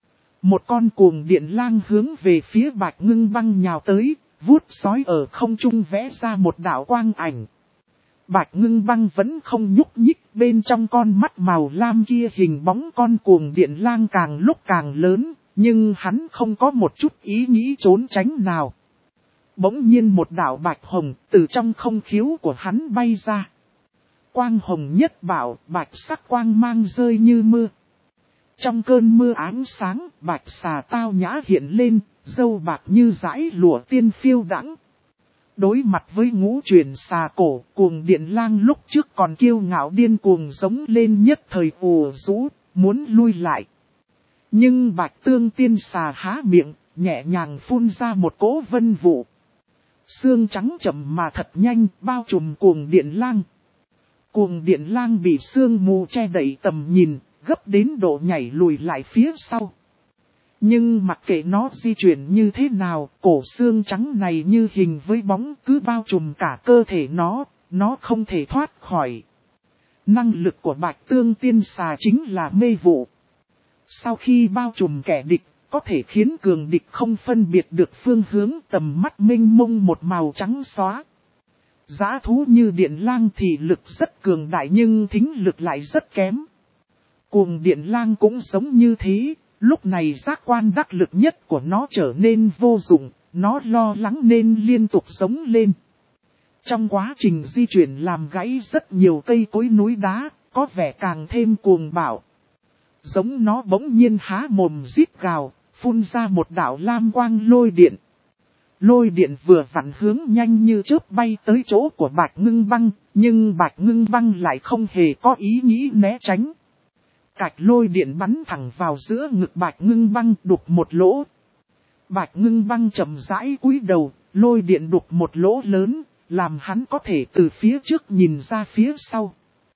[SPEAKER 1] Một con cuồng điện lang hướng về phía Bạch Ngưng Băng nhào tới, vuốt sói ở không trung vẽ ra một đạo quang ảnh. Bạch Ngưng Băng vẫn không nhúc nhích, bên trong con mắt màu lam kia hình bóng con cuồng điện lang càng lúc càng lớn, nhưng hắn không có một chút ý nghĩ trốn tránh nào. Bỗng nhiên một đạo bạch hồng từ trong không khiếu của hắn bay ra. Quang hồng nhất bảo, bạch sắc quang mang rơi như mưa. Trong cơn mưa ánh sáng, bạch xà tao nhã hiện lên, dâu bạc như dải lụa tiên phiêu đãng. Đối mặt với ngũ truyền xà cổ, cuồng điện lang lúc trước còn kiêu ngạo điên cuồng giống lên nhất thời ùa rũ, muốn lui lại. Nhưng bạch tương tiên xà há miệng, nhẹ nhàng phun ra một cỗ vân vụ. Xương trắng chậm mà thật nhanh bao trùm cuồng điện lang. Cuồng điện lang bị sương mù che đậy tầm nhìn, gấp đến độ nhảy lùi lại phía sau. Nhưng mặc kệ nó di chuyển như thế nào, cổ xương trắng này như hình với bóng cứ bao trùm cả cơ thể nó, nó không thể thoát khỏi. Năng lực của Bạch Tương Tiên Xà chính là mê vụ. Sau khi bao trùm kẻ địch, có thể khiến cường địch không phân biệt được phương hướng, tầm mắt mênh mông một màu trắng xóa. Dã thú như điện lang thì lực rất cường đại nhưng thính lực lại rất kém. Cuồng điện lang cũng giống như thế, lúc này giác quan đắc lực nhất của nó trở nên vô dụng, nó lo lắng nên liên tục sống lên. Trong quá trình di chuyển làm gãy rất nhiều cây cối núi đá, có vẻ càng thêm cuồng bạo. Giống nó bỗng nhiên há mồm rít gào, phun ra một đạo lam quang lôi điện. Lôi điện vừa vặn hướng nhanh như chớp bay tới chỗ của Bạch Ngưng Băng, nhưng Bạch Ngưng Băng lại không hề có ý nghĩ né tránh. Cạch lôi điện bắn thẳng vào giữa ngực Bạch Ngưng Băng, đục một lỗ. Bạch Ngưng Băng chậm rãi cúi đầu, lôi điện đục một lỗ lớn, làm hắn có thể từ phía trước nhìn ra phía sau.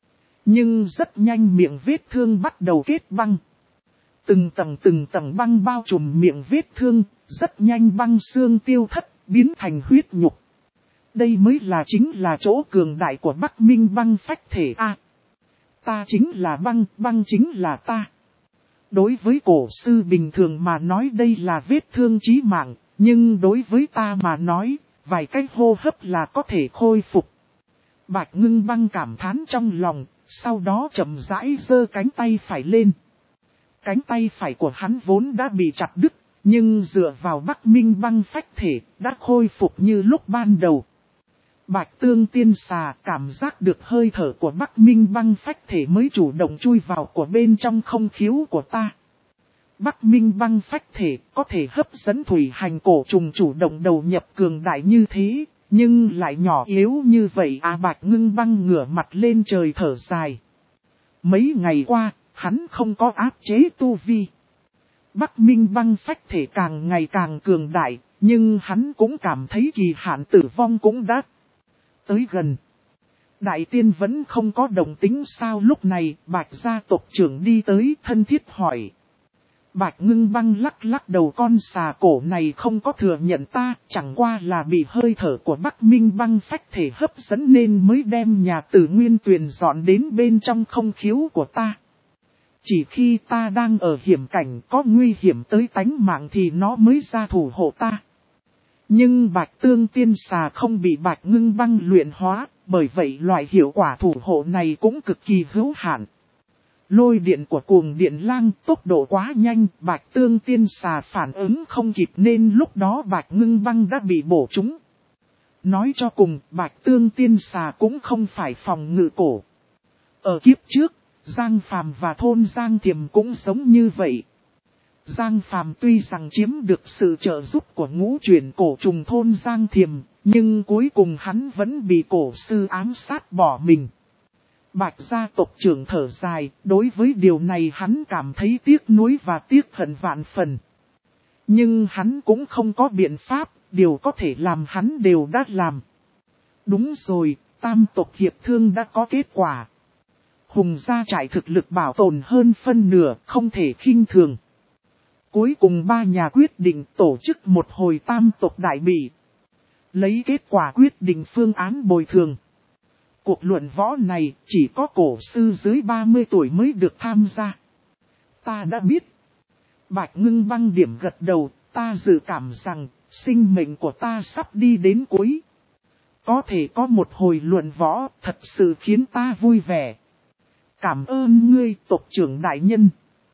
[SPEAKER 1] Nhưng rất nhanh miệng vết thương bắt đầu kết băng. Từng tầng từng tầng băng bao trùm miệng vết thương, rất nhanh băng xương tiêu thất, biến thành huyết nhục. Đây mới là chính là chỗ cường đại của Bắc Minh băng phách thể A. Ta chính là băng, băng chính là ta. Đối với cổ sư bình thường mà nói đây là vết thương chí mạng, nhưng đối với ta mà nói, vài cái hô hấp là có thể khôi phục. Bạch Ngưng Băng cảm thán trong lòng, sau đó chậm rãi giơ cánh tay phải lên. Cánh tay phải của hắn vốn đã bị chặt đứt, nhưng dựa vào Bắc Minh băng phách thể, đã khôi phục như lúc ban đầu. Bạch Tương Tiên Xà cảm giác được hơi thở của Bắc Minh băng phách thể mới chủ động chui vào của bên trong không khiếu của ta. Bắc Minh băng phách thể có thể hấp dẫn thủy hành cổ trùng chủ động đầu nhập cường đại như thế, nhưng lại nhỏ yếu như vậy à. Bạch Ngưng Băng ngửa mặt lên trời thở dài. Mấy ngày qua, hắn không có áp chế tu vi. Bắc Minh băng phách thể càng ngày càng cường đại, nhưng hắn cũng cảm thấy kỳ hạn tử vong cũng đã tới gần. Đại tiên vẫn không có đồng tính sao? Lúc này, Bạch gia tộc trưởng đi tới thân thiết hỏi. Bạch Ngưng Băng lắc lắc đầu, con xà cổ này không có thừa nhận ta, chẳng qua là bị hơi thở của Bắc Minh băng phách thể hấp dẫn nên mới đem nhà Tử Nguyên Tuyền dọn đến bên trong không khiếu của ta. Chỉ khi ta đang ở hiểm cảnh có nguy hiểm tới tánh mạng thì nó mới ra thủ hộ ta. Nhưng Bạch Tương Tiên Xà không bị Bạch Ngưng Băng luyện hóa, bởi vậy loại hiệu quả thủ hộ này cũng cực kỳ hữu hạn. Lôi điện của cuồng điện lang tốc độ quá nhanh, Bạch Tương Tiên Xà phản ứng không kịp nên lúc đó Bạch Ngưng Băng đã bị bổ trúng. Nói cho cùng, Bạch Tương Tiên Xà cũng không phải phòng ngự cổ. Ở kiếp trước, Giang Phàm và thôn Giang Thiềm cũng giống như vậy. Giang Phàm tuy rằng chiếm được sự trợ giúp của ngũ chuyển cổ trùng thôn Giang Thiềm, nhưng cuối cùng hắn vẫn bị cổ sư ám sát bỏ mình. Bạch gia tộc trưởng thở dài, đối với điều này hắn cảm thấy tiếc nuối và tiếc hận vạn phần. Nhưng hắn cũng không có biện pháp, điều có thể làm hắn đều đã làm. Đúng rồi, tam tộc hiệp thương đã có kết quả. Hùng gia trại thực lực bảo tồn hơn phân nửa, không thể khinh thường. Cuối cùng ba nhà quyết định tổ chức một hồi tam tộc đại bỉ. Lấy kết quả quyết định phương án bồi thường. Cuộc luận võ này chỉ có cổ sư dưới ba mươi tuổi mới được tham gia. Ta đã biết. Bạch Ngưng Băng điểm gật đầu, ta dự cảm rằng sinh mệnh của ta sắp đi đến cuối. Có thể có một hồi luận võ thật sự khiến ta vui vẻ. Cảm ơn ngươi tộc trưởng đại nhân.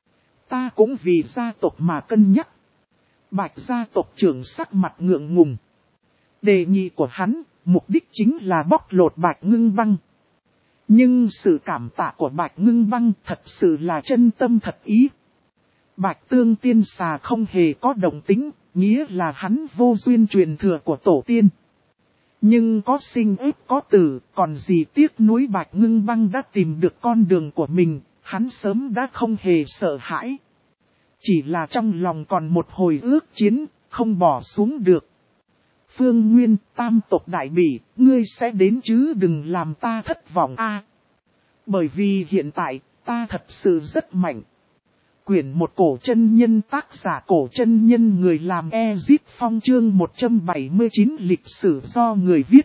[SPEAKER 1] Ta cũng vì gia tộc mà cân nhắc. Bạch gia tộc trưởng sắc mặt ngượng ngùng. Đề nghị của hắn, mục đích chính là bóc lột Bạch Ngưng Băng. Nhưng sự cảm tạ của Bạch Ngưng Băng thật sự là chân tâm thật ý. Bạch Tương Tiên Xà không hề có đồng tính, nghĩa là hắn vô duyên truyền thừa của tổ tiên. Nhưng có sinh ít có tử, còn gì tiếc nuối. Bạch Ngưng Băng đã tìm được con đường của mình, hắn sớm đã không hề sợ hãi. Chỉ là trong lòng còn một hồi ước chiến, không bỏ xuống được. Phương Nguyên, tam tộc đại bỉ, ngươi sẽ đến chứ, đừng làm ta thất vọng a. Bởi vì hiện tại, ta thật sự rất mạnh. Quyển một cổ chân nhân, tác giả cổ chân nhân, người làm Ezip Phong, chương một trăm bảy mươi chín, lịch sử do người viết.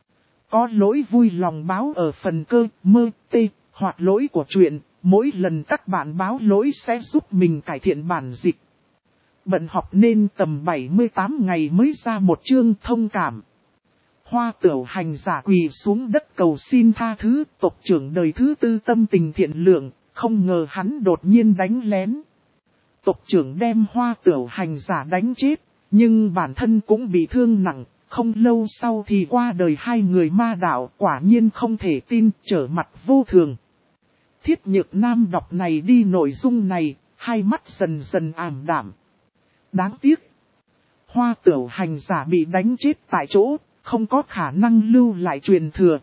[SPEAKER 1] Có lỗi vui lòng báo ở phần cơ, mơ, tê, hoặc lỗi của truyện, mỗi lần các bạn báo lỗi sẽ giúp mình cải thiện bản dịch. Bận học nên tầm bảy mươi tám ngày mới ra một chương, thông cảm. Hoa Tửu hành giả quỳ xuống đất cầu xin tha thứ, tộc trưởng đời thứ tư tâm tình thiện lượng, không ngờ hắn đột nhiên đánh lén. Tộc trưởng đem Hoa Tửu hành giả đánh chết, nhưng bản thân cũng bị thương nặng, không lâu sau thì qua đời hai người ma đạo, quả nhiên không thể tin, trở mặt vô thường. Thiết Nhược Nam đọc này đi nội dung này, hai mắt dần dần ảm đạm. Đáng tiếc, Hoa Tửu hành giả bị đánh chết tại chỗ, không có khả năng lưu lại truyền thừa.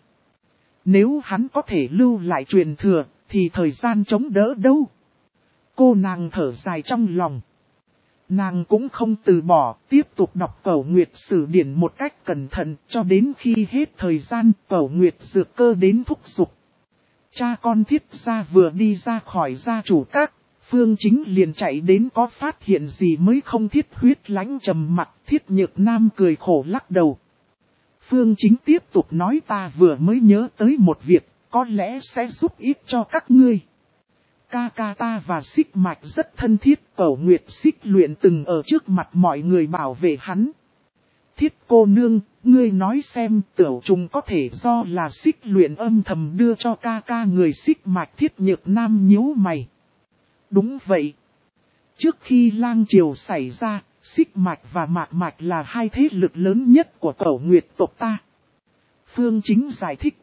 [SPEAKER 1] Nếu hắn có thể lưu lại truyền thừa, thì thời gian chống đỡ đâu. Cô nàng thở dài trong lòng. Nàng cũng không từ bỏ, tiếp tục đọc Cẩu Nguyệt Sử Điển một cách cẩn thận, cho đến khi hết thời gian Cẩu Nguyệt Dược Cơ đến thúc giục. Cha con Thiết gia vừa đi ra khỏi gia chủ các, Phương Chính liền chạy đến, có phát hiện gì mới không? Thiết Huyết Lãnh trầm mặt, Thiết Nhược Nam cười khổ lắc đầu. Phương Chính tiếp tục nói, ta vừa mới nhớ tới một việc, có lẽ sẽ giúp ích cho các ngươi. Ca ca ta và Xích Mạch rất thân thiết, Cẩu Nguyệt Xích Luyện từng ở trước mặt mọi người bảo vệ hắn. Thiết cô nương, ngươi nói xem, Tiểu Trùng có thể do là Xích Luyện âm thầm đưa cho ca ca người Xích Mạch. Thiết Nhược Nam nhíu mày. Đúng vậy. Trước khi lang triều xảy ra, Xích Mạch và Mạc Mạch là hai thế lực lớn nhất của Cẩu Nguyệt tộc ta. Phương Chính giải thích.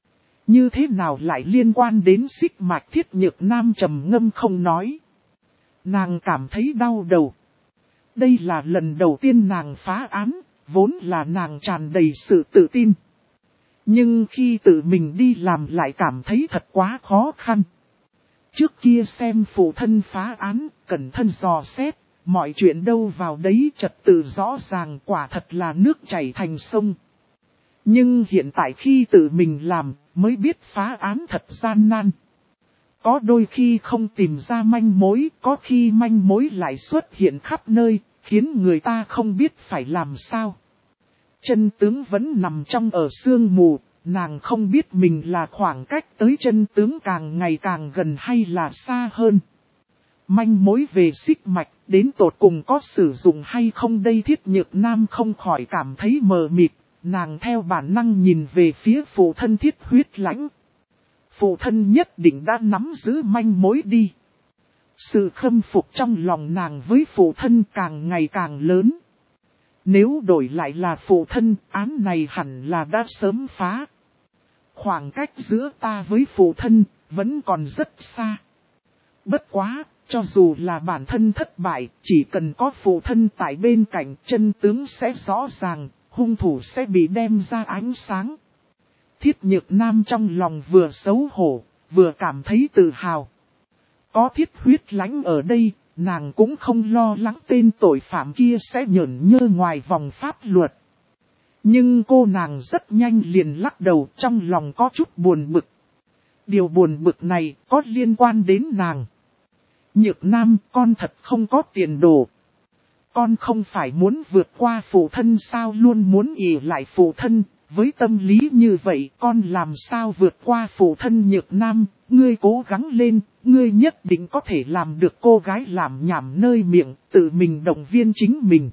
[SPEAKER 1] Như thế nào lại liên quan đến Xích Mạch? Thiết Nhược Nam trầm ngâm không nói. Nàng cảm thấy đau đầu. Đây là lần đầu tiên nàng phá án, vốn là nàng tràn đầy sự tự tin. Nhưng khi tự mình đi làm lại cảm thấy thật quá khó khăn. Trước kia xem phụ thân phá án, cẩn thận dò xét, mọi chuyện đâu vào đấy, trật tự rõ ràng, quả thật là nước chảy thành sông. Nhưng hiện tại khi tự mình làm, mới biết phá án thật gian nan. Có đôi khi không tìm ra manh mối, có khi manh mối lại xuất hiện khắp nơi, khiến người ta không biết phải làm sao. Chân tướng vẫn nằm trong ở sương mù, nàng không biết mình là khoảng cách tới chân tướng càng ngày càng gần hay là xa hơn. Manh mối về Xích Mạch, đến tột cùng có sử dụng hay không đây? Thiết Nhược Nam không khỏi cảm thấy mờ mịt. Nàng theo bản năng nhìn về phía phụ thân Thiết Huyết Lãnh. Phụ thân nhất định đã nắm giữ manh mối đi. Sự khâm phục trong lòng nàng với phụ thân càng ngày càng lớn. Nếu đổi lại là phụ thân, án này hẳn là đã sớm phá. Khoảng cách giữa ta với phụ thân vẫn còn rất xa. Bất quá, cho dù là bản thân thất bại, chỉ cần có phụ thân tại bên cạnh, chân tướng sẽ rõ ràng. Hung thủ sẽ bị đem ra ánh sáng. Thiết Nhược Nam trong lòng vừa xấu hổ, vừa cảm thấy tự hào. Có Thiết Huyết Lãnh ở đây, nàng cũng không lo lắng tên tội phạm kia sẽ nhởn nhơ ngoài vòng pháp luật. Nhưng cô nàng rất nhanh liền lắc đầu, trong lòng có chút buồn bực. Điều buồn bực này có liên quan đến nàng. Nhược Nam, con thật không có tiền đồ. Con không phải muốn vượt qua phụ thân sao, luôn muốn ỷ lại phụ thân, với tâm lý như vậy con làm sao vượt qua phụ thân? Nhược Nam, ngươi cố gắng lên, ngươi nhất định có thể làm được. Cô gái làm nhảm nơi miệng, tự mình động viên chính mình.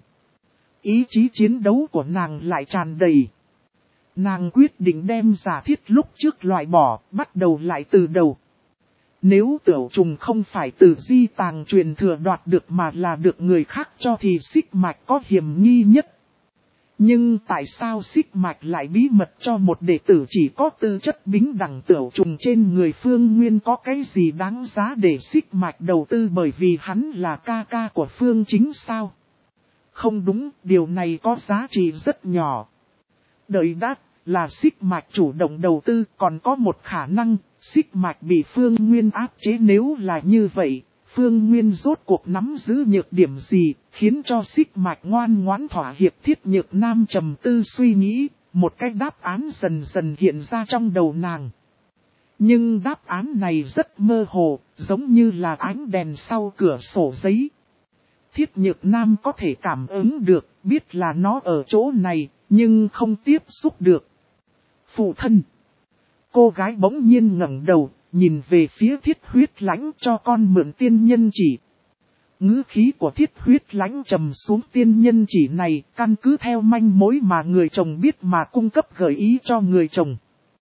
[SPEAKER 1] Ý chí chiến đấu của nàng lại tràn đầy. Nàng quyết định đem giả thiết lúc trước loại bỏ, bắt đầu lại từ đầu. Nếu Tiểu Trùng không phải từ di tàng truyền thừa đoạt được mà là được người khác cho thì Xích Mạch có hiểm nghi nhất. Nhưng tại sao Xích Mạch lại bí mật cho một đệ tử chỉ có tư chất bính đẳng? Tiểu Trùng trên người Phương Nguyên có cái gì đáng giá để Xích Mạch đầu tư bởi vì hắn là ca ca của Phương Chính sao? Không đúng, điều này có giá trị rất nhỏ. Đợi đã, là Xích Mạch chủ động đầu tư, còn có một khả năng, Xích Mạch bị Phương Nguyên áp chế. Nếu là như vậy, Phương Nguyên rốt cuộc nắm giữ nhược điểm gì, khiến cho xích mạch ngoan ngoãn thỏa hiệp. Thiết Nhược Nam trầm tư suy nghĩ, một cái đáp án dần dần hiện ra trong đầu nàng. Nhưng đáp án này rất mơ hồ, giống như là ánh đèn sau cửa sổ giấy. Thiết Nhược Nam có thể cảm ứng được, biết là nó ở chỗ này, nhưng không tiếp xúc được. Phụ thân. Cô gái bỗng nhiên ngẩng đầu, nhìn về phía Thiết Huyết Lãnh cho con mượn tiên nhân chỉ. Ngữ khí của Thiết Huyết Lãnh trầm xuống. Tiên nhân chỉ này căn cứ theo manh mối mà người chồng biết mà cung cấp gợi ý cho người chồng.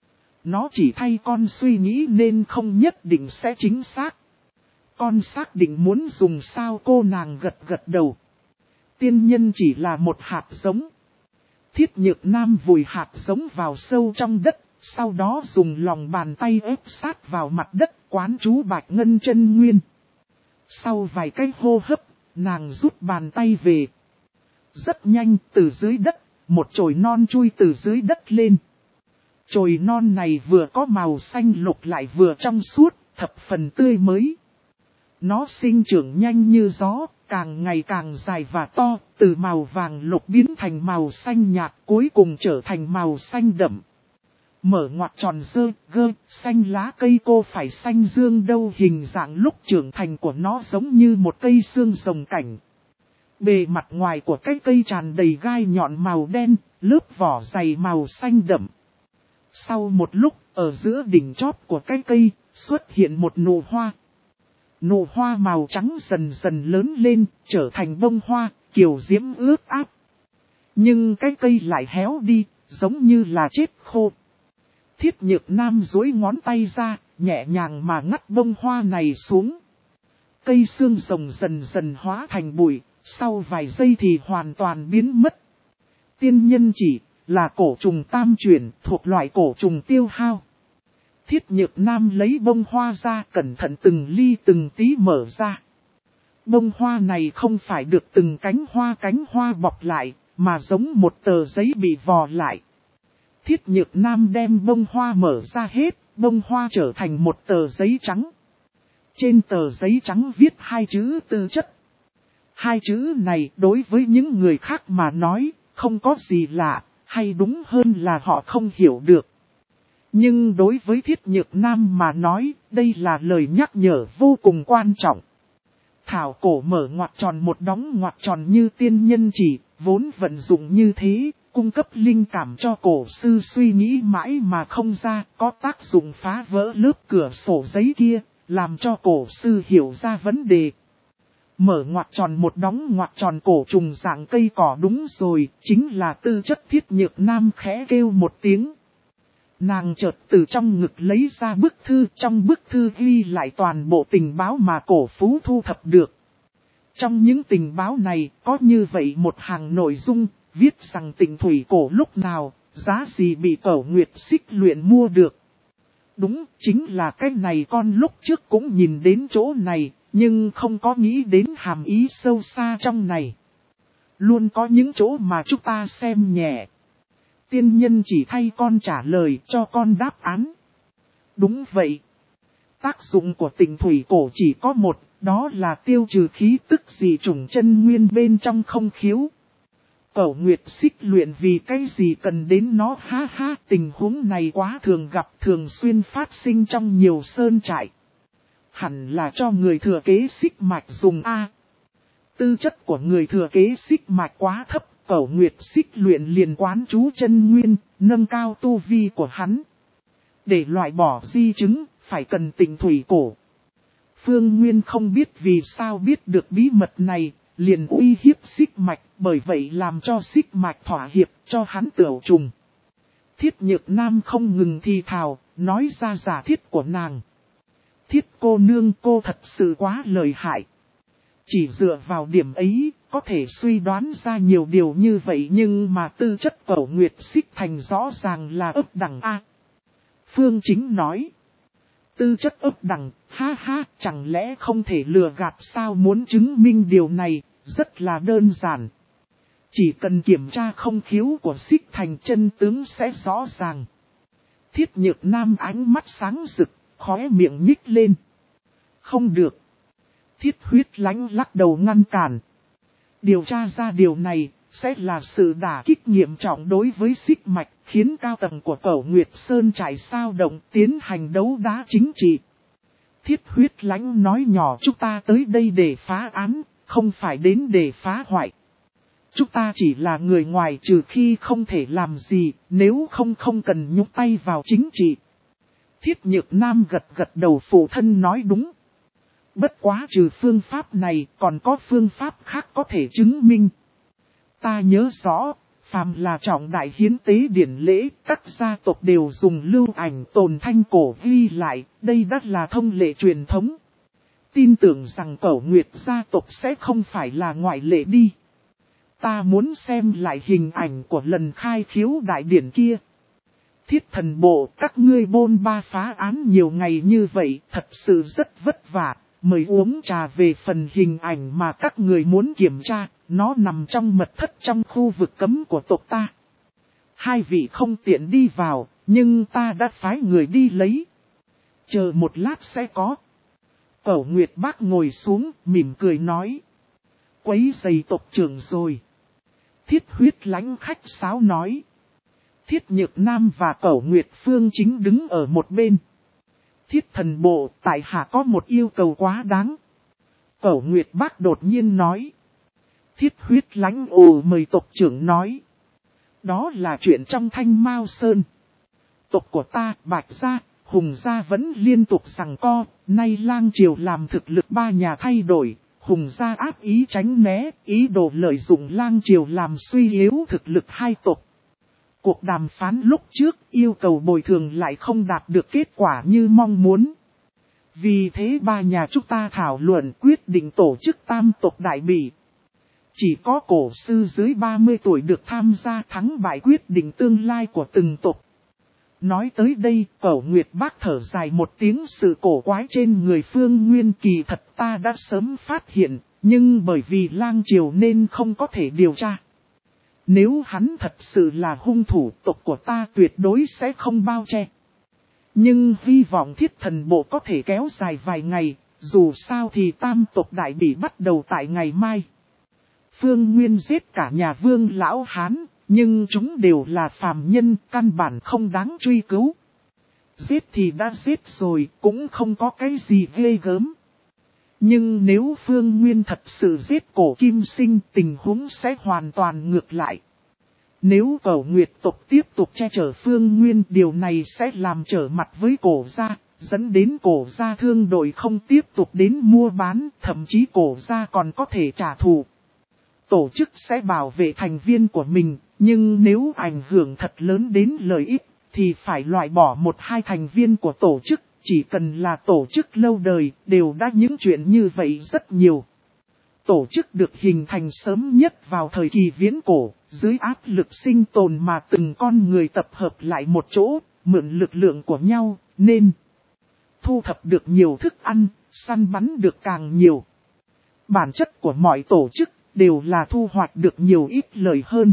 [SPEAKER 1] Nó chỉ thay con suy nghĩ nên không nhất định sẽ chính xác. Con xác định muốn dùng sao? Cô nàng gật gật đầu. Tiên nhân chỉ là một hạt giống. Thiết Nhược Nam vùi hạt giống vào sâu trong đất, sau đó dùng lòng bàn tay ép sát vào mặt đất quán chú Bạch Ngân Chân Nguyên. Sau vài cái hô hấp, nàng rút bàn tay về. Rất nhanh, từ dưới đất, một chồi non chui từ dưới đất lên. Chồi non này vừa có màu xanh lục lại vừa trong suốt, thập phần tươi mới. Nó sinh trưởng nhanh như gió, càng ngày càng dài và to, từ màu vàng lục biến thành màu xanh nhạt, cuối cùng trở thành màu xanh đậm. Mở ngoặt tròn dơ, gơ, xanh lá cây cô phải xanh dương đâu. Hình dạng lúc trưởng thành của nó giống như một cây xương rồng cảnh. Bề mặt ngoài của cái cây tràn đầy gai nhọn màu đen, lớp vỏ dày màu xanh đậm. Sau một lúc, ở giữa đỉnh chóp của cái cây, xuất hiện một nụ hoa. Nụ hoa màu trắng dần dần lớn lên, trở thành bông hoa, kiều diễm ướt áp. Nhưng cái cây lại héo đi, giống như là chết khô. Thiết Nhược Nam duỗi ngón tay ra, nhẹ nhàng mà ngắt bông hoa này xuống. Cây xương rồng dần dần hóa thành bụi, sau vài giây thì hoàn toàn biến mất. Tiên nhân chỉ là cổ trùng tam chuyển, thuộc loại cổ trùng tiêu hao. Thiết Nhược Nam lấy bông hoa ra, cẩn thận từng ly từng tí mở ra. Bông hoa này không phải được từng cánh hoa cánh hoa bọc lại, mà giống một tờ giấy bị vò lại. Thiết Nhược Nam đem bông hoa mở ra hết, bông hoa trở thành một tờ giấy trắng. Trên tờ giấy trắng viết hai chữ tư chất. Hai chữ này đối với những người khác mà nói, không có gì lạ, hay đúng hơn là họ không hiểu được. Nhưng đối với Thiết Nhược Nam mà nói, đây là lời nhắc nhở vô cùng quan trọng. Thảo cổ mở ngoặc tròn một đóng ngoặc tròn như tiên nhân chỉ, vốn vận dụng như thế, cung cấp linh cảm cho cổ sư suy nghĩ mãi mà không ra, có tác dụng phá vỡ lớp cửa sổ giấy kia, làm cho cổ sư hiểu ra vấn đề. Mở ngoặc tròn một đóng ngoặc tròn cổ trùng dạng cây cỏ đúng rồi, chính là tư chất. Thiết Nhược Nam khẽ kêu một tiếng. Nàng chợt từ trong ngực lấy ra bức thư, trong bức thư ghi lại toàn bộ tình báo mà cổ phú thu thập được. Trong những tình báo này có như vậy một hàng nội dung, viết rằng Tịnh Thủy Cổ lúc nào, giá gì bị Cẩu Nguyệt Xích Luyện mua được. Đúng, chính là cái này. Con lúc trước cũng nhìn đến chỗ này, nhưng không có nghĩ đến hàm ý sâu xa trong này. Luôn có những chỗ mà chúng ta xem nhẹ. Tiên nhân chỉ thay con trả lời cho con đáp án. Đúng vậy. Tác dụng của Tịnh Thủy Cổ chỉ có một, đó là tiêu trừ khí tức dị chủng chân nguyên bên trong không khiếu. Cẩu Nguyệt Xích Luyện vì cái gì cần đến nó? Ha ha, tình huống này quá thường gặp, thường xuyên phát sinh trong nhiều sơn trại. Hẳn là cho người thừa kế xích mạch dùng A. Tư chất của người thừa kế xích mạch quá thấp, Cẩu Nguyệt Xích Luyện liền quán chú chân nguyên, nâng cao tu vi của hắn. Để loại bỏ di chứng, phải cần Tịnh Thủy Cổ. Phương Nguyên không biết vì sao biết được bí mật này, liền uy hiếp xích mạch, bởi vậy làm cho xích mạch thỏa hiệp cho hắn tửu trùng. Thiết Nhược Nam không ngừng thì thào, nói ra giả thiết của nàng. Thiết cô nương, cô thật sự quá lợi hại. Chỉ dựa vào điểm ấy, có thể suy đoán ra nhiều điều như vậy, nhưng mà tư chất Cẩu Nguyệt Xích Thành rõ ràng là ấp đẳng A. Phương Chính nói. Tư chất ấp đẳng, ha ha, chẳng lẽ không thể lừa gạt sao? Muốn chứng minh điều này, rất là đơn giản. Chỉ cần kiểm tra không khiếu của Xích Thành, chân tướng sẽ rõ ràng. Thiết Nhược Nam ánh mắt sáng rực, khóe miệng nhích lên. Không được. Thiết Huyết Lãnh lắc đầu ngăn cản. Điều tra ra điều này, sẽ là sự đả kích nghiêm trọng đối với xích mạch, khiến cao tầng của Cẩu Nguyệt Sơn trại sao động tiến hành đấu đá chính trị. Thiết Huyết Lãnh nói nhỏ, chúng ta tới đây để phá án, không phải đến để phá hoại. Chúng ta chỉ là người ngoài, trừ khi không thể làm gì, nếu không không cần nhúng tay vào chính trị. Thiết Nhược Nam gật gật đầu, phụ thân nói đúng. Bất quá trừ phương pháp này, còn có phương pháp khác có thể chứng minh. Ta nhớ rõ, phàm là trọng đại hiến tế điển lễ, các gia tộc đều dùng lưu ảnh tồn thanh cổ ghi lại, đây đã là thông lệ truyền thống. Tin tưởng rằng Cẩu Nguyệt gia tộc sẽ không phải là ngoại lệ đi. Ta muốn xem lại hình ảnh của lần khai khiếu đại điển kia. Thiết Thần Bộ, các ngươi bôn ba phá án nhiều ngày như vậy, thật sự rất vất vả. Mời uống trà về phần hình ảnh mà các người muốn kiểm tra, nó nằm trong mật thất trong khu vực cấm của tộc ta. Hai vị không tiện đi vào, nhưng ta đã phái người đi lấy. Chờ một lát sẽ có. Cẩu Nguyệt Bác ngồi xuống, mỉm cười nói. Quấy rầy tộc trưởng rồi. Thiết Huyết Lãnh khách sáo nói. Thiết Nhược Nam và Cẩu Nguyệt Phương chính đứng ở một bên. Thiết Thần Bộ, tại hạ có một yêu cầu quá đáng. Cẩu Nguyệt Bác đột nhiên nói. Thiết Huyết Lãnh ồ mời tộc trưởng nói. Đó là chuyện trong Thanh Mao Sơn. Tộc của ta, Bạch Gia, Hùng Gia vẫn liên tục giằng co, nay Lang Triều làm thực lực ba nhà thay đổi. Hùng Gia áp ý tránh né, ý đồ lợi dụng Lang Triều làm suy yếu thực lực hai tộc. Cuộc đàm phán lúc trước yêu cầu bồi thường lại không đạt được kết quả như mong muốn. Vì thế ba nhà chúng ta thảo luận quyết định tổ chức tam tộc đại bỉ. Chỉ có cổ sư dưới ba mươi tuổi được tham gia thắng bại quyết định tương lai của từng tộc. Nói tới đây, Cẩu Nguyệt Bác thở dài một tiếng, sự cổ quái trên người Phương Nguyên kỳ thật ta đã sớm phát hiện, nhưng bởi vì Lang Triều nên không có thể điều tra. Nếu hắn thật sự là hung thủ, tộc của ta tuyệt đối sẽ không bao che. Nhưng hy vọng Thiết Thần Bộ có thể kéo dài vài ngày, dù sao thì tam tộc đại bỉ bắt đầu tại ngày mai. Phương Nguyên giết cả nhà Vương Lão Hán, nhưng chúng đều là phàm nhân, căn bản không đáng truy cứu. Giết thì đã giết rồi, cũng không có cái gì ghê gớm. Nhưng nếu Phương Nguyên thật sự giết Cổ Kim Sinh, tình huống sẽ hoàn toàn ngược lại. Nếu Cẩu Nguyệt tộc tiếp tục che chở Phương Nguyên, điều này sẽ làm trở mặt với Cổ gia, dẫn đến Cổ gia thương đội không tiếp tục đến mua bán, thậm chí Cổ gia còn có thể trả thù. Tổ chức sẽ bảo vệ thành viên của mình, nhưng nếu ảnh hưởng thật lớn đến lợi ích, thì phải loại bỏ một hai thành viên của tổ chức. Chỉ cần là tổ chức lâu đời, đều đã những chuyện như vậy rất nhiều. Tổ chức được hình thành sớm nhất vào thời kỳ viễn cổ, dưới áp lực sinh tồn mà từng con người tập hợp lại một chỗ, mượn lực lượng của nhau, nên thu thập được nhiều thức ăn, săn bắn được càng nhiều. Bản chất của mọi tổ chức đều là thu hoạch được nhiều ít lợi hơn.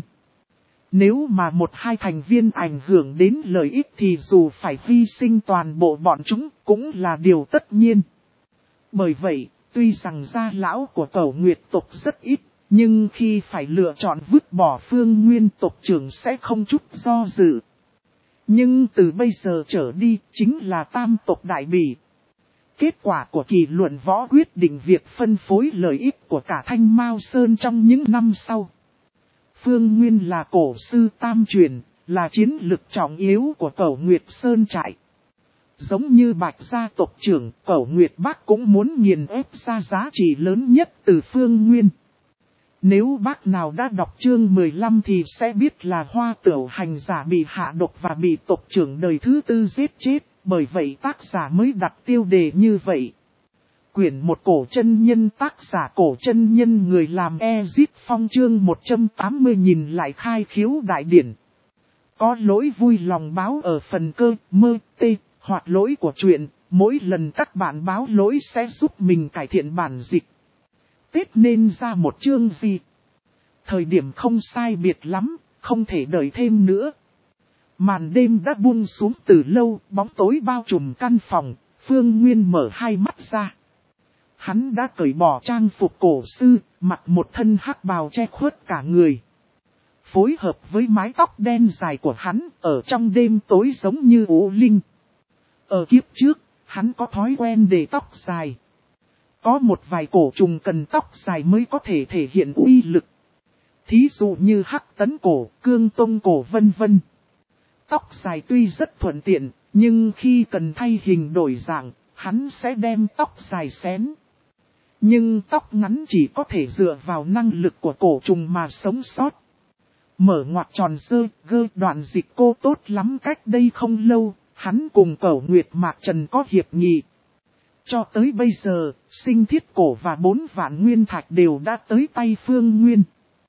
[SPEAKER 1] Nếu mà một hai thành viên ảnh hưởng đến lợi ích thì dù phải hy sinh toàn bộ bọn chúng cũng là điều tất nhiên. Bởi vậy, tuy rằng gia lão của Cẩu Nguyệt tộc rất ít, nhưng khi phải lựa chọn vứt bỏ Phương Nguyên tộc trưởng sẽ không chút do dự. Nhưng từ bây giờ trở đi chính là tam tộc đại bỉ. Kết quả của kỳ luận võ quyết định việc phân phối lợi ích của cả Thanh Mao Sơn trong những năm sau. Phương Nguyên là cổ sư tam truyền, là chiến lực trọng yếu của Cẩu Nguyệt Sơn trại. Giống như Bạch gia tộc trưởng, Cẩu Nguyệt Bác cũng muốn nghiền ép ra giá trị lớn nhất từ Phương Nguyên. Nếu bác nào đã đọc chương mười lăm thì sẽ biết là Hoa Tửu hành giả bị hạ độc và bị tộc trưởng đời thứ tư giết chết, bởi vậy tác giả mới đặt tiêu đề như vậy. Quyển một cổ chân nhân, tác giả cổ chân nhân, người làm Ezit Phong, chương một trăm tám mươi nhìn lại khai khiếu đại điển. Có lỗi vui lòng báo ở phần cơ, mơ, tê, hoặc lỗi của truyện, mỗi lần các bạn báo lỗi sẽ giúp mình cải thiện bản dịch. Tết nên ra một chương gì? Thời điểm không sai biệt lắm, không thể đợi thêm nữa. Màn đêm đã buông xuống từ lâu, bóng tối bao trùm căn phòng, Phương Nguyên mở hai mắt ra. Hắn đã cởi bỏ trang phục cổ sư, mặc một thân hắc bào che khuất cả người. Phối hợp với mái tóc đen dài của hắn, ở trong đêm tối giống như ủ linh. Ở kiếp trước, hắn có thói quen để tóc dài. Có một vài cổ trùng cần tóc dài mới có thể thể hiện uy lực. Thí dụ như hắc tấn cổ, cương tông cổ vân vân. Tóc dài tuy rất thuận tiện, nhưng khi cần thay hình đổi dạng, hắn sẽ đem tóc dài xén. Nhưng tóc ngắn chỉ có thể dựa vào năng lực của cổ trùng mà sống sót. Mở ngoặc tròn sơ, gơ đoạn dịch cô tốt lắm cách đây không lâu, hắn cùng Cẩu Nguyệt Mạc Trần có hiệp nghị. Cho tới bây giờ, sinh thiết cổ và bốn vạn nguyên thạch đều đã tới tay Phương Nguyên.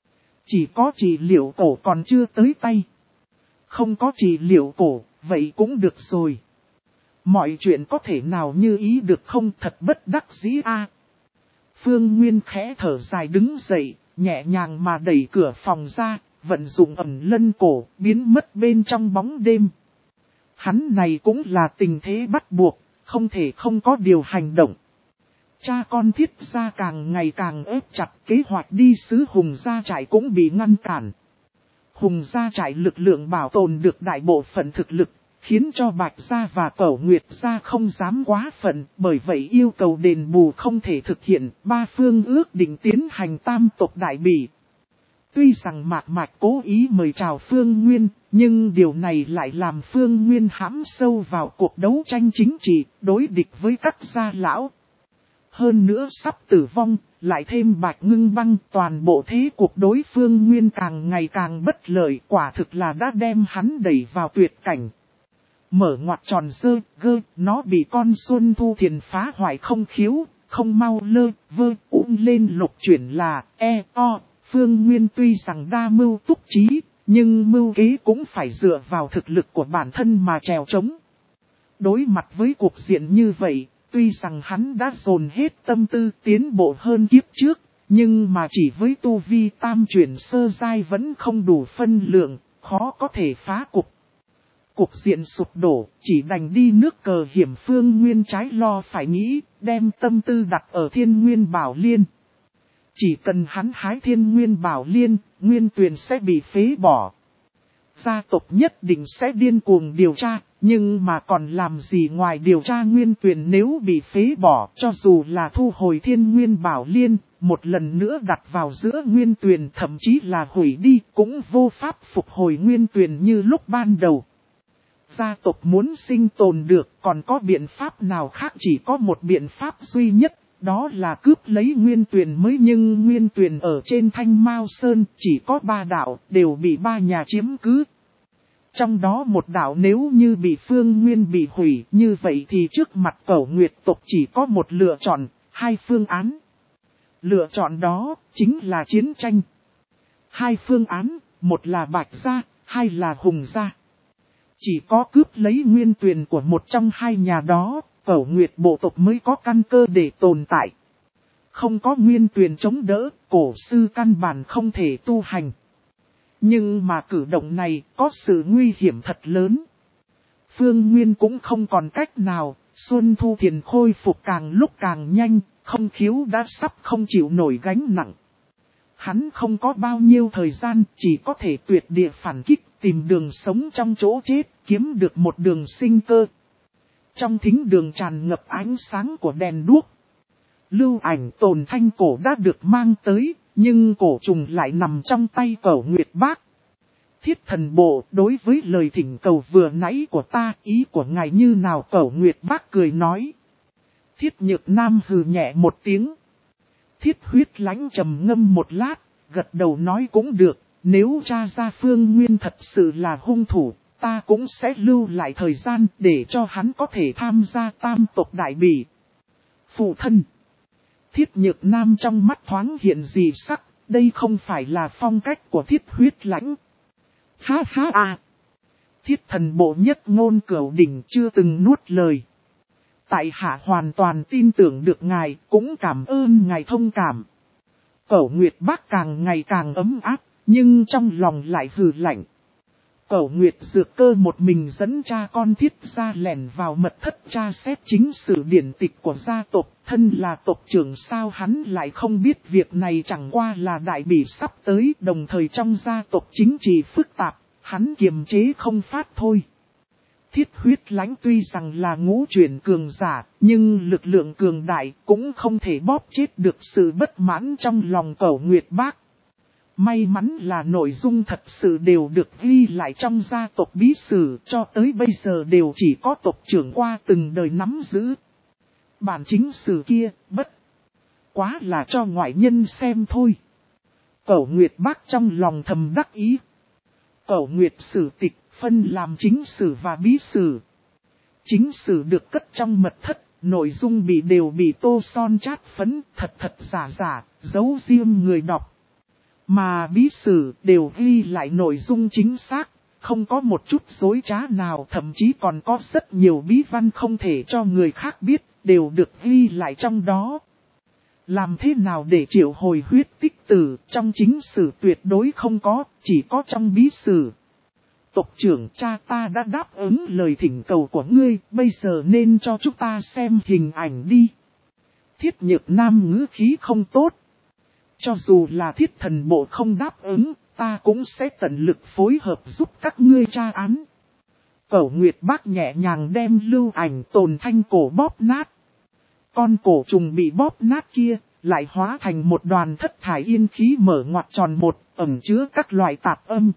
[SPEAKER 1] Chỉ có trị liệu cổ còn chưa tới tay. Không có trị liệu cổ, vậy cũng được rồi. Mọi chuyện có thể nào như ý được không, thật bất đắc dĩ a. Phương Nguyên khẽ thở dài đứng dậy, nhẹ nhàng mà đẩy cửa phòng ra, vận dụng ẩn lân cổ, biến mất bên trong bóng đêm. Hắn này cũng là tình thế bắt buộc, không thể không có điều hành động. Cha con Thiết gia càng ngày càng ép chặt, kế hoạch đi xứ Hùng gia trại cũng bị ngăn cản. Hùng gia trại lực lượng bảo tồn được đại bộ phận thực lực, khiến cho Bạch gia và Cẩu Nguyệt gia không dám quá phận, bởi vậy yêu cầu đền bù không thể thực hiện, ba phương ước định tiến hành tam tộc đại bỉ. Tuy rằng Mạc Mạch cố ý mời chào Phương Nguyên, nhưng điều này lại làm Phương Nguyên hãm sâu vào cuộc đấu tranh chính trị, đối địch với các gia lão. Hơn nữa sắp tử vong, lại thêm Bạch Ngưng Băng, toàn bộ thế cuộc đối Phương Nguyên càng ngày càng bất lợi, quả thực là đã đem hắn đẩy vào tuyệt cảnh. Mở ngoặc tròn sơ, gơ, nó bị con Xuân Thu Thiền phá hoại không khiếu, không mau lơ, vơ, ung lên lục chuyển là, e, o. Phương Nguyên tuy rằng đa mưu túc trí, nhưng mưu kế cũng phải dựa vào thực lực của bản thân mà trèo trống. Đối mặt với cuộc diện như vậy, tuy rằng hắn đã dồn hết tâm tư tiến bộ hơn kiếp trước, nhưng mà chỉ với tu vi tam chuyển sơ giai vẫn không đủ phân lượng, khó có thể phá cục. Cục diện sụp đổ, chỉ đành đi nước cờ hiểm. Phương Nguyên trái lo phải nghĩ, đem tâm tư đặt ở Thiên Nguyên Bảo Liên. Chỉ cần hắn hái Thiên Nguyên Bảo Liên, Nguyên Tuyền sẽ bị phế bỏ. Gia tộc nhất định sẽ điên cuồng điều tra, nhưng mà còn làm gì ngoài điều tra Nguyên Tuyền nếu bị phế bỏ, cho dù là thu hồi Thiên Nguyên Bảo Liên, một lần nữa đặt vào giữa Nguyên Tuyền thậm chí là hủy đi, cũng vô pháp phục hồi Nguyên Tuyền như lúc ban đầu. Gia tộc muốn sinh tồn được, còn có biện pháp nào khác, chỉ có một biện pháp duy nhất. Đó là cướp lấy Nguyên Tuyền mới, nhưng Nguyên Tuyền ở trên Thanh Mao Sơn chỉ có ba đạo, đều bị ba nhà chiếm cứ. Trong đó một đạo nếu như bị Phương Nguyên bị hủy, như vậy thì trước mặt Cẩu Nguyệt tộc chỉ có một lựa chọn, hai phương án. Lựa chọn đó chính là chiến tranh. Hai phương án, một là Bạch gia, hai là Hùng gia. Chỉ có cướp lấy Nguyên Tuyền của một trong hai nhà đó, Cẩu Nguyệt bộ tộc mới có căn cơ để tồn tại. Không có Nguyên Tuyền chống đỡ, cổ sư căn bản không thể tu hành. Nhưng mà cử động này có sự nguy hiểm thật lớn. Phương Nguyên cũng không còn cách nào, Xuân Thu Thiền khôi phục càng lúc càng nhanh, không khiếu đã sắp không chịu nổi gánh nặng. Hắn không có bao nhiêu thời gian, chỉ có thể tuyệt địa phản kích, tìm đường sống trong chỗ chết, kiếm được một đường sinh cơ. Trong thính đường tràn ngập ánh sáng của đèn đuốc. Lưu ảnh tồn thanh cổ đã được mang tới, nhưng cổ trùng lại nằm trong tay Cẩu Nguyệt Bác. Thiết thần bộ, đối với lời thỉnh cầu vừa nãy của ta, ý của ngài như nào? Cẩu Nguyệt Bác cười nói. Thiết Nhược Nam hừ nhẹ một tiếng. Thiết Huyết Lãnh trầm ngâm một lát, gật đầu nói cũng được, nếu tra ra Phương Nguyên thật sự là hung thủ, ta cũng sẽ lưu lại thời gian để cho hắn có thể tham gia tam tộc đại bỉ. Phụ thân. Thiết Nhược Nam trong mắt thoáng hiện dị sắc, đây không phải là phong cách của Thiết Huyết Lãnh. Ha ha à. Thiết thần bộ nhất ngôn cửu đỉnh chưa từng nuốt lời. Tại hạ hoàn toàn tin tưởng được ngài, cũng cảm ơn ngài thông cảm. Cẩu Nguyệt Bác càng ngày càng ấm áp, nhưng trong lòng lại hừ lạnh. Cẩu Nguyệt Dược Cơ một mình dẫn cha con Thiết gia lẻn vào mật thất tra xét chính sử điển tịch của gia tộc, thân là tộc trưởng sao hắn lại không biết việc này chẳng qua là đại bỉ sắp tới, đồng thời trong gia tộc chính trị phức tạp, hắn kiềm chế không phát thôi. Thiết Huyết Lãnh tuy rằng là ngũ chuyển cường giả, nhưng lực lượng cường đại cũng không thể bóp chết được sự bất mãn trong lòng Cẩu Nguyệt Bác. May mắn là nội dung thật sự đều được ghi lại trong gia tộc bí sử, cho tới bây giờ đều chỉ có tộc trưởng qua từng đời nắm giữ. Bản chính sử kia, bất quá là cho ngoại nhân xem thôi. Cẩu Nguyệt Bác trong lòng thầm đắc ý. Cẩu Nguyệt sử tịch phân làm chính sử và bí sử. Chính sử được cất trong mật thất, nội dung bị đều bị tô son chát phấn, thật thật giả giả, giấu riêng người đọc. Mà bí sử đều ghi lại nội dung chính xác, không có một chút dối trá nào, thậm chí còn có rất nhiều bí văn không thể cho người khác biết, đều được ghi lại trong đó. Làm thế nào để triệu hồi huyết tích tử, trong chính sử tuyệt đối không có, chỉ có trong bí sử. Tộc trưởng, cha ta đã đáp ứng lời thỉnh cầu của ngươi, bây giờ nên cho chúng ta xem hình ảnh đi. Thiết Nhược Nam ngữ khí không tốt. Cho dù là Thiết Thần Bộ không đáp ứng, ta cũng sẽ tận lực phối hợp giúp các ngươi tra án. Cẩu Nguyệt Bác nhẹ nhàng đem lưu ảnh tồn thanh cổ bóp nát. Con cổ trùng bị bóp nát kia, lại hóa thành một đoàn thất thải yên khí mở ngoặc tròn một, ẩn chứa các loại tạp âm.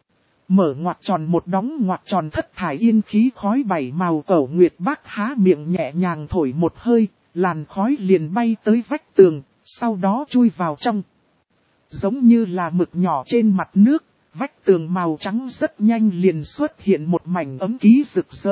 [SPEAKER 1] Mở ngoặc tròn một đóng ngoặc tròn thất thải yên khí khói bảy màu. Cẩu Nguyệt Bác há miệng nhẹ nhàng thổi một hơi, làn khói liền bay tới vách tường, sau đó chui vào trong. Giống như là mực nhỏ trên mặt nước, vách tường màu trắng rất nhanh liền xuất hiện một mảnh ấm ký rực rỡ.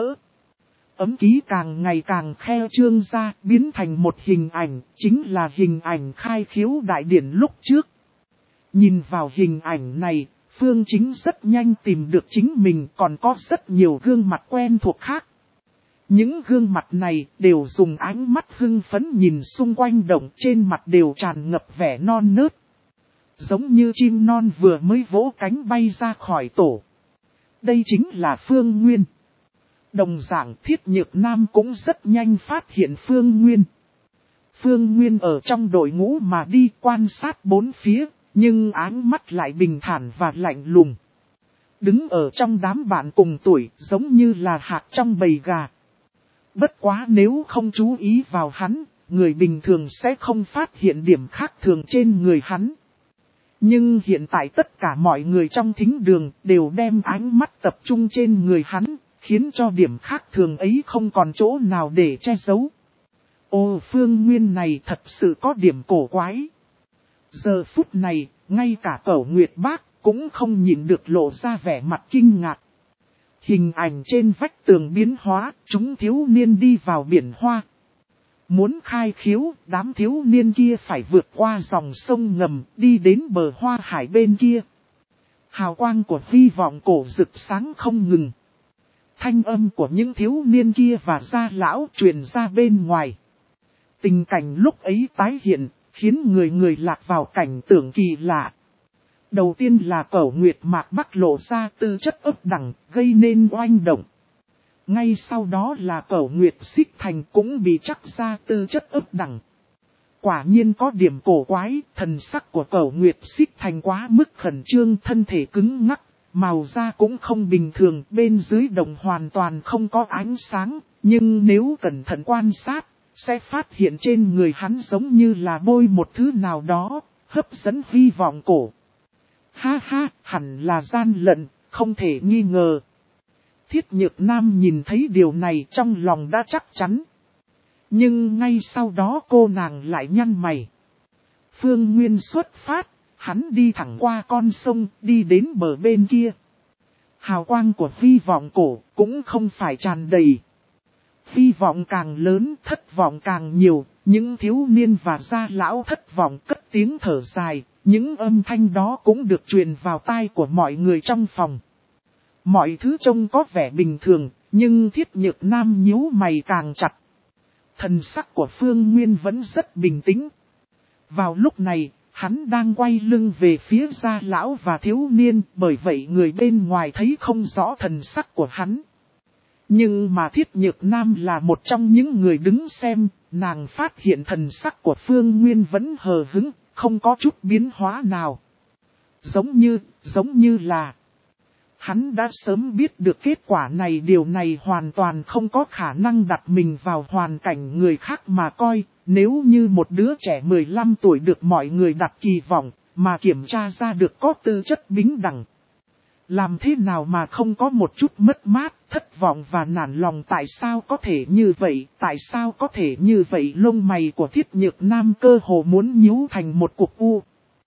[SPEAKER 1] Ấm ký càng ngày càng khe trương ra, biến thành một hình ảnh, chính là hình ảnh khai khiếu đại điển lúc trước. Nhìn vào hình ảnh này, Phương Chính rất nhanh tìm được chính mình, còn có rất nhiều gương mặt quen thuộc khác. Những gương mặt này đều dùng ánh mắt hưng phấn nhìn xung quanh động, trên mặt đều tràn ngập vẻ non nớt. Giống như chim non vừa mới vỗ cánh bay ra khỏi tổ. Đây chính là Phương Nguyên. Đồng dạng Thiết Nhược Nam cũng rất nhanh phát hiện Phương Nguyên. Phương Nguyên ở trong đội ngũ mà đi quan sát bốn phía, nhưng ánh mắt lại bình thản và lạnh lùng. Đứng ở trong đám bạn cùng tuổi giống như là hạt trong bầy gà. Bất quá nếu không chú ý vào hắn, người bình thường sẽ không phát hiện điểm khác thường trên người hắn. Nhưng hiện tại tất cả mọi người trong thính đường đều đem ánh mắt tập trung trên người hắn, khiến cho điểm khác thường ấy không còn chỗ nào để che giấu. Ô, Phương Nguyên này thật sự có điểm cổ quái. Giờ phút này, ngay cả Cẩu Nguyệt Bác cũng không nhịn được lộ ra vẻ mặt kinh ngạc. Hình ảnh trên vách tường biến hóa, chúng thiếu niên đi vào biển hoa. Muốn khai khiếu, đám thiếu niên kia phải vượt qua dòng sông ngầm, đi đến bờ hoa hải bên kia. Hào quang của hy vọng cổ rực sáng không ngừng. Thanh âm của những thiếu niên kia và gia lão truyền ra bên ngoài. Tình cảnh lúc ấy tái hiện, khiến người người lạc vào cảnh tưởng kỳ lạ. Đầu tiên là Cẩu Nguyệt Mạc Bắc lộ ra tư chất ấp đẳng, gây nên oanh động. Ngay sau đó là Cẩu Nguyệt Xích Thành cũng bị chắc ra tư chất ấp đẳng. Quả nhiên có điểm cổ quái, thần sắc của Cẩu Nguyệt Xích Thành quá mức khẩn trương, thân thể cứng ngắc, màu da cũng không bình thường, bên dưới đồng hoàn toàn không có ánh sáng, nhưng nếu cẩn thận quan sát, sẽ phát hiện trên người hắn giống như là bôi một thứ nào đó, hấp dẫn hy vọng cổ. Ha ha, hẳn là gian lận, không thể nghi ngờ. Thiết Nhược Nam nhìn thấy điều này trong lòng đã chắc chắn. Nhưng ngay sau đó cô nàng lại nhăn mày. Phương Nguyên xuất phát, hắn đi thẳng qua con sông, đi đến bờ bên kia. Hào quang của hy vọng cổ cũng không phải tràn đầy. Hy vọng càng lớn, thất vọng càng nhiều, những thiếu niên và gia lão thất vọng cất tiếng thở dài, những âm thanh đó cũng được truyền vào tai của mọi người trong phòng. Mọi thứ trông có vẻ bình thường, nhưng Thiết Nhược Nam nhíu mày càng chặt. Thần sắc của Phương Nguyên vẫn rất bình tĩnh. Vào lúc này, hắn đang quay lưng về phía gia lão và thiếu niên, bởi vậy người bên ngoài thấy không rõ thần sắc của hắn. Nhưng mà Thiết Nhược Nam là một trong những người đứng xem, nàng phát hiện thần sắc của Phương Nguyên vẫn hờ hững, không có chút biến hóa nào. Giống như, giống như là... Hắn đã sớm biết được kết quả này, điều này hoàn toàn không có khả năng đặt mình vào hoàn cảnh người khác mà coi. Nếu như một đứa trẻ mười lăm tuổi được mọi người đặt kỳ vọng, mà kiểm tra ra được có tư chất bình đẳng. Làm thế nào mà không có một chút mất mát, thất vọng và nản lòng, tại sao có thể như vậy, tại sao có thể như vậy? Lông mày của Thiết Nhược Nam cơ hồ muốn nhíu thành một cục u.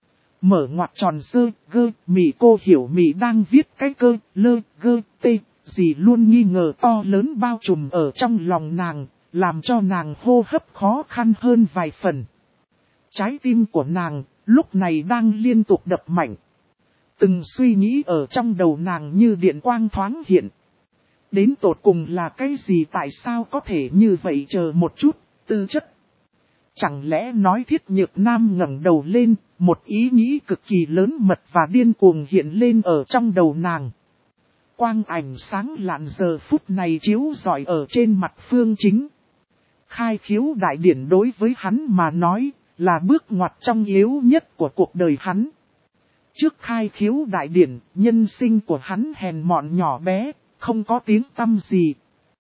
[SPEAKER 1] Mở ngoặc tròn sơ, gơ, mị cô hiểu mị đang viết cái cơ, lơ, gơ, tê, gì luôn nghi ngờ to lớn bao trùm ở trong lòng nàng, làm cho nàng hô hấp khó khăn hơn vài phần. Trái tim của nàng, lúc này đang liên tục đập mạnh. Từng suy nghĩ ở trong đầu nàng như điện quang thoáng hiện. Đến tột cùng là cái gì, tại sao có thể như vậy? Chờ một chút, tư chất. Chẳng lẽ nói Thiết Nhược Nam ngẩng đầu lên, một ý nghĩ cực kỳ lớn mật và điên cuồng hiện lên ở trong đầu nàng. Quang ảnh sáng lạn giờ phút này chiếu rọi ở trên mặt Phương Chính. Khai khiếu đại điển đối với hắn mà nói, là bước ngoặt trong yếu nhất của cuộc đời hắn. Trước khai khiếu đại điển, nhân sinh của hắn hèn mọn nhỏ bé, không có tiếng tăm gì.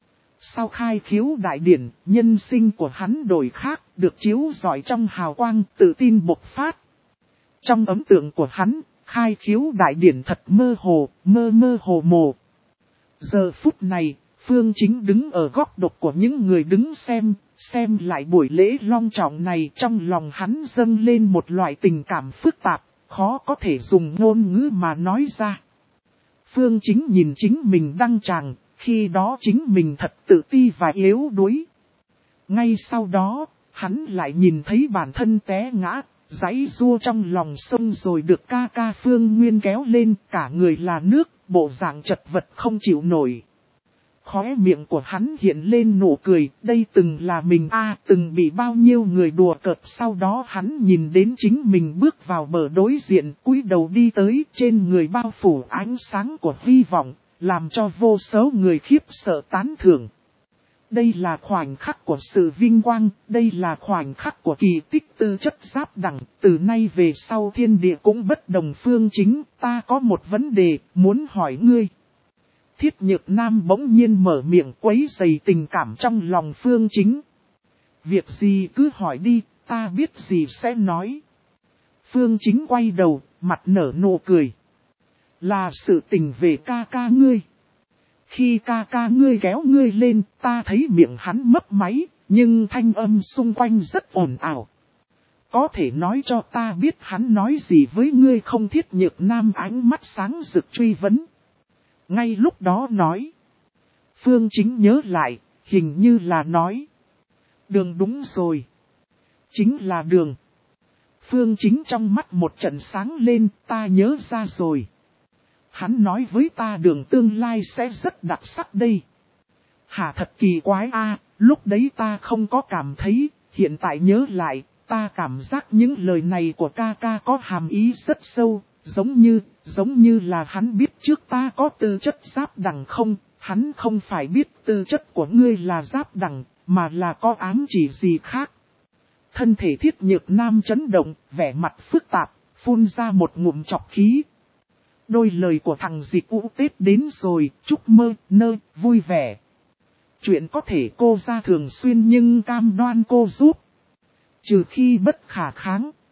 [SPEAKER 1] Sau khai khiếu đại điển, nhân sinh của hắn đổi khác, được chiếu rọi trong hào quang, tự tin bộc phát. Trong ấn tượng của hắn, khai khiếu đại điển thật mơ hồ, mơ mơ hồ mồ. Giờ phút này, Phương Chính đứng ở góc độ của những người đứng xem, xem lại buổi lễ long trọng này, trong lòng hắn dâng lên một loại tình cảm phức tạp, khó có thể dùng ngôn ngữ mà nói ra. Phương Chính nhìn chính mình đăng tràng, khi đó chính mình thật tự ti và yếu đuối. Ngay sau đó, hắn lại nhìn thấy bản thân té ngã, giãy giụa trong lòng sông rồi được ca ca Phương Nguyên kéo lên, cả người là nước, bộ dạng chật vật không chịu nổi. Khóe miệng của hắn hiện lên nụ cười, đây từng là mình a từng bị bao nhiêu người đùa cợt. Sau đó hắn nhìn đến chính mình bước vào bờ đối diện, cúi đầu đi tới, trên người bao phủ ánh sáng của hy vọng, làm cho vô số người khiếp sợ tán thưởng. Đây là khoảnh khắc của sự vinh quang, đây là khoảnh khắc của kỳ tích tư chất giáp đẳng, từ nay về sau thiên địa cũng bất đồng. Phương Chính, ta có một vấn đề, muốn hỏi ngươi. Thiết Nhược Nam bỗng nhiên mở miệng quấy rầy tình cảm trong lòng Phương Chính. Việc gì cứ hỏi đi, ta biết gì sẽ nói. Phương Chính quay đầu, mặt nở nụ cười. Là sự tình về ca ca ngươi. Khi ca ca ngươi kéo ngươi lên, ta thấy miệng hắn mấp máy, nhưng thanh âm xung quanh rất ồn ào. Có thể nói cho ta biết hắn nói gì với ngươi không? Thiết Nhược Nam ánh mắt sáng rực truy vấn. Ngay lúc đó nói. Phương Chính nhớ lại, hình như là nói. Đường, đúng rồi. Chính là Đường. Phương Chính trong mắt một trận sáng lên, ta nhớ ra rồi. Hắn nói với ta Đường tương lai sẽ rất đặc sắc đây. Hả, thật kỳ quái a, lúc đấy ta không có cảm thấy, hiện tại nhớ lại, ta cảm giác những lời này của ca ca có hàm ý rất sâu, giống như, giống như là hắn biết trước ta có tư chất giáp đẳng không, hắn không phải biết tư chất của ngươi là giáp đẳng, mà là có ám chỉ gì khác. Thân thể Thiết Nhược Nam chấn động, vẻ mặt phức tạp, phun ra một ngụm trọc khí. Đôi lời của thằng Dịch Ú Tết đến rồi, chúc mơ, nơ, vui vẻ. Chuyện có thể cô ra thường xuyên nhưng cam đoan cô giúp. Trừ khi bất khả kháng.